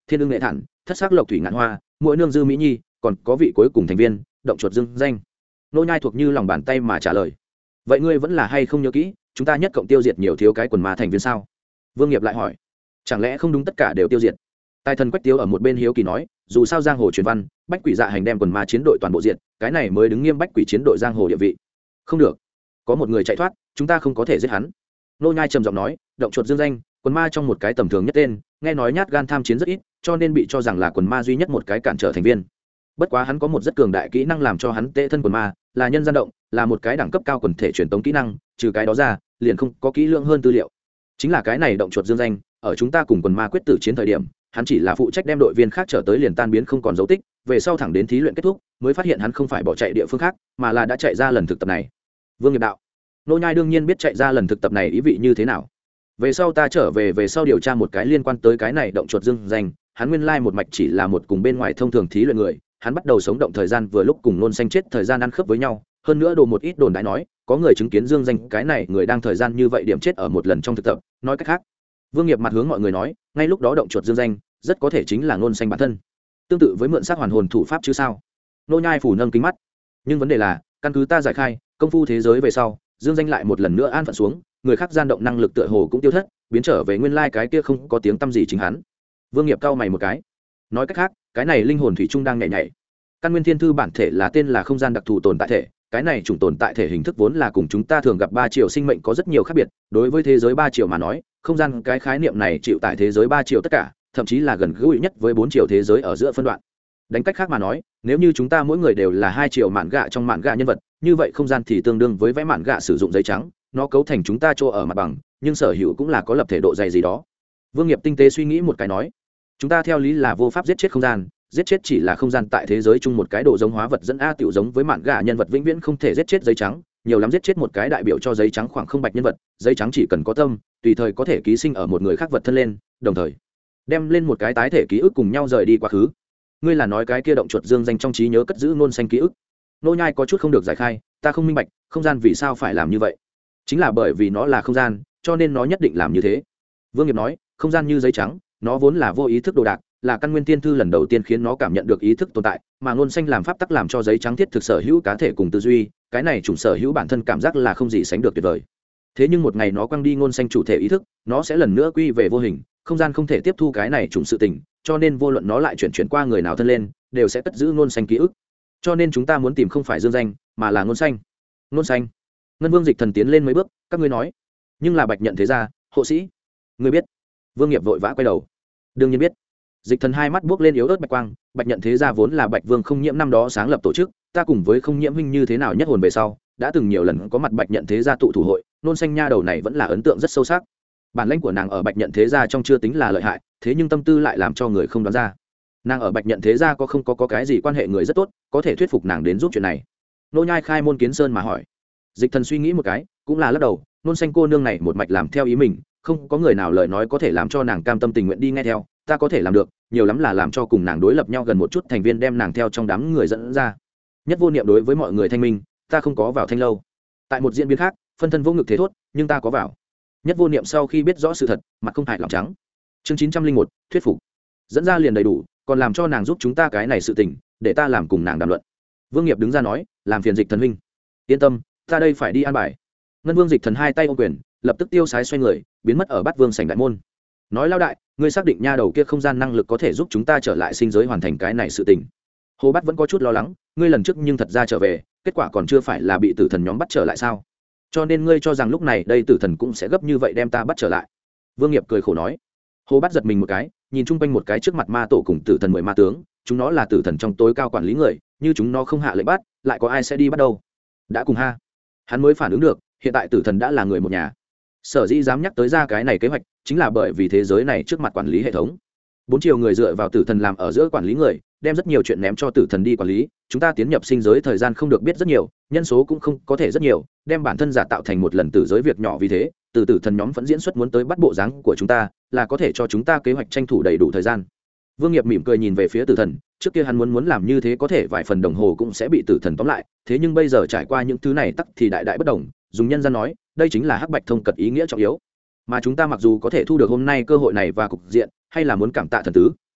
thiên ưng nghệ thản, thất sắc lộc thủy ngạn hoa, mỗi nương dư mỹ nhi, còn có vị cuối cùng thành viên động chuột dương danh. Nô nhai thuộc như lòng bàn tay mà trả lời. Vậy ngươi vẫn là hay không nhớ kỹ, chúng ta nhất cộng tiêu diệt nhiều thiếu cái quần ma thành viên sao? Vương Nghiệp lại hỏi. Chẳng lẽ không đúng tất cả đều tiêu diệt? Tài thần Quách Tiếu ở một bên hiếu kỳ nói, dù sao giang hồ truyền văn, bách quỷ dạ hành đem quần ma chiến đội toàn bộ diệt, cái này mới đứng nghiêm bách quỷ chiến đội giang hồ địa vị. Không được, có một người chạy thoát, chúng ta không có thể giết hắn. Nô nhai trầm giọng nói, động chuột dương danh, quần ma trong một cái tầm thường nhất tên, nghe nói nhát gan tham chiến rất ít, cho nên bị cho rằng là quần ma duy nhất một cái cản trở thành viên. Bất quá hắn có một rất cường đại kỹ năng làm cho hắn tệ thân quần ma, là nhân gian động, là một cái đẳng cấp cao quần thể truyền tống kỹ năng, trừ cái đó ra, liền không có kỹ lượng hơn tư liệu. Chính là cái này động chuột dương danh, ở chúng ta cùng quần ma quyết tử chiến thời điểm, hắn chỉ là phụ trách đem đội viên khác trở tới liền tan biến không còn dấu tích, về sau thẳng đến thí luyện kết thúc, mới phát hiện hắn không phải bỏ chạy địa phương khác, mà là đã chạy ra lần thực tập này. Vương Nghiệp đạo. Nô nhai đương nhiên biết chạy ra lần thực tập này ý vị như thế nào. Về sau ta trở về sau điều tra một cái liên quan tới cái này động chuột dương danh, hắn nguyên lai một mạch chỉ là một cùng bên ngoài thông thường thí luyện người, hắn bắt đầu sống động thời gian vừa lúc cùng nôn xanh chết thời gian ăn khớp với nhau, hơn nữa đồ một ít đồn đại nói, có người chứng kiến dương danh cái này người đang thời gian như vậy điểm chết ở một lần trong thực tập, nói cách khác. Vương Nghiệp mặt hướng mọi người nói, ngay lúc đó động chuột dương danh, rất có thể chính là nôn xanh bản thân. Tương tự với mượn xác hoàn hồn thủ pháp chứ sao? Nô nhai phủ nâng kính mắt. Nhưng vấn đề là, căn cứ ta giải khai, công phu thế giới về sau, dương danh lại một lần nữa an phận xuống, người khác gian động năng lực tựa hồ cũng tiêu thất, biến trở về nguyên lai cái kia không có tiếng tăm gì chính hắn. Vương Nghiệp cau mày một cái. Nói cách khác, cái này linh hồn thủy trung đang nhảy nhảy. Căn nguyên thiên thư bản thể là tên là không gian đặc thù tồn tại thể, cái này chủng tồn tại thể hình thức vốn là cùng chúng ta thường gặp ba chiều sinh mệnh có rất nhiều khác biệt, đối với thế giới ba chiều mà nói, không gian cái khái niệm này chịu tại thế giới ba chiều tất cả, thậm chí là gần gũi nhất với bốn chiều thế giới ở giữa phân đoạn. Đánh cách khác mà nói, nếu như chúng ta mỗi người đều là hai chiều mạn gạ trong mạn gạ nhân vật, như vậy không gian thì tương đương với vẽ mạn gạ sử dụng giấy trắng, nó cấu thành chúng ta chỗ ở mặt bằng, nhưng sở hữu cũng là có lập thể độ dày gì đó. Vương Nghiệp tinh tế suy nghĩ một cái nói, chúng ta theo lý là vô pháp giết chết không gian, giết chết chỉ là không gian tại thế giới chung một cái độ giống hóa vật dẫn a tiểu giống với mạn gạ nhân vật vĩnh viễn không thể giết chết giấy trắng, nhiều lắm giết chết một cái đại biểu cho giấy trắng khoảng không bạch nhân vật, giấy trắng chỉ cần có tâm, tùy thời có thể ký sinh ở một người khác vật thân lên, đồng thời đem lên một cái tái thể ký ức cùng nhau rời đi quá khứ. Ngươi là nói cái kia động chuột dương danh trong trí nhớ cất giữ nôn xanh ký ức? Nô nhai có chút không được giải khai, ta không minh bạch, không gian vì sao phải làm như vậy? Chính là bởi vì nó là không gian, cho nên nó nhất định làm như thế. Vương Nghiệp nói, không gian như giấy trắng, nó vốn là vô ý thức đồ đạc, là căn nguyên tiên thư lần đầu tiên khiến nó cảm nhận được ý thức tồn tại, mà ngôn xanh làm pháp tắc làm cho giấy trắng thiết thực sở hữu cá thể cùng tư duy, cái này chủng sở hữu bản thân cảm giác là không gì sánh được tuyệt vời. Thế nhưng một ngày nó quăng đi ngôn xanh chủ thể ý thức, nó sẽ lần nữa quy về vô hình, không gian không thể tiếp thu cái này chủng sự tình, cho nên vô luận nó lại chuyển qua người nào thân lên, đều sẽ cất giữ ngôn xanh ký ức. Cho nên chúng ta muốn tìm không phải dương danh, mà là ngôn xanh. Ngôn xanh. Ngân Vương Dịch Thần tiến lên mấy bước, các ngươi nói, nhưng là Bạch Nhận thế gia, hộ sĩ, ngươi biết? Vương Nghiệp vội vã quay đầu, đương nhiên biết. Dịch Thần hai mắt buốc lên yếu ớt bạch quang, Bạch Nhận thế gia vốn là Bạch Vương Không Nhiễm năm đó sáng lập tổ chức, ta cùng với Không Nhiễm huynh như thế nào nhất hồn về sau, đã từng nhiều lần có mặt Bạch Nhận thế gia tụ thủ hội, nôn xanh nha đầu này vẫn là ấn tượng rất sâu sắc. Bản lĩnh của nàng ở Bạch Nhận thế gia trong chưa tính là lợi hại, thế nhưng tâm tư lại làm cho người không đoán ra. Nàng ở Bạch Nhận thế gia có không có cái gì quan hệ người rất tốt, có thể thuyết phục nàng đến giúp chuyện này. Nô nhai khai môn kiến sơn mà hỏi. Dịch Thần suy nghĩ một cái, cũng là lắc đầu, nôn xanh cô nương này một mạch làm theo ý mình, không có người nào lời nói có thể làm cho nàng cam tâm tình nguyện đi nghe theo, ta có thể làm được, nhiều lắm là làm cho cùng nàng đối lập nhau gần một chút thành viên đem nàng theo trong đám người dẫn ra. Nhất Vô Niệm đối với mọi người thanh minh, ta không có vào thanh lâu. Tại một diễn biến khác, phân thân vô ngực thế thốt, nhưng ta có vào. Nhất Vô Niệm sau khi biết rõ sự thật, mặt không hại lòng trắng. Chương 901, thuyết phục. Dẫn ra liền đầy đủ, còn làm cho nàng giúp chúng ta cái này sự tình, để ta làm cùng nàng đàm luận. Vương Nghiệp đứng ra nói, làm phiền Dịch Thần huynh. Yên tâm, ta đây phải đi an bài. Ngân Vương Dịch Thần hai tay ôm quyền, lập tức tiêu sái xoay người, biến mất ở Bát Vương sảnh đại môn. Nói lao đại, ngươi xác định nha đầu kia không gian năng lực có thể giúp chúng ta trở lại sinh giới hoàn thành cái này sự tình? Hồ Bát vẫn có chút lo lắng, ngươi lần trước nhưng thật ra trở về, kết quả còn chưa phải là bị tử thần nhóm bắt trở lại sao? Cho nên ngươi cho rằng lúc này đây tử thần cũng sẽ gấp như vậy đem ta bắt trở lại? Vương Nghiệp cười khổ nói. Hồ Bát giật mình một cái, nhìn chung quanh một cái trước mặt ma tổ cùng tử thần 10 ma tướng, chúng nó là tử thần trong tối cao quản lý người, như chúng nó không hạ lệnh bắt, lại có ai sẽ đi bắt đâu? Đã cùng ha. Hắn mới phản ứng được, hiện tại tử thần đã là người một nhà. Sở dĩ dám nhắc tới ra cái này kế hoạch, chính là bởi vì thế giới này trước mặt quản lý hệ thống. 4 chiều người dựa vào tử thần làm ở giữa quản lý người, đem rất nhiều chuyện ném cho tử thần đi quản lý, chúng ta tiến nhập sinh giới thời gian không được biết rất nhiều, nhân số cũng không có thể rất nhiều, đem bản thân giả tạo thành một lần tử giới việc nhỏ, vì thế từ tử thần nhóm vẫn diễn xuất muốn tới bắt bộ dáng của chúng ta, là có thể cho chúng ta kế hoạch tranh thủ đầy đủ thời gian. Vương Nghiệp mỉm cười nhìn về phía tử thần, trước kia hắn muốn làm như thế có thể vài phần đồng hồ cũng sẽ bị tử thần tóm lại, thế nhưng bây giờ trải qua những thứ này tắc thì đại đại bất đồng, dùng nhân gian nói, đây chính là hắc bạch thông cật ý nghĩa trọng yếu. Mà chúng ta mặc dù có thể thu được hôm nay cơ hội này và cục diện, hay là muốn cảm tạ thần tứ,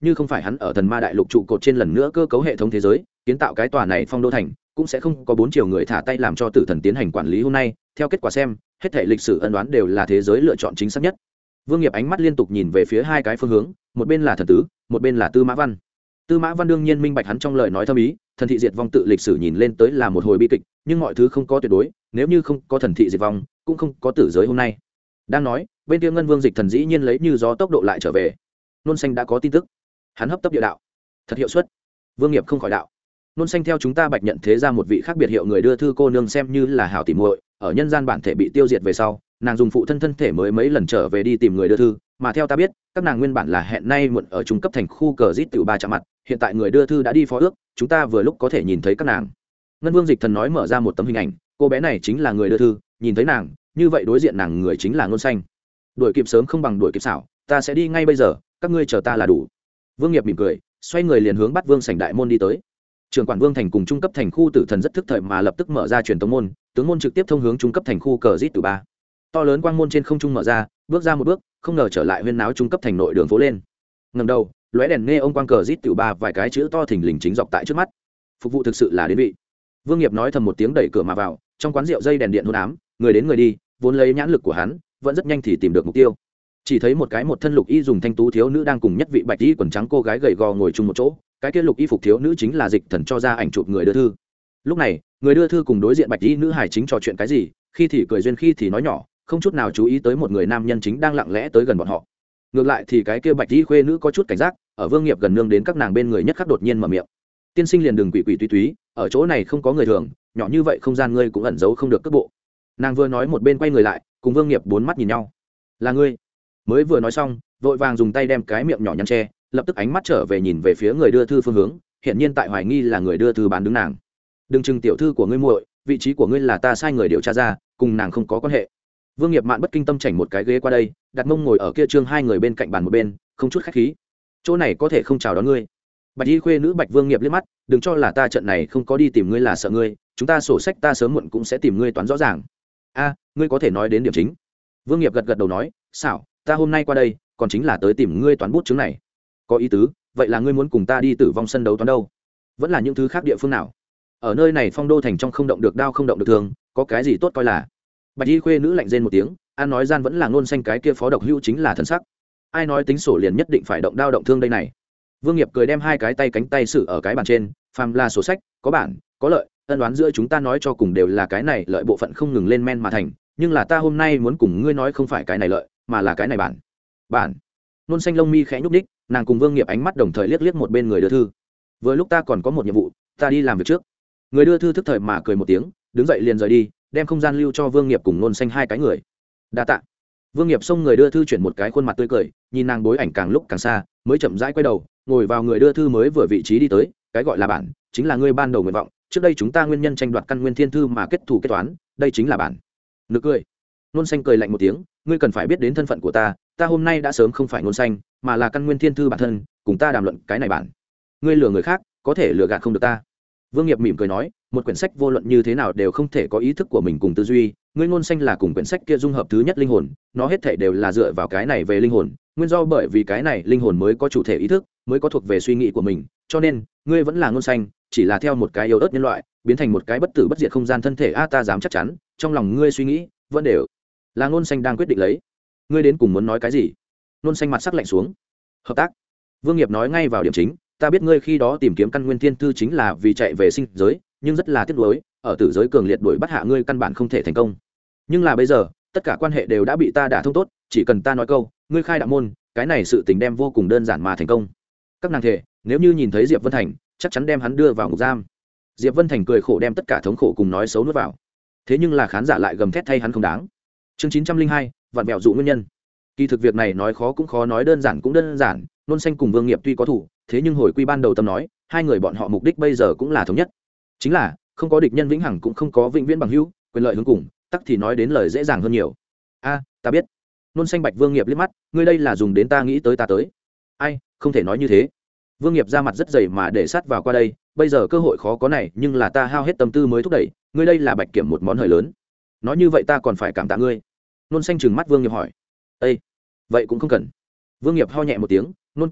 như không phải hắn ở thần ma đại lục trụ cột trên lần nữa cơ cấu hệ thống thế giới kiến tạo cái tòa này phong đô thành, cũng sẽ không có 4 triệu người thả tay làm cho tử thần tiến hành quản lý. Hôm nay theo kết quả xem, hết thể lịch sử ân đoán đều là thế giới lựa chọn chính xác nhất. Vương Nghiệp ánh mắt liên tục nhìn về phía hai cái phương hướng, một bên là thần tứ, một bên là Tư Mã Văn. Tư Mã Văn đương nhiên minh bạch hắn trong lời nói thâm ý, thần thị diệt vong tự lịch sử nhìn lên tới là một hồi bi kịch, nhưng mọi thứ không có tuyệt đối, nếu như không có thần thị diệt vong, cũng không có tử giới hôm nay. Đang nói, bên kia Ngân Vương Dịch Thần dĩ nhiên lấy như gió tốc độ lại trở về. Nôn Xanh đã có tin tức. Hắn hấp tấp địa đạo, thật hiệu suất. Vương Nghiệp không khỏi đạo, Nôn Xanh theo chúng ta Bạch nhận thế ra một vị khác biệt hiệu người đưa thư cô nương xem như là hảo tỉ muội, ở nhân gian bản thể bị tiêu diệt về sau, nàng dùng phụ thân thể mới mấy lần trở về đi tìm người đưa thư, mà theo ta biết, các nàng nguyên bản là hẹn nay muộn ở trung cấp thành khu cờ rít tiểu ba chạm mặt, hiện tại người đưa thư đã đi phó ước, chúng ta vừa lúc có thể nhìn thấy các nàng. Ngân Vương Dịch Thần nói mở ra một tấm hình ảnh, cô bé này chính là người đưa thư, nhìn thấy nàng, như vậy đối diện nàng người chính là Nôn Xanh. Đuổi kịp sớm không bằng đuổi kịp xảo, ta sẽ đi ngay bây giờ, các ngươi chờ ta là đủ. Vương Nghiệp mỉm cười, xoay người liền hướng Bát Vương sảnh đại môn đi tới. Trưởng quản Vương thành cùng trung cấp thành khu tử thần rất thức thời mà lập tức mở ra truyền tống môn, tướng môn trực tiếp thông hướng trung cấp thành khu cờ rít tử ba. To lớn quang môn trên không trung mở ra, bước ra một bước, không ngờ trở lại huyên náo trung cấp thành nội đường phố lên. Ngẩng đầu, lóe đèn nghe ông quang cờ rít tử ba vài cái chữ to thình lình chính dọc tại trước mắt. Phục vụ thực sự là đến vị. Vương Nghiệp nói thầm một tiếng đẩy cửa mà vào, trong quán rượu dây đèn điện hôn ám, người đến người đi, vốn lấy nhãn lực của hắn, vẫn rất nhanh thì tìm được mục tiêu. Chỉ thấy một cái một thân lục y dùng thanh tú thiếu nữ đang cùng nhất vị bạch y quần trắng cô gái gầy gò ngồi chung một chỗ, cái kia lục y phục thiếu nữ chính là Dịch Thần cho ra ảnh chụp người đưa thư. Lúc này, người đưa thư cùng đối diện bạch y nữ hài chính trò chuyện cái gì, khi thì cười duyên khi thì nói nhỏ, không chút nào chú ý tới một người nam nhân chính đang lặng lẽ tới gần bọn họ. Ngược lại thì cái kia bạch y khuê nữ có chút cảnh giác, ở Vương Nghiệp gần nương đến các nàng bên người nhất khắc đột nhiên mở miệng, tiên sinh liền đừng quỷ quỷ túy túy, ở chỗ này không có người thường, nhỏ như vậy không gian ngươi cũng ẩn giấu không được cước bộ. Nàng vừa nói một bên quay người lại, cùng Vương Nghiệp bốn mắt nhìn nhau. Là ngươi? Mới vừa nói xong, vội vàng dùng tay đem cái miệng nhỏ nhăn che, lập tức ánh mắt trở về nhìn về phía người đưa thư phương hướng, hiện nhiên tại hoài nghi là người đưa thư bán đứng nàng. Đừng chừng tiểu thư của ngươi muội, vị trí của ngươi là ta sai người điều tra ra, cùng nàng không có quan hệ. Vương Nghiệp mạn bất kinh tâm chảnh một cái ghế qua đây, đặt mông ngồi ở kia trương hai người bên cạnh bàn một bên, không chút khách khí. Chỗ này có thể không chào đón ngươi. Bạch y khuê nữ Bạch Vương Nghiệp liếc mắt, đừng cho là ta trận này không có đi tìm ngươi là sợ ngươi, chúng ta sổ sách ta sớm muộn cũng sẽ tìm ngươi toán rõ ràng. A, ngươi có thể nói đến điểm chính. Vương Nghiệp gật gật đầu nói, xảo, ta hôm nay qua đây còn chính là tới tìm ngươi toán bút chứng này. Có ý tứ, vậy là ngươi muốn cùng ta đi tử vong sân đấu toán đâu, vẫn là những thứ khác địa phương nào? Ở nơi này phong đô thành trong không động được đao không động được thương, có cái gì tốt coi là? Bạch y khuê nữ lạnh rên một tiếng, an nói gian vẫn là Ngôn Xanh cái kia phó độc hữu chính là thần sắc. Ai nói tính sổ liền nhất định phải động đao động thương đây này? Vương Nghiệp cười đem hai cái tay cánh tay xử ở cái bàn trên, phàm là sổ sách, có bản, có lợi, ân đoán giữa chúng ta nói cho cùng đều là cái này lợi bộ phận không ngừng lên men mà thành, nhưng là ta hôm nay muốn cùng ngươi nói không phải cái này lợi, mà là cái này bản. Nôn Xanh lông mi khẽ nhúc nhích, nàng cùng Vương Nghiệp ánh mắt đồng thời liếc liếc một bên người đưa thư. Vừa lúc ta còn có một nhiệm vụ, ta đi làm việc trước. Người đưa thư thức thời mà cười một tiếng, đứng dậy liền rời đi, đem không gian lưu cho Vương Nghiệp cùng Nôn Xanh hai cái người. Đa tạ. Vương Nghiệp xông người đưa thư chuyển một cái khuôn mặt tươi cười, nhìn nàng bối ảnh càng lúc càng xa, mới chậm rãi quay đầu, ngồi vào người đưa thư mới vừa vị trí đi tới, cái gọi là bản, chính là ngươi ban đầu nguyện vọng, trước đây chúng ta nguyên nhân tranh đoạt căn nguyên thiên thư mà kết thù kết toán, đây chính là bản. Nực cười. Nôn Xanh cười lạnh một tiếng, ngươi cần phải biết đến thân phận của ta, ta hôm nay đã sớm không phải Nôn Xanh, mà là căn nguyên thiên thư bản thân, cùng ta đàm luận cái này bản. Ngươi lừa người khác, có thể lừa gạt không được ta. Vương Nghiệp mỉm cười nói, một quyển sách vô luận như thế nào đều không thể có ý thức của mình cùng tư duy, ngươi Nôn Xanh là cùng quyển sách kia dung hợp thứ nhất linh hồn, nó hết thể đều là dựa vào cái này về linh hồn, nguyên do bởi vì cái này linh hồn mới có chủ thể ý thức, mới có thuộc về suy nghĩ của mình, cho nên ngươi vẫn là Nôn Xanh, chỉ là theo một cái yếu ớt nhân loại biến thành một cái bất tử bất diệt không gian thân thể. Ta dám chắc chắn, trong lòng ngươi suy nghĩ vẫn đều là Nôn Xanh đang quyết định lấy. Ngươi đến cùng muốn nói cái gì? Nôn Xanh mặt sắc lạnh xuống. Hợp tác. Vương Nghiệp nói ngay vào điểm chính, ta biết ngươi khi đó tìm kiếm căn nguyên thiên thư chính là vì chạy về sinh giới, nhưng rất là tiếc nuối, ở tử giới cường liệt đuổi bắt hạ ngươi căn bản không thể thành công. Nhưng là bây giờ, tất cả quan hệ đều đã bị ta đả thông tốt, chỉ cần ta nói câu, ngươi khai đạo môn, cái này sự tình đem vô cùng đơn giản mà thành công. Các nàng thề, nếu như nhìn thấy Diệp Vân Thành, chắc chắn đem hắn đưa vào ngục giam. Diệp Vân Thành cười khổ đem tất cả thống khổ cùng nói xấu nuốt vào. Thế nhưng là khán giả lại gầm thét thay hắn không đáng. Chương 902, vặn vẹo dụ nguyên nhân. Kỳ thực việc này nói khó cũng khó, nói đơn giản cũng đơn giản, Nôn Xanh cùng Vương Nghiệp tuy có thủ, thế nhưng hồi quy ban đầu tâm nói, hai người bọn họ mục đích bây giờ cũng là thống nhất. Chính là, không có địch nhân vĩnh hằng cũng không có vĩnh viễn bằng hữu, quyền lợi hướng cùng, tắc thì nói đến lời dễ dàng hơn nhiều. A, ta biết. Nôn Xanh Bạch Vương Nghiệp liếc mắt, ngươi đây là dùng đến ta nghĩ tới ta tới. Ai, không thể nói như thế. Vương Nghiệp ra mặt rất dày mà để sát vào qua đây, bây giờ cơ hội khó có này, nhưng là ta hao hết tâm tư mới thúc đẩy, ngươi đây là Bạch Kiểm một món hời lớn. Nói như vậy ta còn phải cảm tạ ngươi. Nôn Xanh trừng mắt Vương Nghiệp hỏi. Ê, vậy cũng không cần. Vương Nghiệp ho nhẹ một tiếng, Nôn cô nương,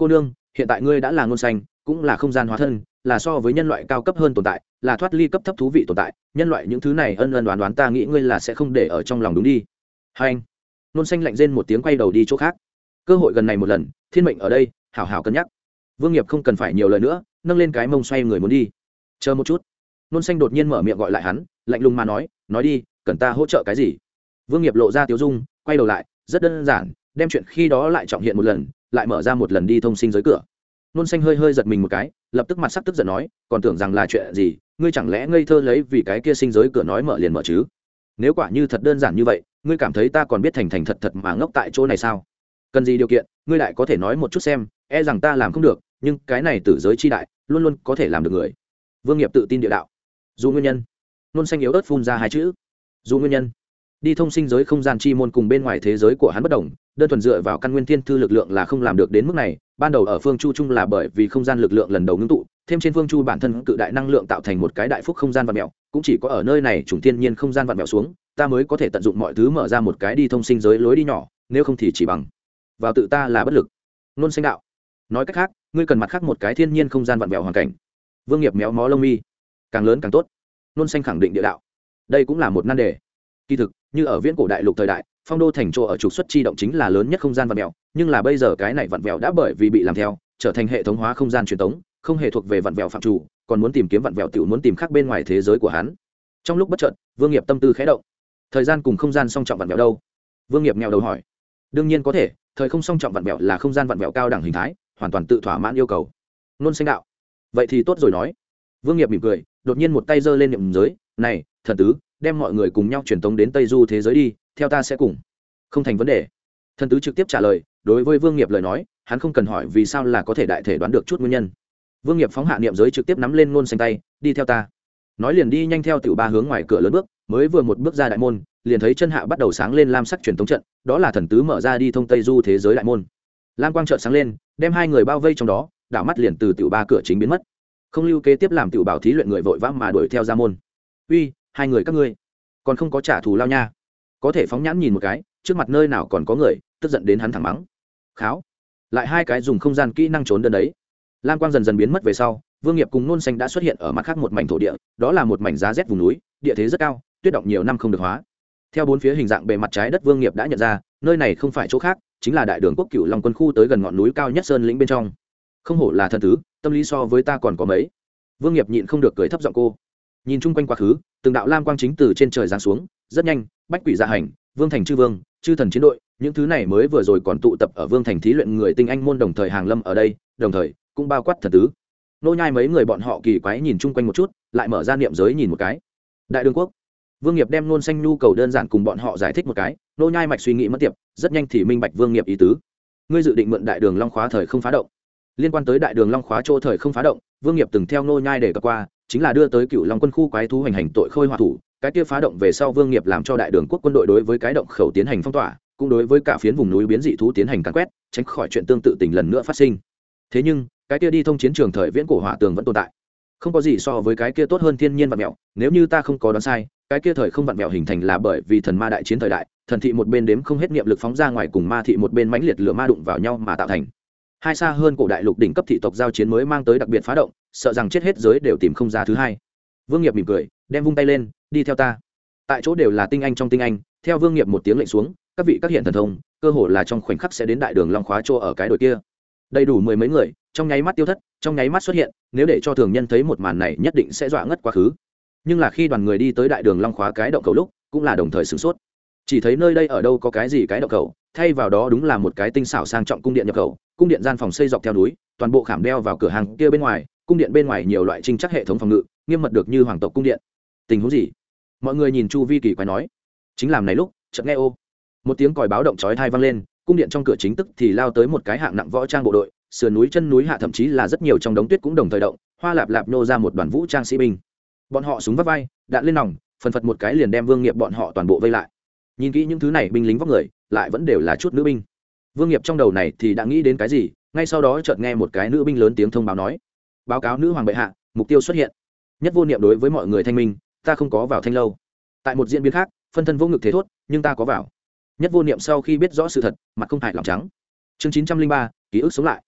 hiện tại ngươi đã là ngôn xanh, cũng là không gian hóa thân, là so với nhân loại cao cấp hơn tồn tại, là thoát ly cấp thấp thú vị tồn tại, nhân loại những thứ này ân ân đoán đoán ta nghĩ ngươi là sẽ không để ở trong lòng đúng đi. Hai anh. Ngôn xanh lạnh rên một tiếng quay đầu đi chỗ khác. Cơ hội gần này một lần, thiên mệnh ở đây, hảo hảo cân nhắc. Vương Nghiệp không cần phải nhiều lời nữa, nâng lên cái mông xoay người muốn đi. Chờ một chút. Ngôn xanh đột nhiên mở miệng gọi lại hắn, lạnh lùng mà nói đi, cần ta hỗ trợ cái gì? Vương Nghiệp lộ ra tiếu dung, quay đầu lại, rất đơn giản, đem chuyện khi đó lại trọng hiện một lần, lại mở ra một lần đi thông sinh giới cửa. Nôn xanh hơi giật mình một cái, lập tức mặt sắc tức giận nói, còn tưởng rằng là chuyện gì, ngươi chẳng lẽ ngây thơ lấy vì cái kia sinh giới cửa nói mở liền mở chứ? Nếu quả như thật đơn giản như vậy, ngươi cảm thấy ta còn biết thành thật thật mà ngốc tại chỗ này sao? Cần gì điều kiện, ngươi lại có thể nói một chút xem, e rằng ta làm không được, nhưng cái này tử giới chi đại, luôn luôn có thể làm được người. Vương Nghiệp tự tin địa đạo. Dù nguyên nhân. Nôn xanh yếu ớt phun ra hai chữ. Dù nguyên nhân. Đi thông sinh giới không gian chi môn cùng bên ngoài thế giới của hắn bất đồng, đơn thuần dựa vào căn nguyên thiên thư lực lượng là không làm được đến mức này. Ban đầu ở phương chu trung là bởi vì không gian lực lượng lần đầu ngưng tụ, thêm trên phương chu bản thân cự đại năng lượng tạo thành một cái đại phúc không gian vạn mèo, cũng chỉ có ở nơi này chủng thiên nhiên không gian vạn mèo xuống, ta mới có thể tận dụng mọi thứ mở ra một cái đi thông sinh giới lối đi nhỏ, nếu không thì chỉ bằng vào tự ta là bất lực. Nôn xanh đạo. Nói cách khác, ngươi cần mặt khác một cái thiên nhiên không gian vạn mèo hoàn cảnh. Vương Nghiệp méo mó lông mi. Càng lớn càng tốt. Nôn xanh khẳng định địa đạo. Đây cũng là một nan đề. Kỳ thực, như ở viễn cổ đại lục thời đại, phong đô thành chỗ ở trục xuất chi động chính là lớn nhất không gian vạn mèo, nhưng là bây giờ cái này vạn mèo đã bởi vì bị làm theo, trở thành hệ thống hóa không gian truyền thống, không hề thuộc về vạn mèo phạm chủ, còn muốn tìm kiếm vạn mèo tiểu muốn tìm khác bên ngoài thế giới của hắn. Trong lúc bất chợt, Vương Nghiệp tâm tư khẽ động. Thời gian cùng không gian song trọng vạn mèo đâu? Vương Nghiệp nghèo đầu hỏi. Đương nhiên có thể, thời không song trọng vạn mèo là không gian vạn mèo cao đẳng hình thái, hoàn toàn tự thỏa mãn yêu cầu. Nôn xanh đạo. Vậy thì tốt rồi nói. Vương Nghiệp mỉm cười, đột nhiên một tay giơ lên niệm giới, này, thần tứ, đem mọi người cùng nhau truyền tống đến Tây Du thế giới đi, theo ta sẽ cùng. Không thành vấn đề. Thần tứ trực tiếp trả lời, đối với Vương Nghiệp lời nói, hắn không cần hỏi vì sao là có thể đại thể đoán được chút nguyên nhân. Vương Nghiệp phóng hạ niệm giới trực tiếp nắm lên ngôn xanh tay, đi theo ta. Nói liền đi nhanh theo tiểu ba hướng ngoài cửa lớn bước, mới vừa một bước ra đại môn, liền thấy chân hạ bắt đầu sáng lên lam sắc truyền tống trận, đó là thần tứ mở ra đi thông Tây Du thế giới đại môn. Lam quang chợt sáng lên, đem hai người bao vây trong đó, đảo mắt liền từ tiểu ba cửa chính biến mất. Không lưu kế tiếp làm tiểu bảo thí luyện người vội vã mà đuổi theo ra môn. Uy, hai người các ngươi, còn không có trả thù lao nha. Có thể phóng nhãn nhìn một cái, trước mặt nơi nào còn có người, tức giận đến hắn thẳng mắng. Kháo, lại hai cái dùng không gian kỹ năng trốn đơn đấy. Lam quang dần dần biến mất về sau, Vương Nghiệp cùng Nôn xanh đã xuất hiện ở mặt khác một mảnh thổ địa, đó là một mảnh giá rét vùng núi, địa thế rất cao, tuyết động nhiều năm không được hóa. Theo bốn phía hình dạng bề mặt trái đất, Vương Nghiệp đã nhận ra, nơi này không phải chỗ khác, chính là Đại Đường Quốc Cửu Long quân khu tới gần ngọn núi cao nhất sơn lĩnh bên trong. Không hổ là thần tứ, tâm lý so với ta còn có mấy. Vương Nghiệp nhịn không được cười thấp giọng cô. Nhìn chung quanh quá khứ, từng đạo lam quang chính từ trên trời giáng xuống, rất nhanh, bách quỷ dạ hành, vương thành chư vương, chư thần chiến đội, những thứ này mới vừa rồi còn tụ tập ở vương thành thí luyện người tinh anh môn đồng thời hàng lâm ở đây, đồng thời cũng bao quát thần tứ. Nô nhai mấy người bọn họ kỳ quái nhìn chung quanh một chút, lại mở ra niệm giới nhìn một cái. Đại Đường Quốc. Vương Nghiệp đem Nôn xanh nhu cầu đơn giản cùng bọn họ giải thích một cái, nô nhai mạch suy nghĩ mất tiệp, rất nhanh thì minh bạch Vương Nghiệp ý tứ. Ngươi dự định mượn Đại Đường Long khóa thời không phá động. Liên quan tới Đại Đường Long khóa chỗ thời không phá động, Vương Nghiệp từng theo nô nhai để cập qua, chính là đưa tới Cựu Long quân khu quái thú hành tội khôi hỏa thủ, cái kia phá động về sau Vương Nghiệp làm cho Đại Đường Quốc quân đội đối với cái động khẩu tiến hành phong tỏa, cũng đối với cả phiến vùng núi biến dị thú tiến hành càn quét, tránh khỏi chuyện tương tự tình lần nữa phát sinh. Thế nhưng, cái kia đi thông chiến trường thời viễn cổ hỏa tường vẫn tồn tại. Không có gì so với cái kia tốt hơn thiên nhiên vạn mèo, nếu như ta không có đoán sai, cái kia thời không vạn mèo hình thành là bởi vì thần ma đại chiến thời đại, thần thị một bên đếm không hết niệm lực phóng ra ngoài cùng ma thị một bên mãnh liệt lửa ma đụng vào nhau mà tạo thành. Hai xa hơn cổ đại lục đỉnh cấp thị tộc giao chiến mới mang tới đặc biệt phá động, sợ rằng chết hết giới đều tìm không ra thứ hai. Vương Nghiệp mỉm cười, đem vung tay lên, đi theo ta. Tại chỗ đều là tinh anh trong tinh anh, theo Vương Nghiệp một tiếng lệnh xuống, các vị các hiện thần thông, cơ hồ là trong khoảnh khắc sẽ đến Đại Đường Long khóa chỗ ở cái đồi kia. Đầy đủ mười mấy người, trong nháy mắt tiêu thất, trong nháy mắt xuất hiện, nếu để cho thường nhân thấy một màn này nhất định sẽ dọa ngất quá khứ. Nhưng là khi đoàn người đi tới Đại Đường Long khóa cái động cầu lúc, cũng là đồng thời sửng sốt. Chỉ thấy nơi đây ở đâu có cái gì cái động cầu, thay vào đó đúng là một cái tinh xảo sang trọng cung điện nhập khẩu, cung điện gian phòng xây dọc theo núi, toàn bộ khảm đeo vào cửa hàng kia bên ngoài, cung điện bên ngoài nhiều loại trinh chắc hệ thống phòng ngự, nghiêm mật được như hoàng tộc cung điện. Tình huống gì? Mọi người nhìn chu vi kỳ quái nói. Chính làm này lúc, chợt nghe ô, một tiếng còi báo động chói tai vang lên, cung điện trong cửa chính tức thì lao tới một cái hạng nặng võ trang bộ đội, sườn núi chân núi hạ thậm chí là rất nhiều trong đống tuyết cũng đồng thời động, hoa lạp lạp nô ra một đoàn vũ trang sĩ binh. Bọn họ súng vắt vai, đạn lên nòng, phần phật một cái liền đem Vương Nghiệp bọn họ toàn bộ vây lại. Nhìn kỹ những thứ này binh lính vóc người, lại vẫn đều là chút nữ binh. Vương Nghiệp trong đầu này thì đã nghĩ đến cái gì, ngay sau đó chợt nghe một cái nữ binh lớn tiếng thông báo nói: báo cáo nữ hoàng bệ hạ, mục tiêu xuất hiện. Nhất Vô Niệm đối với mọi người thanh minh: ta không có vào thanh lâu. Tại một diễn biến khác, phân thân vô ngực thế thốt: nhưng ta có vào. Nhất Vô Niệm sau khi biết rõ sự thật, mặt không hại lỏng trắng. Chương 903, ký ức sống lại.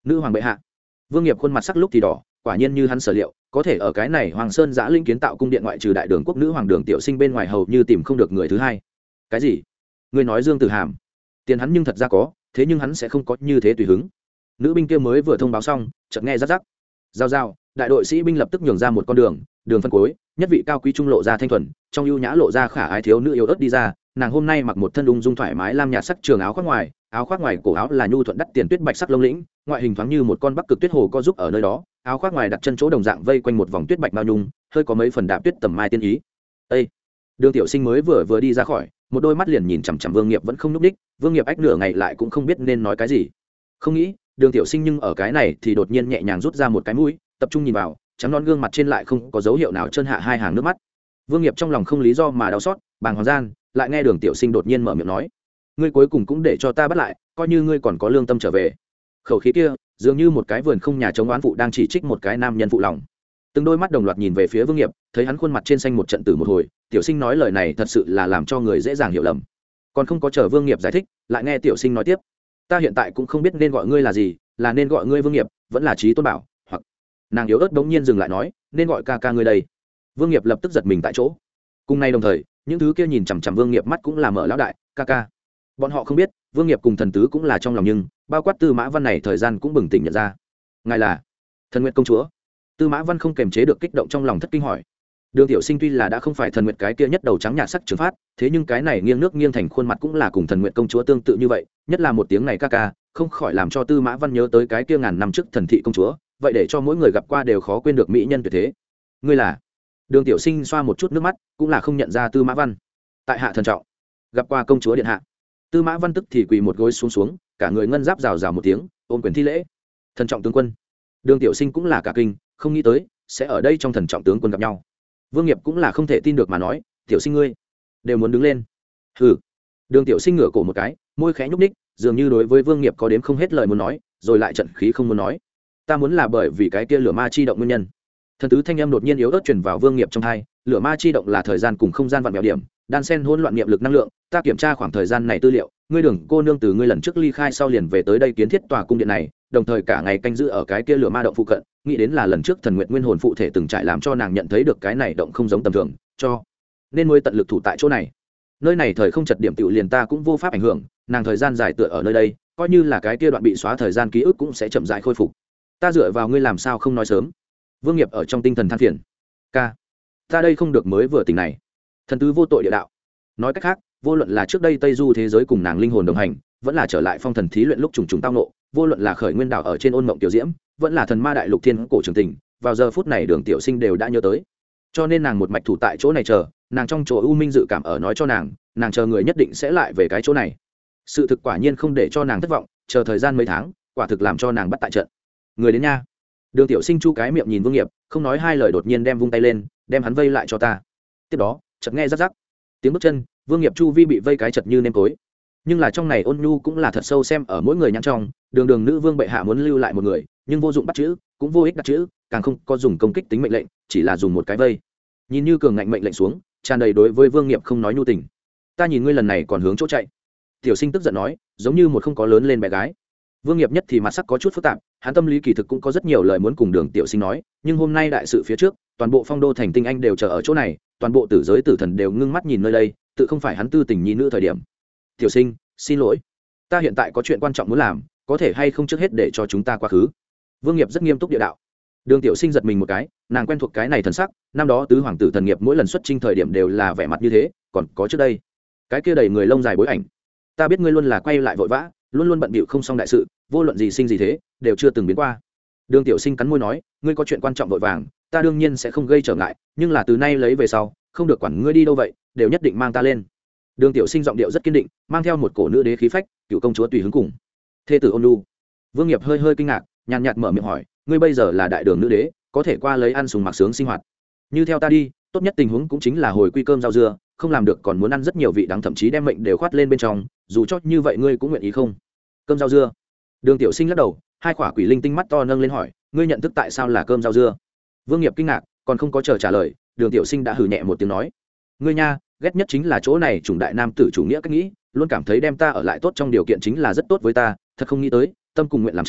nữ hoàng bệ hạ. Vương Nghiệp khuôn mặt sắc lúc thì đỏ, quả nhiên như hắn sở liệu, có thể ở cái này Hoàng Sơn Giã Linh kiến tạo cung điện ngoại trừ đại đường quốc nữ hoàng Đường Tiểu Sinh bên ngoài hầu như tìm không được người thứ hai. Cái gì? Ngươi nói Dương Tử Hàm? Tiền hắn nhưng thật ra có, thế nhưng hắn sẽ không có như thế tùy hứng. Nữ binh kia mới vừa thông báo xong, chợt nghe rắc rắc. Giao giao, đại đội sĩ binh lập tức nhường ra một con đường, đường phân cuối, nhất vị cao quý trung lộ ra thanh thuần, trong ưu nhã lộ ra khả ái thiếu nữ yếu ớt đi ra, nàng hôm nay mặc một thân ung dung thoải mái lam nhạt sắc trường áo khoác ngoài cổ áo là nhu thuận đắt tiền tuyết bạch sắc lông lĩnh, ngoại hình thoáng như một con bắc cực tuyết hồ co giúp ở nơi đó, áo khoác ngoài đặt chân chỗ đồng dạng vây quanh một vòng tuyết bạch bao nhung, hơi có mấy phần đạp tuyết tầm mai tiên ý. Ê! Đường Tiểu Sinh mới vừa đi ra khỏi, một đôi mắt liền nhìn chằm chằm Vương Nghiệp vẫn không nhúc đích, Vương Nghiệp ách nửa ngày lại cũng không biết nên nói cái gì. Không nghĩ, Đường Tiểu Sinh nhưng ở cái này thì đột nhiên nhẹ nhàng rút ra một cái mũi, tập trung nhìn vào, trắng non gương mặt trên lại không có dấu hiệu nào trơn hạ hai hàng nước mắt. Vương Nghiệp trong lòng không lý do mà đau xót, bàng hoàng gian, lại nghe Đường Tiểu Sinh đột nhiên mở miệng nói: "Ngươi cuối cùng cũng để cho ta bắt lại, coi như ngươi còn có lương tâm trở về." Khẩu khí kia, dường như một cái vườn không nhà chống oán phụ đang chỉ trích một cái nam nhân phụ lòng. Từng đôi mắt đồng loạt nhìn về phía Vương Nghiệp, thấy hắn khuôn mặt trên xanh một trận tử một hồi, Tiểu Sinh nói lời này thật sự là làm cho người dễ dàng hiểu lầm. Còn không có chờ Vương Nghiệp giải thích, lại nghe Tiểu Sinh nói tiếp: "Ta hiện tại cũng không biết nên gọi ngươi là gì, là nên gọi ngươi Vương Nghiệp, vẫn là Chí Tôn Bảo, hoặc..." Nàng yếu ớt bỗng nhiên dừng lại nói: "Nên gọi ca ca ngươi đây." Vương Nghiệp lập tức giật mình tại chỗ. Cùng nay đồng thời, những thứ kia nhìn chằm chằm Vương Nghiệp mắt cũng là mở lão đại, ca ca. Bọn họ không biết, Vương Nghiệp cùng thần tứ cũng là trong lòng, nhưng bao quát Tư Mã Văn này thời gian cũng bừng tỉnh nhận ra. Ngài là Thần Nguyệt công chúa. Tư Mã Văn không kềm chế được kích động trong lòng thất kinh hỏi. Đường Tiểu Sinh tuy là đã không phải Thần Nguyệt cái kia nhất đầu trắng nhạt sắc trường phát, thế nhưng cái này nghiêng nước nghiêng thành khuôn mặt cũng là cùng Thần Nguyệt công chúa tương tự như vậy, nhất là một tiếng này ca ca, không khỏi làm cho Tư Mã Văn nhớ tới cái kia ngàn năm trước thần thị công chúa, vậy để cho mỗi người gặp qua đều khó quên được mỹ nhân tuyệt thế. Ngươi là? Đường Tiểu Sinh xoa một chút nước mắt, cũng là không nhận ra Tư Mã Văn. Tại hạ thần trọng, gặp qua công chúa điện hạ. Tư Mã Văn tức thì quỳ một gối xuống, cả người ngân giáp rào rào một tiếng, ôm quyền thi lễ. Thần trọng tướng quân. Đường Tiểu Sinh cũng là cả kinh, không nghĩ tới sẽ ở đây trong thần trọng tướng quân gặp nhau. Vương Nghiệp cũng là không thể tin được mà nói: "Tiểu Sinh ngươi đều muốn đứng lên?" Hừ. Đường Tiểu Sinh ngửa cổ một cái, môi khẽ nhúc nhích, dường như đối với Vương Nghiệp có đến không hết lời muốn nói, rồi lại trận khí không muốn nói. "Ta muốn là bởi vì cái kia lửa ma chi động nguyên nhân." Thần tứ thanh âm đột nhiên yếu ớt truyền vào Vương Nghiệp trong tai, lửa ma chi động là thời gian cùng không gian vặn vẹo điểm, đan xen hỗn loạn niệm lực năng lượng, ta kiểm tra khoảng thời gian này tư liệu, ngươi Đường cô nương từ ngươi lần trước ly khai sau liền về tới đây kiến thiết tòa cung điện này, đồng thời cả ngày canh giữ ở cái kia lửa ma động phụ cận, nghĩ đến là lần trước Thần Nguyệt Nguyên hồn phụ thể từng trải làm cho nàng nhận thấy được cái này động không giống tầm thường, cho nên mới tận lực thủ tại chỗ này. Nơi này thời không chật điểm tiểu liền ta cũng vô pháp ảnh hưởng, nàng thời gian dài tựa ở nơi đây, coi như là cái kia đoạn bị xóa thời gian ký ức cũng sẽ chậm rãi khôi phục. Ta dựa vào ngươi làm sao không nói sớm? Vương Nghiệp ở trong tinh thần than phiền. Ca, ta đây không được mới vừa tỉnh này. Thần tứ vô tội địa đạo. Nói cách khác, vô luận là trước đây Tây Du thế giới cùng nàng linh hồn đồng hành, vẫn là trở lại phong thần thí luyện lúc trùng trùng tao nộ, vô luận là khởi nguyên đảo ở trên ôn mộng tiểu diễm, vẫn là thần ma đại lục thiên cổ trường tình, vào giờ phút này Đường Tiểu Sinh đều đã nhớ tới. Cho nên nàng một mạch thủ tại chỗ này chờ, nàng trong chỗ u minh dự cảm ở nói cho nàng chờ người nhất định sẽ lại về cái chỗ này. Sự thực quả nhiên không để cho nàng thất vọng, chờ thời gian mấy tháng, quả thực làm cho nàng bắt tại trận. Người đến nha. Đường Tiểu Sinh chu cái miệng nhìn Vương Nghiệp, không nói hai lời đột nhiên đem vung tay lên, đem hắn vây lại cho ta. Tiếp đó, chợt nghe rắc rắc tiếng bước chân, Vương Nghiệp chu vi bị vây cái chật như nêm tối. Nhưng là trong này ôn nhu cũng là thật sâu xem ở mỗi người nhãn trong, đường nữ vương bệ hạ muốn lưu lại một người, nhưng vô dụng bắt chữ, cũng vô ích đặt chữ, càng không có dùng công kích tính mệnh lệnh, chỉ là dùng một cái vây. Nhìn như cường ngạnh mệnh lệnh xuống, tràn đầy đối với Vương Nghiệp không nói nhu tình. Ta nhìn ngươi lần này còn hướng chỗ chạy. Tiểu Sinh tức giận nói, giống như một không có lớn lên bé gái. Vương Nghiệp nhất thì mặt sắc có chút phức tạp, hắn tâm lý kỳ thực cũng có rất nhiều lời muốn cùng Đường Tiểu Sinh nói, nhưng hôm nay đại sự phía trước, toàn bộ phong đô thành tinh anh đều chờ ở chỗ này, toàn bộ tử giới tử thần đều ngưng mắt nhìn nơi đây, tự không phải hắn tư tình nhi nữ thời điểm. Tiểu Sinh, xin lỗi, ta hiện tại có chuyện quan trọng muốn làm, có thể hay không trước hết để cho chúng ta quá khứ? Vương Nghiệp rất nghiêm túc địa đạo. Đường Tiểu Sinh giật mình một cái, nàng quen thuộc cái này thần sắc, năm đó tứ hoàng tử thần nghiệp mỗi lần xuất chinh thời điểm đều là vẻ mặt như thế, còn có trước đây, cái kia đầy người lông dài bối ảnh. Ta biết ngươi luôn là quay lại vội vã, luôn luôn bận bịu không xong đại sự, vô luận gì sinh gì thế, đều chưa từng biến qua. Đường Tiểu Sinh cắn môi nói, ngươi có chuyện quan trọng vội vàng, ta đương nhiên sẽ không gây trở ngại, nhưng là từ nay lấy về sau, không được quản ngươi đi đâu vậy, đều nhất định mang ta lên. Đường Tiểu Sinh giọng điệu rất kiên định, mang theo một cổ nữ đế khí phách, cựu công chúa tùy hứng cùng. Thê tử ôn nhu. Vương Nghiệp hơi kinh ngạc, nhàn nhạt mở miệng hỏi, ngươi bây giờ là đại đường nữ đế, có thể qua lấy ăn sùng mặc sướng sinh hoạt. Như theo ta đi, tốt nhất tình huống cũng chính là hồi quy cơm rau dưa, không làm được còn muốn ăn rất nhiều vị đắng, thậm chí đem mệnh đều khoát lên bên trong, dù cho như vậy ngươi cũng nguyện ý không? Cơm rau dưa. Đường Tiểu Sinh lắc đầu, hai quả quỷ linh tinh mắt to nâng lên hỏi, ngươi nhận thức tại sao là cơm rau dưa? Vương Nghiệp kinh ngạc, còn không có chờ trả lời, Đường Tiểu Sinh đã hừ nhẹ một tiếng nói, ngươi nha, ghét nhất chính là chỗ này chủng đại nam tử chủ nghĩa cách nghĩ, luôn cảm thấy đem ta ở lại tốt trong điều kiện chính là rất tốt với ta, thật không nghĩ tới tâm cùng nguyện làm trái,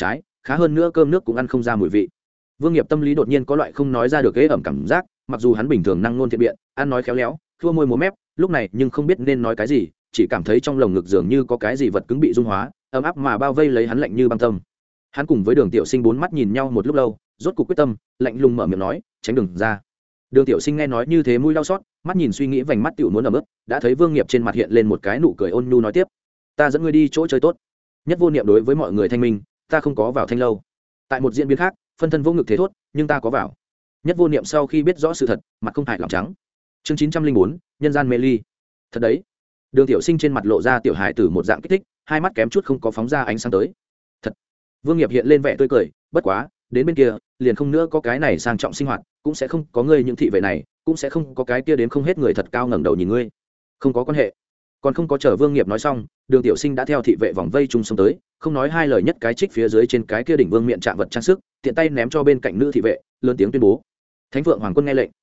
khá hơn nữa cơm nước cũng ăn không ra mùi vị. Vương Nghiệp tâm lý đột nhiên có loại không nói ra được ghê ẩm cảm giác, mặc dù hắn bình thường năng ngôn thiện biện, ăn nói khéo léo, khua môi múa mép, lúc này nhưng không biết nên nói cái gì, chỉ cảm thấy trong lồng ngực dường như có cái gì vật cứng bị dung hóa, ấm áp mà bao vây lấy hắn lạnh như băng tâm. Hắn cùng với Đường Tiểu Sinh bốn mắt nhìn nhau một lúc lâu, rốt cuộc quyết tâm, lạnh lùng mở miệng nói, tránh đừng ra. Đường Tiểu Sinh nghe nói như thế mũi đau xót, mắt nhìn suy nghĩ vành mắt tiểu muốn ẩm ướt, đã thấy Vương Nghiệp trên mặt hiện lên một cái nụ cười ôn nhu nói tiếp, ta dẫn ngươi đi chỗ chơi tốt. Nhất Vô Niệm đối với mọi người thanh minh, ta không có vào Thanh lâu. Tại một diễn biến khác, phân thân vô ngực thế thốt, nhưng ta có vào. Nhất Vô Niệm sau khi biết rõ sự thật, mặt không hại lỏng trắng. Chương 904, nhân gian mê ly. Thật đấy. Đường Tiểu Sinh trên mặt lộ ra tiểu hài tử một dạng kích thích, hai mắt kém chút không có phóng ra ánh sáng tới. Thật. Vương Nghiệp hiện lên vẻ tươi cười, bất quá, đến bên kia, liền không nữa có cái này sang trọng sinh hoạt, cũng sẽ không có ngươi những thị vệ này, cũng sẽ không có cái kia đến không hết người thật cao ngẩng đầu nhìn ngươi. Không có quan hệ. Còn không có chờ Vương Nghiệp nói xong, Đường Tiểu Sinh đã theo thị vệ vòng vây chung xông tới, không nói hai lời nhất cái trích phía dưới trên cái kia đỉnh vương miện chạm vật trang sức, tiện tay ném cho bên cạnh nữ thị vệ, lớn tiếng tuyên bố: Thánh Phượng Hoàng quân nghe lệnh.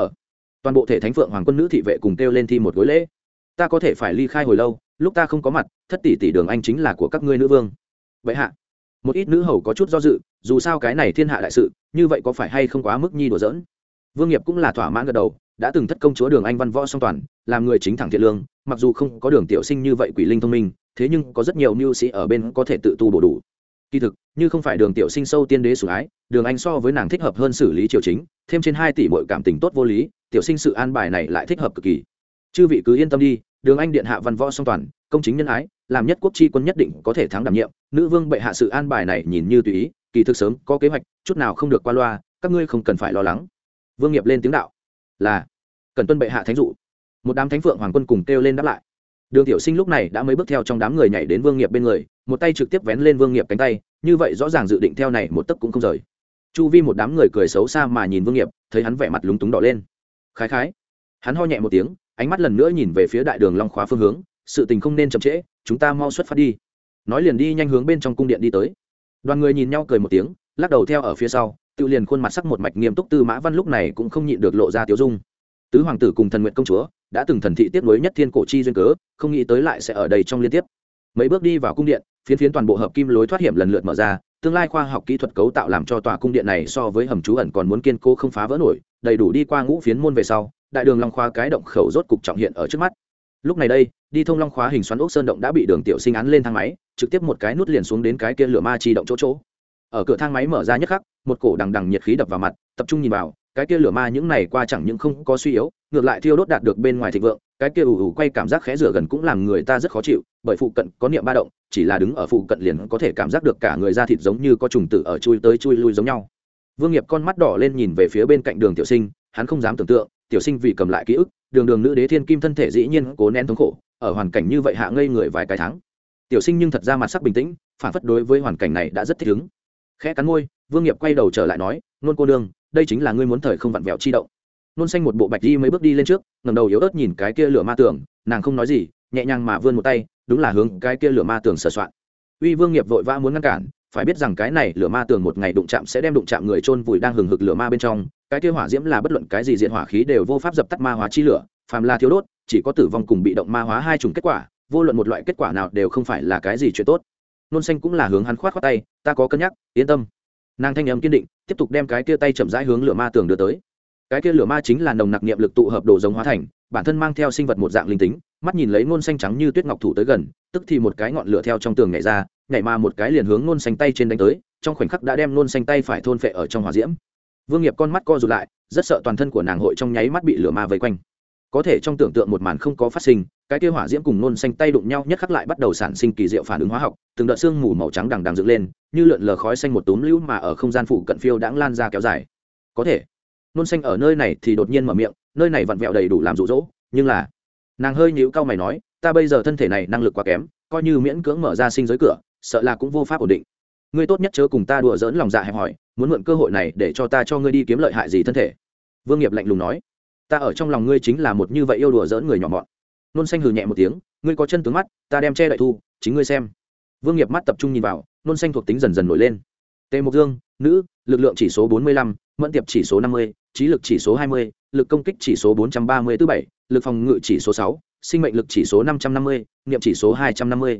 Toàn bộ thể Thánh Phượng Hoàng quân nữ thị vệ cùng kêu lên thi một gối lễ. Ta có thể phải ly khai hồi lâu, lúc ta không có mặt, thất tỷ tỷ Đường Anh chính là của các ngươi nữ vương. Vậy hạ, một ít nữ hầu có chút do dự, dù sao cái này thiên hạ đại sự, như vậy có phải hay không quá mức nhi đùa giỡn. Vương Nghiệp cũng là thỏa mãn gật đầu, đã từng thất công chúa Đường Anh văn võ song toàn, làm người chính thẳng thiện lương, mặc dù không có Đường Tiểu Sinh như vậy quỷ linh thông minh, thế nhưng có rất nhiều mưu sĩ ở bên có thể tự tu bổ đủ. Kỳ thực, như không phải Đường Tiểu Sinh sâu tiên đế sủng ái, Đường Anh so với nàng thích hợp hơn xử lý triều chính, thêm trên 2 tỷ muội cảm tình tốt vô lý, Tiểu Sinh sự an bài này lại thích hợp cực kỳ. Chư vị cứ yên tâm đi, Đường Anh điện hạ văn võ song toàn, công chính nhân ái, làm nhất quốc chi quân nhất định có thể thắng đảm nhiệm, nữ vương bệ hạ sự an bài này nhìn như tùy ý, kỳ thực sớm có kế hoạch, chút nào không được qua loa, các ngươi không cần phải lo lắng. Vương Nghiệp lên tiếng đạo: "Là, cần tuân bệ hạ thánh dụ." Một đám Thánh Phượng Hoàng quân cùng kêu lên đáp lại. Đường Tiểu Sinh lúc này đã mấy bước theo trong đám người nhảy đến Vương Nghiệp bên người, một tay trực tiếp vén lên Vương Nghiệp cánh tay, như vậy rõ ràng dự định theo này một tấc cũng không rời. Chu vi một đám người cười xấu xa mà nhìn Vương Nghiệp, thấy hắn vẻ mặt lúng túng đỏ lên. Khái khái, hắn ho nhẹ một tiếng, ánh mắt lần nữa nhìn về phía đại đường Long Khóa phương hướng, sự tình không nên chậm trễ, chúng ta mau xuất phát đi. Nói liền đi nhanh hướng bên trong cung điện đi tới. Đoàn người nhìn nhau cười một tiếng, lắc đầu theo ở phía sau, tự liền khuôn mặt sắc một mạch nghiêm túc Tư Mã Văn lúc này cũng không nhịn được lộ ra tiểu dung. Tứ hoàng tử cùng Thần Nguyệt công chúa đã từng thần thị tiếp nối nhất thiên cổ chi duyên cớ, không nghĩ tới lại sẽ ở đây trong liên tiếp. Mấy bước đi vào cung điện, phiến toàn bộ hợp kim lối thoát hiểm lần lượt mở ra, tương lai khoa học kỹ thuật cấu tạo làm cho tòa cung điện này so với hầm trú ẩn còn muốn kiên cố không phá vỡ nổi, đầy đủ đi qua ngũ phiến môn về sau, đại đường Long Khóa cái động khẩu rốt cục trọng hiện ở trước mắt. Lúc này đây, đi thông Long Khóa hình xoắn ốc sơn động đã bị Đường Tiểu Sinh án lên thang máy, trực tiếp một cái nút liền xuống đến cái kia lửa ma chi động chỗ. Ở cửa thang máy mở ra nhất khắc, một cổ đằng đằng nhiệt khí đập vào mặt, tập trung nhìn vào, cái kia lửa ma những này qua chẳng những không có suy yếu, ngược lại thiêu đốt đạt được bên ngoài thịnh vượng, cái kia ù quay cảm giác khẽ rửa gần cũng làm người ta rất khó chịu, bởi phụ cận có niệm ba động, chỉ là đứng ở phụ cận liền có thể cảm giác được cả người da thịt giống như có trùng tử ở chui tới chui lui giống nhau. Vương Nghiệp con mắt đỏ lên nhìn về phía bên cạnh Đường Tiểu Sinh, hắn không dám tưởng tượng, Tiểu Sinh vì cầm lại ký ức, đường nữ đế thiên kim thân thể dĩ nhiên cố nén thống khổ, ở hoàn cảnh như vậy hạ ngây người vài cái tháng. Tiểu Sinh nhưng thật ra mặt sắc bình tĩnh, phản phất đối với hoàn cảnh này đã rất thích ứng. Khẽ cắn môi, Vương Nghiệp quay đầu trở lại nói, nôn cô đương, đây chính là ngươi muốn thời không vặn vẹo chi động. Nôn xanh một bộ bạch đi mấy bước đi lên trước, ngẩng đầu yếu ớt nhìn cái kia lửa ma tường, nàng không nói gì, nhẹ nhàng mà vươn một tay, đúng là hướng cái kia lửa ma tường sờ soạn. Uy Vương Nghiệp vội vã muốn ngăn cản, phải biết rằng cái này lửa ma tường một ngày đụng chạm sẽ đem đụng chạm người chôn vùi đang hừng hực lửa ma bên trong, cái kia hỏa diễm là bất luận cái gì diện hỏa khí đều vô pháp dập tắt ma hóa chi lửa, phàm là thiếu đốt, chỉ có tử vong cùng bị động ma hóa hai chủng kết quả, vô luận một loại kết quả nào đều không phải là cái gì chuyện tốt. Nôn xanh cũng là hướng hắn khoát tay, ta có cân nhắc, yên tâm. Nàng thanh âm kiên định, tiếp tục đem cái kia tay chậm rãi hướng lửa ma tường đưa tới. Cái kia lửa ma chính là nồng nặc niệm lực tụ hợp đồ giống hóa thành, bản thân mang theo sinh vật một dạng linh tính, mắt nhìn lấy Nôn xanh trắng như tuyết ngọc thủ tới gần, tức thì một cái ngọn lửa theo trong tường nhảy ra, nhảy mà một cái liền hướng Nôn xanh tay trên đánh tới, trong khoảnh khắc đã đem Nôn xanh tay phải thôn phệ ở trong hỏa diễm. Vương Nghiệp con mắt co rụt lại, rất sợ toàn thân của nàng hội trong nháy mắt bị lửa ma vây quanh. Có thể trong tưởng tượng một màn không có phát sinh, cái kia hỏa diễm cùng Nôn xanh tay đụng nhau nhất khắc lại bắt đầu sản sinh kỳ diệu phản ứng hóa học, từng đợt sương mù màu trắng đằng đằng dựng lên, như lượn lờ khói xanh một túm lưu mà ở không gian phụ cận phiêu đãng lan ra kéo dài. Có thể, Nôn xanh ở nơi này thì đột nhiên mở miệng, nơi này vặn vẹo đầy đủ làm dụ dỗ, nhưng là, nàng hơi nhíu cau mày nói, ta bây giờ thân thể này năng lực quá kém, coi như miễn cưỡng mở ra sinh giới cửa, sợ là cũng vô pháp ổn định. Ngươi tốt nhất chớ cùng ta đùa giỡn lòng dạ hẹp hòi, muốn mượn cơ hội này để cho ta cho ngươi đi kiếm lợi hại gì thân thể. Vương Nghiệp lạnh lùng nói, ta ở trong lòng ngươi chính là một như vậy yêu đùa giỡn người nhỏ mọn. Nôn xanh hừ nhẹ một tiếng, ngươi có chân tướng mắt, ta đem che đậy thu, chính ngươi xem. Vương Nghiệp mắt tập trung nhìn vào, Nôn xanh thuộc tính dần dần nổi lên. Tề Mộc Dương, nữ, lực lượng chỉ số 45, mẫn tiệp chỉ số 50, trí lực chỉ số 20, lực công kích chỉ số 437, lực phòng ngự chỉ số 6, sinh mệnh lực chỉ số 550, niệm chỉ số 250.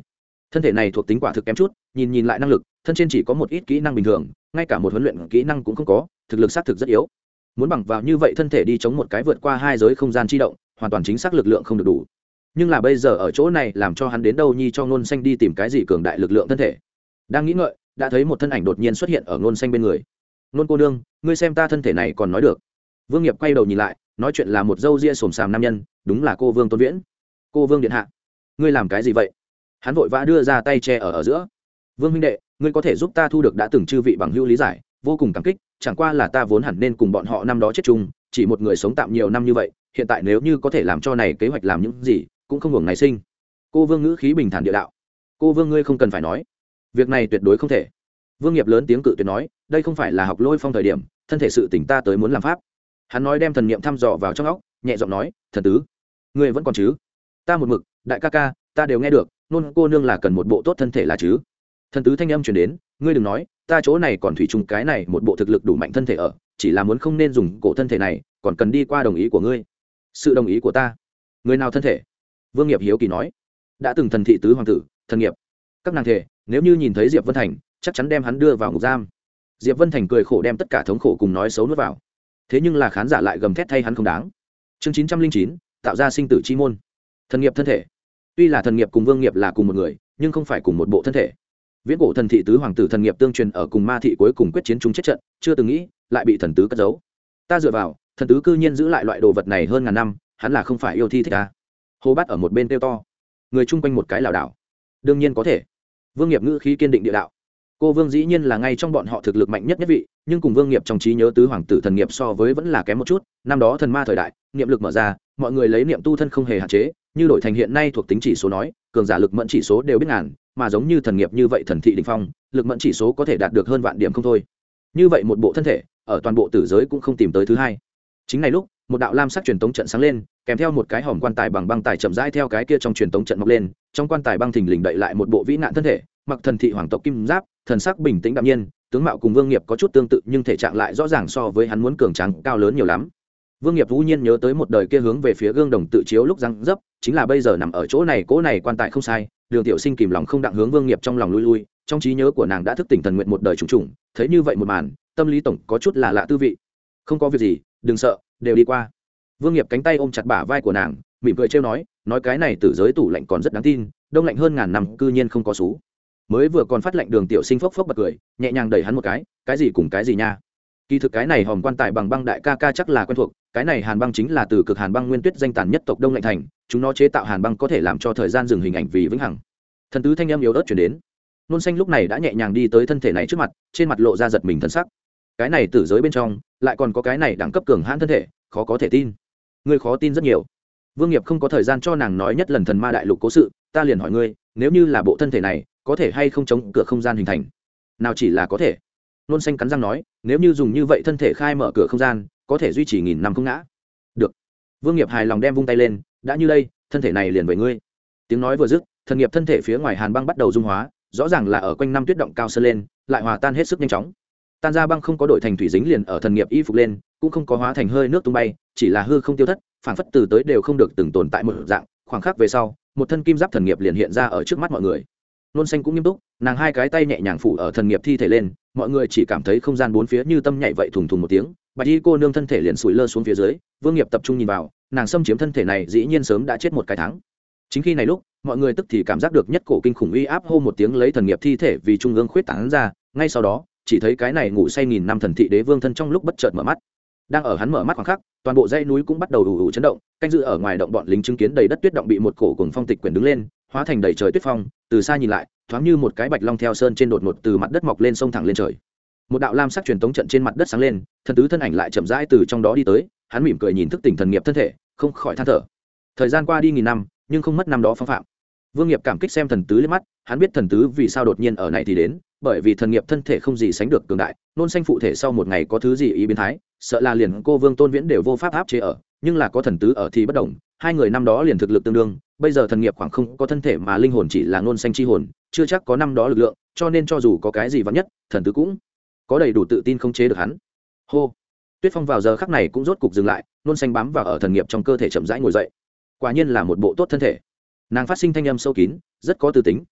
thân thể này thuộc tính quả thực kém chút, nhìn lại năng lực thân trên chỉ có một ít kỹ năng bình thường, ngay cả một huấn luyện kỹ năng cũng không có, thực lực xác thực rất yếu. Muốn bằng vào như vậy thân thể đi chống một cái vượt qua hai giới không gian chi động, hoàn toàn chính xác lực lượng không được đủ. Nhưng là bây giờ ở chỗ này làm cho hắn đến đâu nhi cho Ngôn Xanh đi tìm cái gì cường đại lực lượng thân thể. Đang nghĩ ngợi, đã thấy một thân ảnh đột nhiên xuất hiện ở Ngôn Xanh bên người. Ngôn cô nương, ngươi xem ta thân thể này còn nói được. Vương Nghiệp quay đầu nhìn lại, nói chuyện là một râu ria xồm xàm nam nhân, đúng là cô Vương Tôn Viễn. Cô Vương điện hạ, ngươi làm cái gì vậy? Hắn vội vã đưa ra tay che ở giữa. Vương huynh đệ, ngươi có thể giúp ta thu được đã từng chư vị bằng hữu lý giải, vô cùng cảm kích, chẳng qua là ta vốn hẳn nên cùng bọn họ năm đó chết chung, chỉ một người sống tạm nhiều năm như vậy, hiện tại nếu như có thể làm cho này kế hoạch làm những gì, cũng không hưởng ngày sinh. Cô Vương ngữ khí bình thản địa đạo. Cô Vương ngươi không cần phải nói, việc này tuyệt đối không thể. Vương Nghiệp lớn tiếng cự tuyệt nói, đây không phải là học Lôi Phong thời điểm, thân thể sự tỉnh ta tới muốn làm pháp. Hắn nói đem thần niệm thăm dò vào trong óc, nhẹ giọng nói, thần tứ, ngươi vẫn còn chứ? Ta một mực, đại ca ca, ta đều nghe được, Nôn cô nương là cần một bộ tốt thân thể là chứ? Thần tứ thanh âm truyền đến, ngươi đừng nói, ta chỗ này còn thủy chung cái này một bộ thực lực đủ mạnh thân thể ở, chỉ là muốn không nên dùng cổ thân thể này, còn cần đi qua đồng ý của ngươi. Sự đồng ý của ta? Người nào thân thể? Vương Nghiệp hiếu kỳ nói. Đã từng thần thị tứ hoàng tử, thần nghiệp. Các nàng thể, nếu như nhìn thấy Diệp Vân Thành, chắc chắn đem hắn đưa vào ngục giam. Diệp Vân Thành cười khổ đem tất cả thống khổ cùng nói xấu nuốt vào. Thế nhưng là khán giả lại gầm thét thay hắn không đáng. Chương 909, tạo ra sinh tử chi môn. Thần nghiệp thân thể. Tuy là thần nghiệp cùng Vương Nghiệp là cùng một người, nhưng không phải cùng một bộ thân thể. Viễn cổ thần thị tứ hoàng tử thần nghiệp tương truyền ở cùng ma thị cuối cùng quyết chiến chung chết trận, chưa từng nghĩ lại bị thần tứ cất giấu. Ta dựa vào, thần tứ cư nhiên giữ lại loại đồ vật này hơn ngàn năm, hắn là không phải yêu thi thích ta? Hồ Bát ở một bên kêu to. Người chung quanh một cái lảo đảo. Đương nhiên có thể. Vương Nghiệp ngữ khí kiên định địa đạo. Cô Vương dĩ nhiên là ngay trong bọn họ thực lực mạnh nhất nhất vị, nhưng cùng Vương Nghiệp trong trí nhớ tứ hoàng tử thần nghiệp so với vẫn là kém một chút. Năm đó thần ma thời đại, niệm lực mở ra, mọi người lấy niệm tu thân không hề hạn chế, như đổi thành hiện nay thuộc tính chỉ số nói, cường giả lực mẫn chỉ số đều biết ngàn, mà giống như thần nghiệp như vậy thần thị đỉnh phong, lực mẫn chỉ số có thể đạt được hơn vạn điểm không thôi. Như vậy một bộ thân thể, ở toàn bộ tử giới cũng không tìm tới thứ hai. Chính này lúc, một đạo lam sắc truyền tống trận sáng lên, kèm theo một cái hòm quan tài bằng băng tài chậm rãi theo cái kia trong truyền tống trận mọc lên, trong quan tài băng thình lình đậy lại một bộ vĩ nạn thân thể, mặc thần thị hoàng tộc kim giáp, thần sắc bình tĩnh đạm nhiên, tướng mạo cùng Vương Nghiệp có chút tương tự nhưng thể trạng lại rõ ràng so với hắn muốn cường tráng cao lớn nhiều lắm. Vương Nghiệp vũ nhiên nhớ tới một đời kia hướng về phía gương đồng tự chiếu lúc răng dấp, chính là bây giờ nằm ở chỗ này, cố này quan tài không sai. Đường Tiểu Sinh kìm lòng không đặng hướng Vương Nghiệp trong lòng lui lui, trong trí nhớ của nàng đã thức tỉnh thần nguyện một đời trùng trùng, thấy như vậy một màn, tâm lý tổng có chút là lạ tư vị. Không có việc gì, đừng sợ, đều đi qua. Vương Nghiệp cánh tay ôm chặt bả vai của nàng, mỉm cười trêu nói cái này tử giới tủ lạnh còn rất đáng tin, đông lạnh hơn ngàn năm cư nhiên không có sú. Mới vừa còn phát lệnh Đường Tiểu Sinh phốc phốc bật cười, nhẹ nhàng đẩy hắn một cái gì cùng cái gì nha. Kỳ thực cái này hòm quan tài bằng băng đại ca ca chắc là quen thuộc, cái này hàn băng chính là từ cực hàn băng nguyên tuyết danh tàn nhất tộc đông lạnh thành, chúng nó chế tạo hàn băng có thể làm cho thời gian dừng hình ảnh vì vĩnh hằng. Thần tứ thanh âm yếu ớt chuyển đến. Nôn Xanh lúc này đã nhẹ nhàng đi tới thân thể này trước mặt, trên mặt lộ ra giật mình thân sắc. Cái này tử giới bên trong lại còn có cái này đẳng cấp cường hãn thân thể, khó có thể tin. Ngươi khó tin rất nhiều. Vương Nghiệp không có thời gian cho nàng nói nhất lần thần ma đại lục cố sự, ta liền hỏi ngươi, nếu như là bộ thân thể này, có thể hay không chống cửa không gian hình thành? Nào chỉ là có thể. Nôn Xanh cắn răng nói, nếu như dùng như vậy thân thể khai mở cửa không gian, có thể duy trì nghìn năm không ngã. Được. Vương Nghiệp hài lòng đem vung tay lên, đã như đây, thân thể này liền về ngươi. Tiếng nói vừa dứt, thần nghiệp thân thể phía ngoài hàn băng bắt đầu dung hóa, rõ ràng là ở quanh năm tuyết động cao sơn lên, lại hòa tan hết sức nhanh chóng. Tan ra băng không có đổi thành thủy dính liền ở thần nghiệp y phục lên, cũng không có hóa thành hơi nước tung bay, chỉ là hư không tiêu thất, phảng phất từ tới đều không được từng tồn tại một dạng. Khoảng khắc về sau, một thân kim giáp thần nghiệp liền hiện ra ở trước mắt mọi người. Nôn Xanh cũng nghiêm túc, nàng hai cái tay nhẹ nhàng phủ ở thần nghiệp thi thể lên, mọi người chỉ cảm thấy không gian bốn phía như tâm nhảy vậy thùng thùng một tiếng, bạch y cô nương thân thể liền sủi lơ xuống phía dưới. Vương Nghiệp tập trung nhìn vào, nàng xâm chiếm thân thể này dĩ nhiên sớm đã chết một cái tháng. Chính khi này lúc, mọi người tức thì cảm giác được nhất cổ kinh khủng uy áp hô một tiếng lấy thần nghiệp thi thể vì trung ương khuyết tán ra, ngay sau đó, chỉ thấy cái này ngủ say nghìn năm thần thị đế vương thân trong lúc bất chợt mở mắt. Đang ở hắn mở mắt khoảng khắc, toàn bộ dãy núi cũng bắt đầu ù ù chấn động, canh dự ở ngoài động bọn lính chứng kiến đầy đất tuyết động bị một cổ cuồng phong tịch quyển đứng lên, hóa thành đầy trời tuyết phong, từ xa nhìn lại, thoáng như một cái bạch long theo sơn trên đột ngột từ mặt đất mọc lên sông thẳng lên trời. Một đạo lam sắc truyền tống trận trên mặt đất sáng lên, thần tứ thân ảnh lại chậm rãi từ trong đó đi tới, hắn mỉm cười nhìn thức tỉnh thần nghiệp thân thể, không khỏi than thở. Thời gian qua đi nghìn năm, nhưng không mất năm đó phong phạm. Vương Nghiệp cảm kích xem thần tứ liếc mắt, hắn biết thần tứ vì sao đột nhiên ở này thì đến, bởi vì thần nghiệp thân thể không gì sánh được cường đại, Nôn Xanh phụ thể sau một ngày có thứ gì ý biến thái, sợ là liền cô Vương Tôn Viễn đều vô pháp áp chế ở, nhưng là có thần tứ ở thì bất động, hai người năm đó liền thực lực tương đương, bây giờ thần nghiệp khoảng không có thân thể mà linh hồn chỉ là Nôn Xanh chi hồn, chưa chắc có năm đó lực lượng, cho nên cho dù có cái gì vạn nhất, thần tứ cũng có đầy đủ tự tin khống chế được hắn. Hô. Tuyết phong vào giờ khắc này cũng rốt cục dừng lại, Nôn Xanh bám vào ở thần nghiệp trong cơ thể chậm rãi ngồi dậy. Quả nhiên là một bộ tốt thân thể. Nàng phát sinh thanh âm sâu kín, rất có tư tính,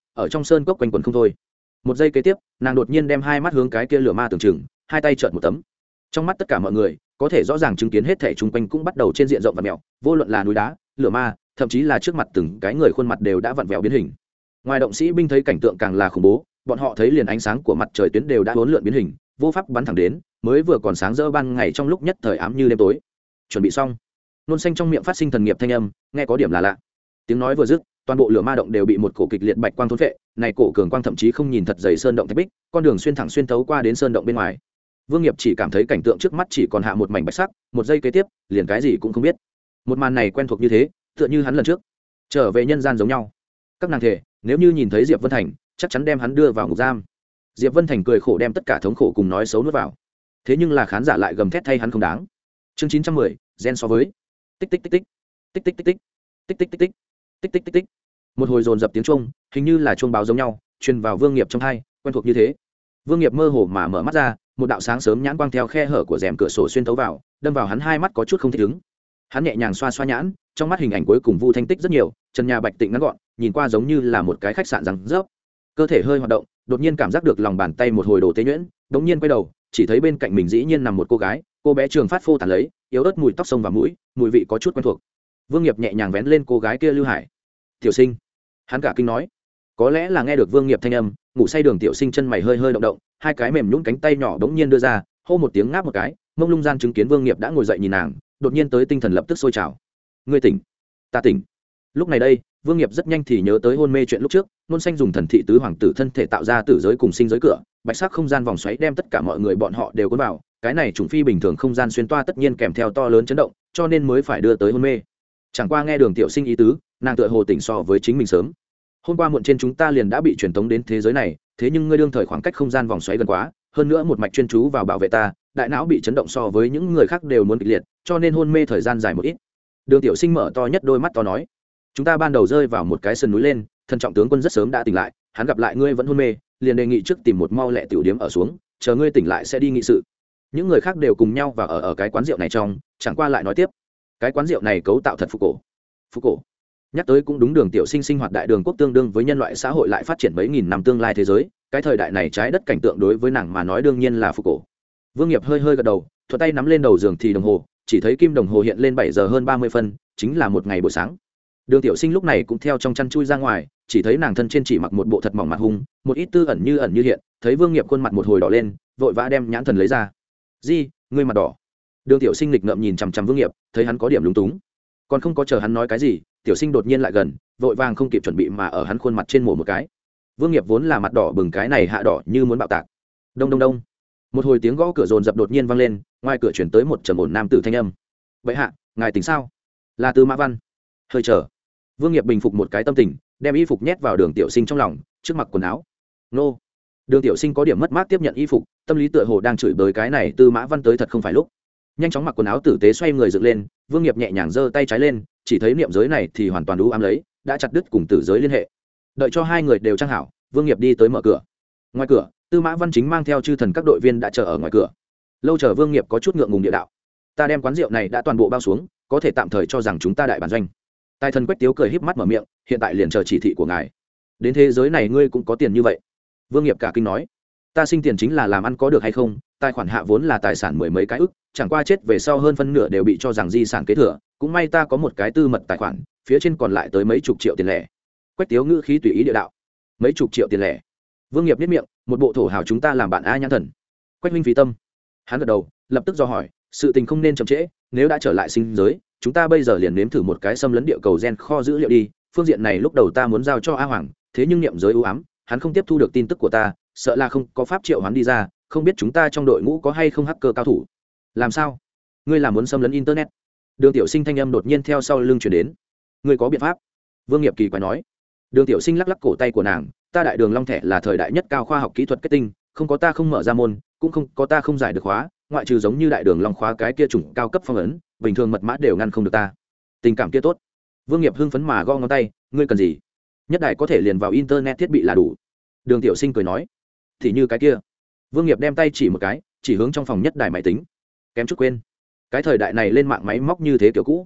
ở trong sơn cốc quanh quần không thôi. Một giây kế tiếp, nàng đột nhiên đem hai mắt hướng cái kia lửa ma tưởng chừng, hai tay trợn một tấm. Trong mắt tất cả mọi người có thể rõ ràng chứng kiến hết thảy chung quanh cũng bắt đầu trên diện rộng vặn vẹo, vô luận là núi đá, lửa ma, thậm chí là trước mặt từng cái người khuôn mặt đều đã vặn vẹo biến hình. Ngoài động sĩ binh thấy cảnh tượng càng là khủng bố, bọn họ thấy liền ánh sáng của mặt trời tuyến đều đã uốn lượn biến hình, vô pháp bắn thẳng đến, mới vừa còn sáng rỡ ban ngày trong lúc nhất thời ám như đêm tối. Chuẩn bị xong, nôn xanh trong miệng phát sinh thần nghiệp thanh âm, nghe có điểm là lạ. Tiếng nói vừa dứt, toàn bộ lửa ma động đều bị một cổ kịch liệt bạch quang thôn phệ, này cổ cường quang thậm chí không nhìn thật dày sơn động thạch bích, con đường xuyên thẳng xuyên thấu qua đến sơn động bên ngoài. Vương Nghiệp chỉ cảm thấy cảnh tượng trước mắt chỉ còn hạ một mảnh bạch sắc, một giây kế tiếp, liền cái gì cũng không biết. Một màn này quen thuộc như thế, tựa như hắn lần trước trở về nhân gian giống nhau. Các nàng thề, nếu như nhìn thấy Diệp Vân Thành, chắc chắn đem hắn đưa vào ngục giam. Diệp Vân Thành cười khổ đem tất cả thống khổ cùng nói xấu nuốt vào. Thế nhưng là khán giả lại gầm thét thay hắn không đáng. Chương 910, gen so với tích tích tích tích tích tích tích tích tích tích tích tích tích tích tích tích. Một hồi dồn dập tiếng chuông, hình như là chuông báo giống nhau, truyền vào Vương Nghiệp trong tai, quen thuộc như thế. Vương Nghiệp mơ hồ mà mở mắt ra, một đạo sáng sớm nhãn quang theo khe hở của rèm cửa sổ xuyên thấu vào, đâm vào hắn hai mắt có chút không thích ứng. Hắn nhẹ nhàng xoa xoa nhãn, trong mắt hình ảnh cuối cùng Vu Thanh Tích rất nhiều, trần nhà bạch tịnh ngắn gọn, nhìn qua giống như là một cái khách sạn răng rớp. Cơ thể hơi hoạt động, đột nhiên cảm giác được lòng bàn tay một hồi đồ tế nhuyễn, đống nhiên quay đầu, chỉ thấy bên cạnh mình dĩ nhiên nằm một cô gái, cô bé trường phát phô tàn lấy, yếu ớt mùi tóc sông và mũi, mùi vị có chút quen thuộc. Vương Nghiệp nhẹ nhàng vén lên cô gái kia Lưu Hải. "Tiểu Sinh." Hắn cả kinh nói. Có lẽ là nghe được Vương Nghiệp thanh âm, ngủ say Đường Tiểu Sinh chân mày hơi hơi động động, hai cái mềm nhũn cánh tay nhỏ đống nhiên đưa ra, hô một tiếng ngáp một cái, mông lung gian chứng kiến Vương Nghiệp đã ngồi dậy nhìn nàng, đột nhiên tới tinh thần lập tức sôi trào. "Ngươi tỉnh." "Ta tỉnh." Lúc này đây, Vương Nghiệp rất nhanh thì nhớ tới hôn mê chuyện lúc trước, Nôn Xanh dùng thần thị tứ hoàng tử thân thể tạo ra tử giới cùng sinh giới cửa, bạch sắc không gian vòng xoáy đem tất cả mọi người bọn họ đều cuốn vào, cái này trùng phi bình thường không gian xuyên toa tất nhiên kèm theo to lớn chấn động, cho nên mới phải đưa tới hôn mê. Chẳng qua nghe Đường Tiểu Sinh ý tứ, nàng tựa hồ tỉnh so với chính mình sớm. Hôm qua muộn trên chúng ta liền đã bị truyền tống đến thế giới này, thế nhưng ngươi đương thời khoảng cách không gian vòng xoáy gần quá, hơn nữa một mạch chuyên chú vào bảo vệ ta, đại não bị chấn động so với những người khác đều muốn kịch liệt, cho nên hôn mê thời gian dài một ít. Đường Tiểu Sinh mở to nhất đôi mắt to nói, chúng ta ban đầu rơi vào một cái sườn núi lên, thân trọng tướng quân rất sớm đã tỉnh lại, hắn gặp lại ngươi vẫn hôn mê, liền đề nghị trước tìm một mau lẹ tiểu điếm ở xuống, chờ ngươi tỉnh lại sẽ đi nghị sự. Những người khác đều cùng nhau và ở cái quán rượu này trong, chẳng qua lại nói tiếp, cái quán rượu này cấu tạo thật phục cổ. Phục cổ. Nhắc tới cũng đúng, Đường Tiểu Sinh sinh hoạt đại đường quốc tương đương với nhân loại xã hội lại phát triển mấy nghìn năm tương lai thế giới, cái thời đại này trái đất cảnh tượng đối với nàng mà nói đương nhiên là phục cổ. Vương Nghiệp hơi hơi gật đầu, thuận tay nắm lên đầu giường thì đồng hồ, chỉ thấy kim đồng hồ hiện lên 7 giờ hơn 30 phân, chính là một ngày buổi sáng. Đường Tiểu Sinh lúc này cũng theo trong chăn chui ra ngoài, chỉ thấy nàng thân trên chỉ mặc một bộ thật mỏng mặt hung, một ít tư ẩn như hiện, thấy Vương Nghiệp khuôn mặt một hồi đỏ lên, vội vã đem nhãn thần lấy ra. "Gì, ngươi mặt đỏ?" Đường Tiểu Sinh lịch ngợm nhìn chằm chằm Vương Nghiệp, thấy hắn có điểm lúng túng, còn không có chờ hắn nói cái gì, Tiểu Sinh đột nhiên lại gần, vội vàng không kịp chuẩn bị mà ở hắn khuôn mặt trên mổ một cái. Vương Nghiệp vốn là mặt đỏ bừng, cái này hạ đỏ như muốn bạo tạc. Đông đông đông. Một hồi tiếng gõ cửa dồn dập đột nhiên vang lên, ngoài cửa chuyển tới một trầm ổn nam tử thanh âm. "Vậy hạ, ngài tỉnh sao?" "Là Tư Mã Văn." "Hơi chờ." Vương Nghiệp bình phục một cái tâm tình, đem y phục nhét vào Đường Tiểu Sinh trong lòng, trước mặc quần áo. "Nô." Đường Tiểu Sinh có điểm mất mát tiếp nhận y phục, tâm lý tựa hồ đang chửi bới cái này Tư Mã Văn tới thật không phải lúc. Nhanh chóng mặc quần áo tử tế xoay người dựng lên, Vương Nghiệp nhẹ nhàng giơ tay trái lên, chỉ thấy niệm giới này thì hoàn toàn đủ ám lấy, đã chặt đứt cùng tử giới liên hệ. Đợi cho hai người đều trang hảo, Vương Nghiệp đi tới mở cửa. Ngoài cửa, Tư Mã Văn chính mang theo chư thần các đội viên đã chờ ở ngoài cửa. Lâu chờ Vương Nghiệp có chút ngượng ngùng địa đạo, "Ta đem quán rượu này đã toàn bộ bao xuống, có thể tạm thời cho rằng chúng ta đại bản doanh." Tài thần Quách Tiếu cười híp mắt mở miệng, "Hiện tại liền chờ chỉ thị của ngài." "Đến thế giới này ngươi cũng có tiền như vậy?" Vương Nghiệp cả kinh nói, "Ta sinh tiền chính là làm ăn có được hay không, tài khoản hạ vốn là tài sản mười mấy cái ức, chẳng qua chết về sau hơn phân nửa đều bị cho rằng di sản kế thừa, cũng may ta có một cái tư mật tài khoản, phía trên còn lại tới mấy chục triệu tiền lẻ." Quách Tiếu ngữ khí tùy ý địa đạo, "Mấy chục triệu tiền lẻ?" Vương Nghiệp nhếch miệng, "Một bộ thổ hào chúng ta làm bạn a nhãn thần." Quách huynh phí tâm. Hắn gật đầu, lập tức do hỏi, "Sự tình không nên chậm trễ, nếu đã trở lại sinh giới, chúng ta bây giờ liền nếm thử một cái xâm lấn địa cầu gen kho dữ liệu đi. Phương diện này lúc đầu ta muốn giao cho A Hoàng, thế nhưng niệm giới ưu ám, hắn không tiếp thu được tin tức của ta, sợ là không có pháp triệu hắn đi ra, không biết chúng ta trong đội ngũ có hay không hacker cao thủ." "Làm sao? Ngươi là muốn xâm lấn internet?" Đường Tiểu Sinh thanh âm đột nhiên theo sau lưng truyền đến. "Ngươi có biện pháp?" Vương Nghiệp kỳ quái nói. Đường Tiểu Sinh lắc lắc cổ tay của nàng, "Ta đại đường long thẻ là thời đại nhất cao khoa học kỹ thuật kết tinh, không có ta không mở ra môn, cũng không có ta không giải được khóa, ngoại trừ giống như đại đường long khóa cái kia chủng cao cấp phong ấn, bình thường mật mã đều ngăn không được ta." "Tình cảm kia tốt." Vương Nghiệp hưng phấn mà gõ ngón tay, "Ngươi cần gì?" "Nhất đại có thể liền vào internet thiết bị là đủ." Đường Tiểu Sinh cười nói, "Thì như cái kia." Vương Nghiệp đem tay chỉ một cái, chỉ hướng trong phòng nhất đài máy tính. "Kém chút quên, cái thời đại này lên mạng máy móc như thế kiểu cũ."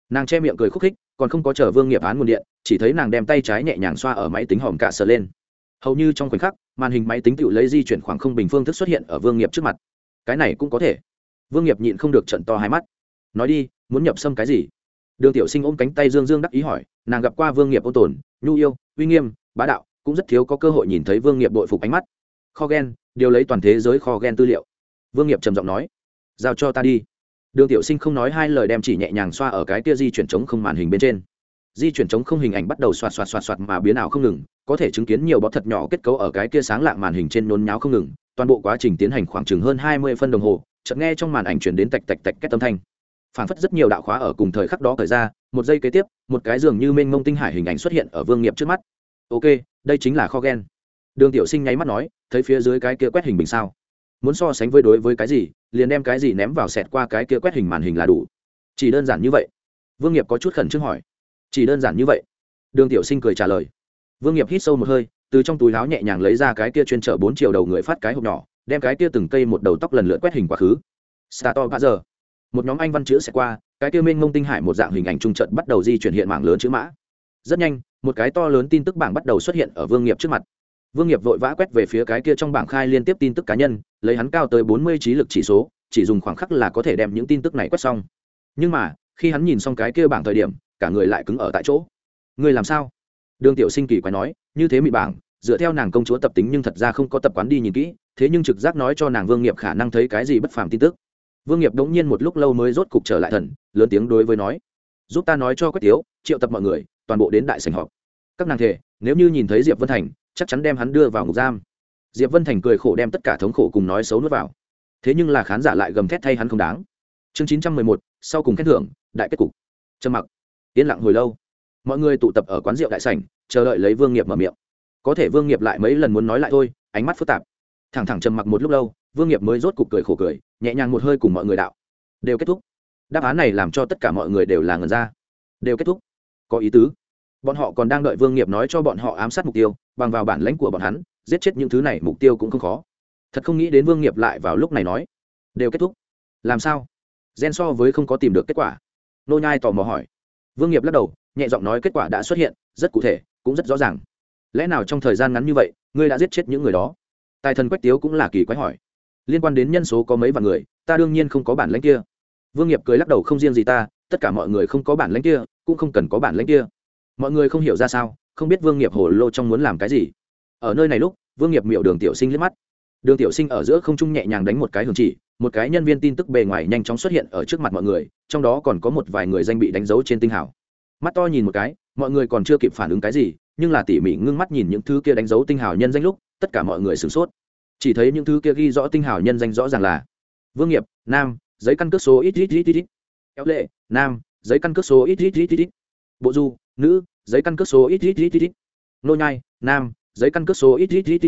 Nàng che miệng cười khúc khích, còn không có chờ Vương Nghiệp án nguồn điện, chỉ thấy nàng đem tay trái nhẹ nhàng xoa ở máy tính hòm cả sờ lên. Hầu như trong khoảnh khắc, màn hình máy tính tự lấy di chuyển khoảng không bình phương thức xuất hiện ở Vương Nghiệp trước mặt. Cái này cũng có thể. Vương Nghiệp nhịn không được trợn to hai mắt. Nói đi, muốn nhập xâm cái gì? Đường Tiểu Sinh ôm cánh tay Dương Dương đắc ý hỏi, nàng gặp qua Vương Nghiệp ôn tồn, nhu yêu, uy nghiêm, bá đạo, cũng rất thiếu có cơ hội nhìn thấy Vương Nghiệp bội phục ánh mắt. Kho gen, điều lấy toàn thế giới kho gen tư liệu. Vương Nghiệp trầm giọng nói, giao cho ta đi. Đường Tiểu Sinh không nói hai lời đem chỉ nhẹ nhàng xoa ở cái kia di chuyển chống không màn hình bên trên. Di chuyển chống không hình ảnh bắt đầu xoạt mà biến ảo không ngừng, có thể chứng kiến nhiều bọt thật nhỏ kết cấu ở cái kia sáng lạng màn hình trên nhốn nháo không ngừng, toàn bộ quá trình tiến hành khoảng chừng hơn 20 phân đồng hồ, chợt nghe trong màn ảnh truyền đến tạch tạch kết âm thanh. Phản phất rất nhiều đạo khóa ở cùng thời khắc đó khởi ra, một giây kế tiếp, một cái dường như mênh mông tinh hải hình ảnh xuất hiện ở Vương Nghiệp trước mắt. Ok, đây chính là kho gen. Đường Tiểu Sinh nháy mắt nói, thấy phía dưới cái kia quét hình bình sao? Muốn so sánh với đối với cái gì, liền đem cái gì ném vào xẹt qua cái kia quét hình màn hình là đủ. Chỉ đơn giản như vậy. Vương Nghiệp có chút khẩn trương hỏi. Chỉ đơn giản như vậy. Đường Tiểu Sinh cười trả lời. Vương Nghiệp hít sâu một hơi, từ trong túi áo nhẹ nhàng lấy ra cái kia chuyên chở 4 triệu đầu người phát cái hộp nhỏ, đem cái kia từng cây một đầu tóc lần lượt quét hình quá khứ. Startor Pager. Một nhóm anh văn chữ sẽ qua, cái kia mênh mông tinh hải một dạng hình ảnh trung trận bắt đầu di chuyển hiện mảng lớn chữ mã. Rất nhanh, một cái to lớn tin tức bảng bắt đầu xuất hiện ở Vương Nghiệp trước mặt. Vương Nghiệp vội vã quét về phía cái kia trong bảng khai liên tiếp tin tức cá nhân, lấy hắn cao tới 40 trí lực chỉ số, chỉ dùng khoảng khắc là có thể đem những tin tức này quét xong. Nhưng mà, khi hắn nhìn xong cái kia bảng thời điểm, cả người lại cứng ở tại chỗ. Ngươi làm sao? Đường Tiểu Sinh kỳ quái nói, như thế mị bảng, dựa theo nàng công chúa tập tính nhưng thật ra không có tập quán đi nhìn kỹ, thế nhưng trực giác nói cho nàng Vương Nghiệp khả năng thấy cái gì bất phàm tin tức. Vương Nghiệp đống nhiên một lúc lâu mới rốt cục trở lại thần, lớn tiếng đối với nói, giúp ta nói cho Quách Tiếu, triệu tập mọi người, toàn bộ đến đại sảnh họp. Các nàng thề, nếu như nhìn thấy Diệp Vân Thành, chắc chắn đem hắn đưa vào ngục giam. Diệp Vân Thành cười khổ đem tất cả thống khổ cùng nói xấu nuốt vào. Thế nhưng là khán giả lại gầm thét thay hắn không đáng. Chương 911, sau cùng khen thưởng, đại kết cục. Trầm mặc, yên lặng hồi lâu. Mọi người tụ tập ở quán rượu đại sảnh, chờ đợi lấy Vương Nghiệp mở miệng. Có thể Vương Nghiệp lại mấy lần muốn nói lại thôi, ánh mắt phức tạp. Thẳng trầm mặc một lúc lâu, Vương Nghiệp mới rốt cục cười khổ cười, nhẹ nhàng một hơi cùng mọi người đạo, đều kết thúc. Đáp án này làm cho tất cả mọi người đều là ngẩn ra. Đều kết thúc, có ý tứ. Bọn họ còn đang đợi Vương Nghiệp nói cho bọn họ ám sát mục tiêu, bằng vào bản lãnh của bọn hắn, giết chết những thứ này mục tiêu cũng không khó. Thật không nghĩ đến Vương Nghiệp lại vào lúc này nói, đều kết thúc. Làm sao? Gen so với không có tìm được kết quả. Nô Nhai tò mò hỏi. Vương Nghiệp lắc đầu, nhẹ giọng nói kết quả đã xuất hiện, rất cụ thể, cũng rất rõ ràng. Lẽ nào trong thời gian ngắn như vậy, ngươi đã giết chết những người đó? Tài thần Quách Tiếu cũng là kỳ quái hỏi. Liên quan đến nhân số có mấy vạn người, ta đương nhiên không có bản lĩnh kia. Vương Nghiệp cười lắc đầu, không riêng gì ta, tất cả mọi người không có bản lĩnh kia, cũng không cần có bản lĩnh kia. Mọi người không hiểu ra sao, không biết Vương Nghiệp hồ lô trong muốn làm cái gì. Ở nơi này lúc, Vương Nghiệp miệu Đường Tiểu Sinh liếc mắt. Đường Tiểu Sinh ở giữa không trung nhẹ nhàng đánh một cái hưởng chỉ, một cái nhân viên tin tức bề ngoài nhanh chóng xuất hiện ở trước mặt mọi người, trong đó còn có một vài người danh bị đánh dấu trên tinh hào. Mắt to nhìn một cái, mọi người còn chưa kịp phản ứng cái gì, nhưng là tỉ mỉ ngưng mắt nhìn những thứ kia đánh dấu tinh hào nhân danh lúc, tất cả mọi người sửng sốt. Chỉ thấy những thứ kia ghi rõ tinh hào nhân danh rõ ràng là Vương Nghiệp, nam, giấy căn cước số ít. Éo Lệ, nam, giấy căn cước số ít. Bộ Du, nữ, giấy căn cước số ít. Nô Nhai, nam, giấy căn cước số ít.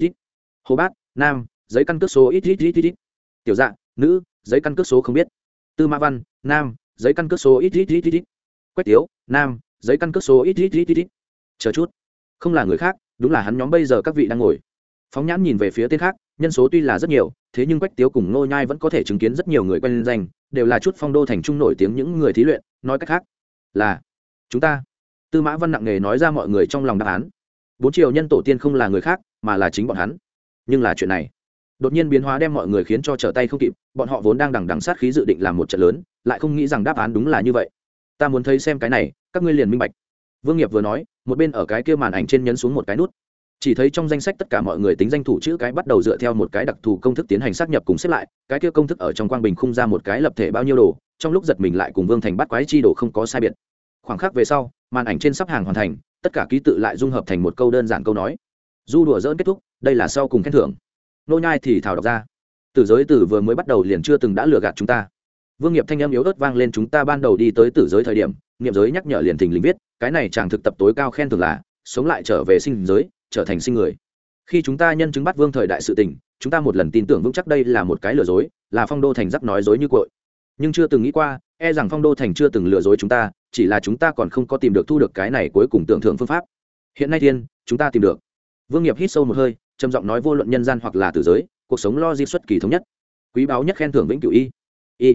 Hồ Bát, nam, giấy căn cước số ít. Tiểu Dạ, nữ, giấy căn cước số không biết. Tư Mã Văn, nam, giấy căn cước số ít. Quách Tiếu, nam, giấy căn cước số ít. Chờ chút, không là người khác, đúng là hắn nhóm bây giờ các vị đang ngồi. Phóng nhãn nhìn về phía tên khác, nhân số tuy là rất nhiều, thế nhưng Quách Tiếu cùng Nô Nhai vẫn có thể chứng kiến rất nhiều người quen danh, đều là chút phong đô thành trung nổi tiếng những người thí luyện, nói cách khác là chúng ta. Tư Mã Văn nặng nề nói ra mọi người trong lòng đáp án. 4 triệu nhân tổ tiên không là người khác, mà là chính bọn hắn. Nhưng là chuyện này đột nhiên biến hóa đem mọi người khiến cho trở tay không kịp, bọn họ vốn đang đằng đằng sát khí dự định làm một trận lớn, lại không nghĩ rằng đáp án đúng là như vậy. Ta muốn thấy xem cái này, các ngươi liền minh bạch. Vương Nghiệp vừa nói, một bên ở cái kia màn ảnh trên nhấn xuống một cái nút. Chỉ thấy trong danh sách tất cả mọi người tính danh thủ chữ cái bắt đầu dựa theo một cái đặc thù công thức tiến hành xác nhập cùng xếp lại, cái kia công thức ở trong quang bình khung ra một cái lập thể bao nhiêu đồ, trong lúc giật mình lại cùng Vương Thành bắt quái chi đồ không có sai biệt. Khoảng khắc về sau, màn ảnh trên sắp hàng hoàn thành, tất cả ký tự lại dung hợp thành một câu đơn giản câu nói. Du đùa giỡn kết thúc, đây là sau cùng khen thưởng. Nô Nhai thì thảo đọc ra. Tử giới tử vừa mới bắt đầu liền chưa từng đã lừa gạt chúng ta. Vương Nghiệp thanh âm yếu ớt vang lên, chúng ta ban đầu đi tới tử giới thời điểm, niệm giới nhắc nhở liền thình lình viết, cái này chàng thực tập tối cao khen thưởng là sống lại trở về sinh giới, trở thành sinh người. Khi chúng ta nhân chứng bắt Vương thời đại sự tình, chúng ta một lần tin tưởng vững chắc đây là một cái lừa dối, là phong đô thành rắc nói dối như cội. Nhưng chưa từng nghĩ qua, e rằng phong đô thành chưa từng lừa dối chúng ta, chỉ là chúng ta còn không có tìm được thu được cái này cuối cùng tưởng thưởng phương pháp. Hiện nay thiên, chúng ta tìm được. Vương Nghiệp hít sâu một hơi, trầm giọng nói, vô luận nhân gian hoặc là tử giới, cuộc sống lo di xuất kỳ thống nhất, quý báu nhất khen thưởng vĩnh cửu y.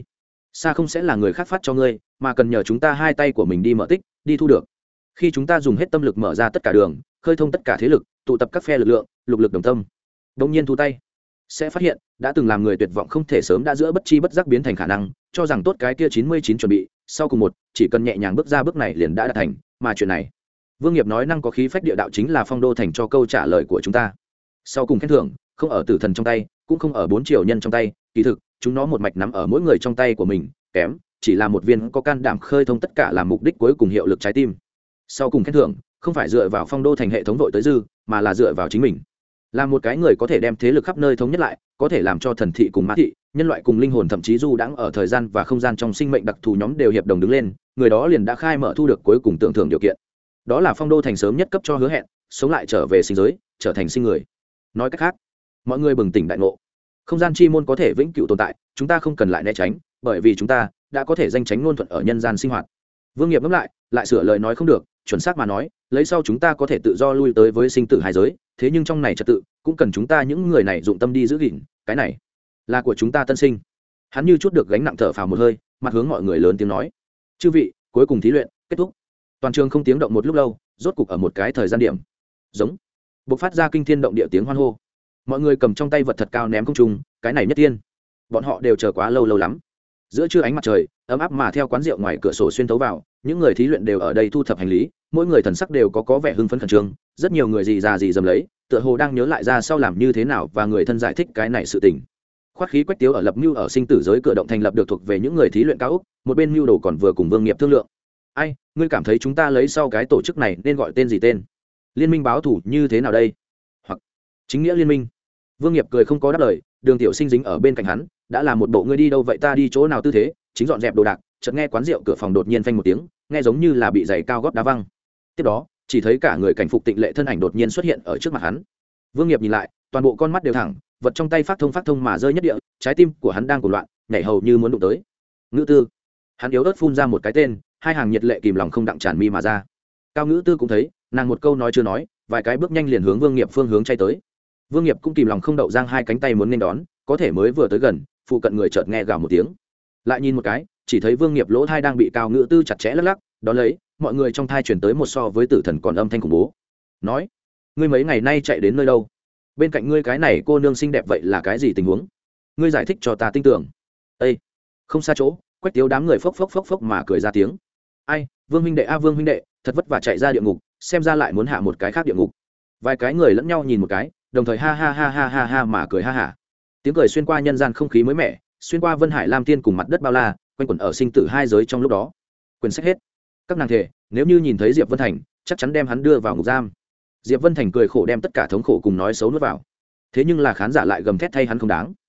xa không sẽ là người khác phát cho ngươi, mà cần nhờ chúng ta hai tay của mình đi mở tích, đi thu được. Khi chúng ta dùng hết tâm lực mở ra tất cả đường, khơi thông tất cả thế lực, tụ tập các phe lực lượng, lục lực đồng tâm, đông nhiên thu tay, sẽ phát hiện đã từng làm người tuyệt vọng không thể sớm đã giữa bất chi bất giác biến thành khả năng, cho rằng tốt cái kia 99 chuẩn bị, sau cùng một, chỉ cần nhẹ nhàng bước ra bước này liền đã đạt thành, mà chuyện này, Vương Nghiệp nói năng có khí phách địa đạo chính là Phong Đô thành cho câu trả lời của chúng ta. Sau cùng khen thưởng, không ở tử thần trong tay, cũng không ở 4 triệu nhân trong tay, kỳ thực, chúng nó một mạch nắm ở mỗi người trong tay của mình, kém, chỉ là một viên có can đảm khơi thông tất cả làm mục đích cuối cùng hiệu lực trái tim. Sau cùng khen thưởng, không phải dựa vào Phong Đô thành hệ thống vội tới dư, mà là dựa vào chính mình. Là một cái người có thể đem thế lực khắp nơi thống nhất lại, có thể làm cho thần thị cùng ma thị, nhân loại cùng linh hồn thậm chí du đãng ở thời gian và không gian trong sinh mệnh đặc thù nhóm đều hiệp đồng đứng lên, người đó liền đã khai mở thu được cuối cùng tưởng thưởng điều kiện. Đó là Phong Đô thành sớm nhất cấp cho hứa hẹn, sống lại trở về sinh giới, trở thành sinh người. Nói cách khác, mọi người bừng tỉnh đại ngộ. Không gian chi môn có thể vĩnh cửu tồn tại, chúng ta không cần lại né tránh, bởi vì chúng ta đã có thể danh tránh ngôn thuận ở nhân gian sinh hoạt. Vương Nghiệp ngẫm lại sửa lời nói không được, chuẩn xác mà nói, lấy sau chúng ta có thể tự do lui tới với sinh tử hai giới, thế nhưng trong này trật tự cũng cần chúng ta những người này dụng tâm đi giữ gìn, cái này là của chúng ta tân sinh. Hắn như chút được gánh nặng thở phào một hơi, mặt hướng mọi người lớn tiếng nói: "Chư vị, cuối cùng thí luyện kết thúc." Toàn trường không tiếng động một lúc lâu, rốt cục ở một cái thời gian điểm, giống bộc phát ra kinh thiên động địa tiếng hoan hô. Mọi người cầm trong tay vật thật cao ném không trung, cái này nhất tiên. Bọn họ đều chờ quá lâu lắm. Giữa trưa ánh mặt trời ấm áp mà theo quán rượu ngoài cửa sổ xuyên tấu vào, những người thí luyện đều ở đây thu thập hành lý, mỗi người thần sắc đều có vẻ hưng phấn khẩn trương, rất nhiều người gì già gì dầm lấy, tựa hồ đang nhớ lại ra sau làm như thế nào và người thân giải thích cái này sự tình. Khoát khí Quách Tiếu ở lập mưu ở sinh tử giới cửa động thành lập được thuộc về những người thí luyện cao ốc, một bên mưu đồ còn vừa cùng Vương Nghiệp thương lượng. "Ai, ngươi cảm thấy chúng ta lấy sau cái tổ chức này nên gọi tên gì tên? Liên minh báo thủ như thế nào đây? Hoặc chính nghĩa liên minh?" Vương Nghiệp cười không có đáp lời, Đường Tiểu Sinh dính ở bên cạnh hắn, đã là một bộ ngươi đi đâu vậy ta đi chỗ nào tư thế, chính dọn dẹp đồ đạc, chợt nghe quán rượu cửa phòng đột nhiên phanh một tiếng, nghe giống như là bị giày cao gót đá văng. Tiếp đó, chỉ thấy cả người cảnh phục tịnh lệ thân ảnh đột nhiên xuất hiện ở trước mặt hắn. Vương Nghiệp nhìn lại, toàn bộ con mắt đều thẳng, vật trong tay phát thông mà rơi nhất địa, trái tim của hắn đang cuộn loạn, nhảy hầu như muốn đụng tới. Ngữ Tư. Hắn yếu ớt phun ra một cái tên, hai hàng nhiệt lệ kìm lòng không đặng tràn mi mà ra. Cao Ngữ Tư cũng thấy, nàng một câu nói chưa nói, vài cái bước nhanh liền hướng Vương Nghiệp phương hướng chạy tới. Vương Nghiệp cũng kìm lòng không đậu giang hai cánh tay muốn nên đón, có thể mới vừa tới gần, phụ cận người chợt nghe gào một tiếng. Lại nhìn một cái, chỉ thấy Vương Nghiệp lỗ thai đang bị Cao Ngữ Tư chặt chẽ lắc lắc, đó lấy, mọi người trong thai chuyển tới một so với tử thần còn âm thanh khủng bố. Nói: "Ngươi mấy ngày nay chạy đến nơi đâu? Bên cạnh ngươi cái này cô nương xinh đẹp vậy là cái gì tình huống? Ngươi giải thích cho ta tin tưởng." Ê! Không xa chỗ, Quách Tiếu đám người phốc mà cười ra tiếng. "Ai, Vương huynh đệ a Vương huynh đệ, thật vất vả chạy ra địa ngục, xem ra lại muốn hạ một cái khác địa ngục." Vài cái người lẫn nhau nhìn một cái, đồng thời ha ha mà cười ha hả. Tiếng cười xuyên qua nhân gian không khí mới mẻ, xuyên qua Vân Hải Lam Tiên cùng mặt đất bao la, quanh quẩn ở sinh tử hai giới trong lúc đó. Quyển sách hết. Các nàng thề, nếu như nhìn thấy Diệp Vân Thành, chắc chắn đem hắn đưa vào ngục giam. Diệp Vân Thành cười khổ đem tất cả thống khổ cùng nói xấu nuốt vào. Thế nhưng là khán giả lại gầm thét thay hắn không đáng.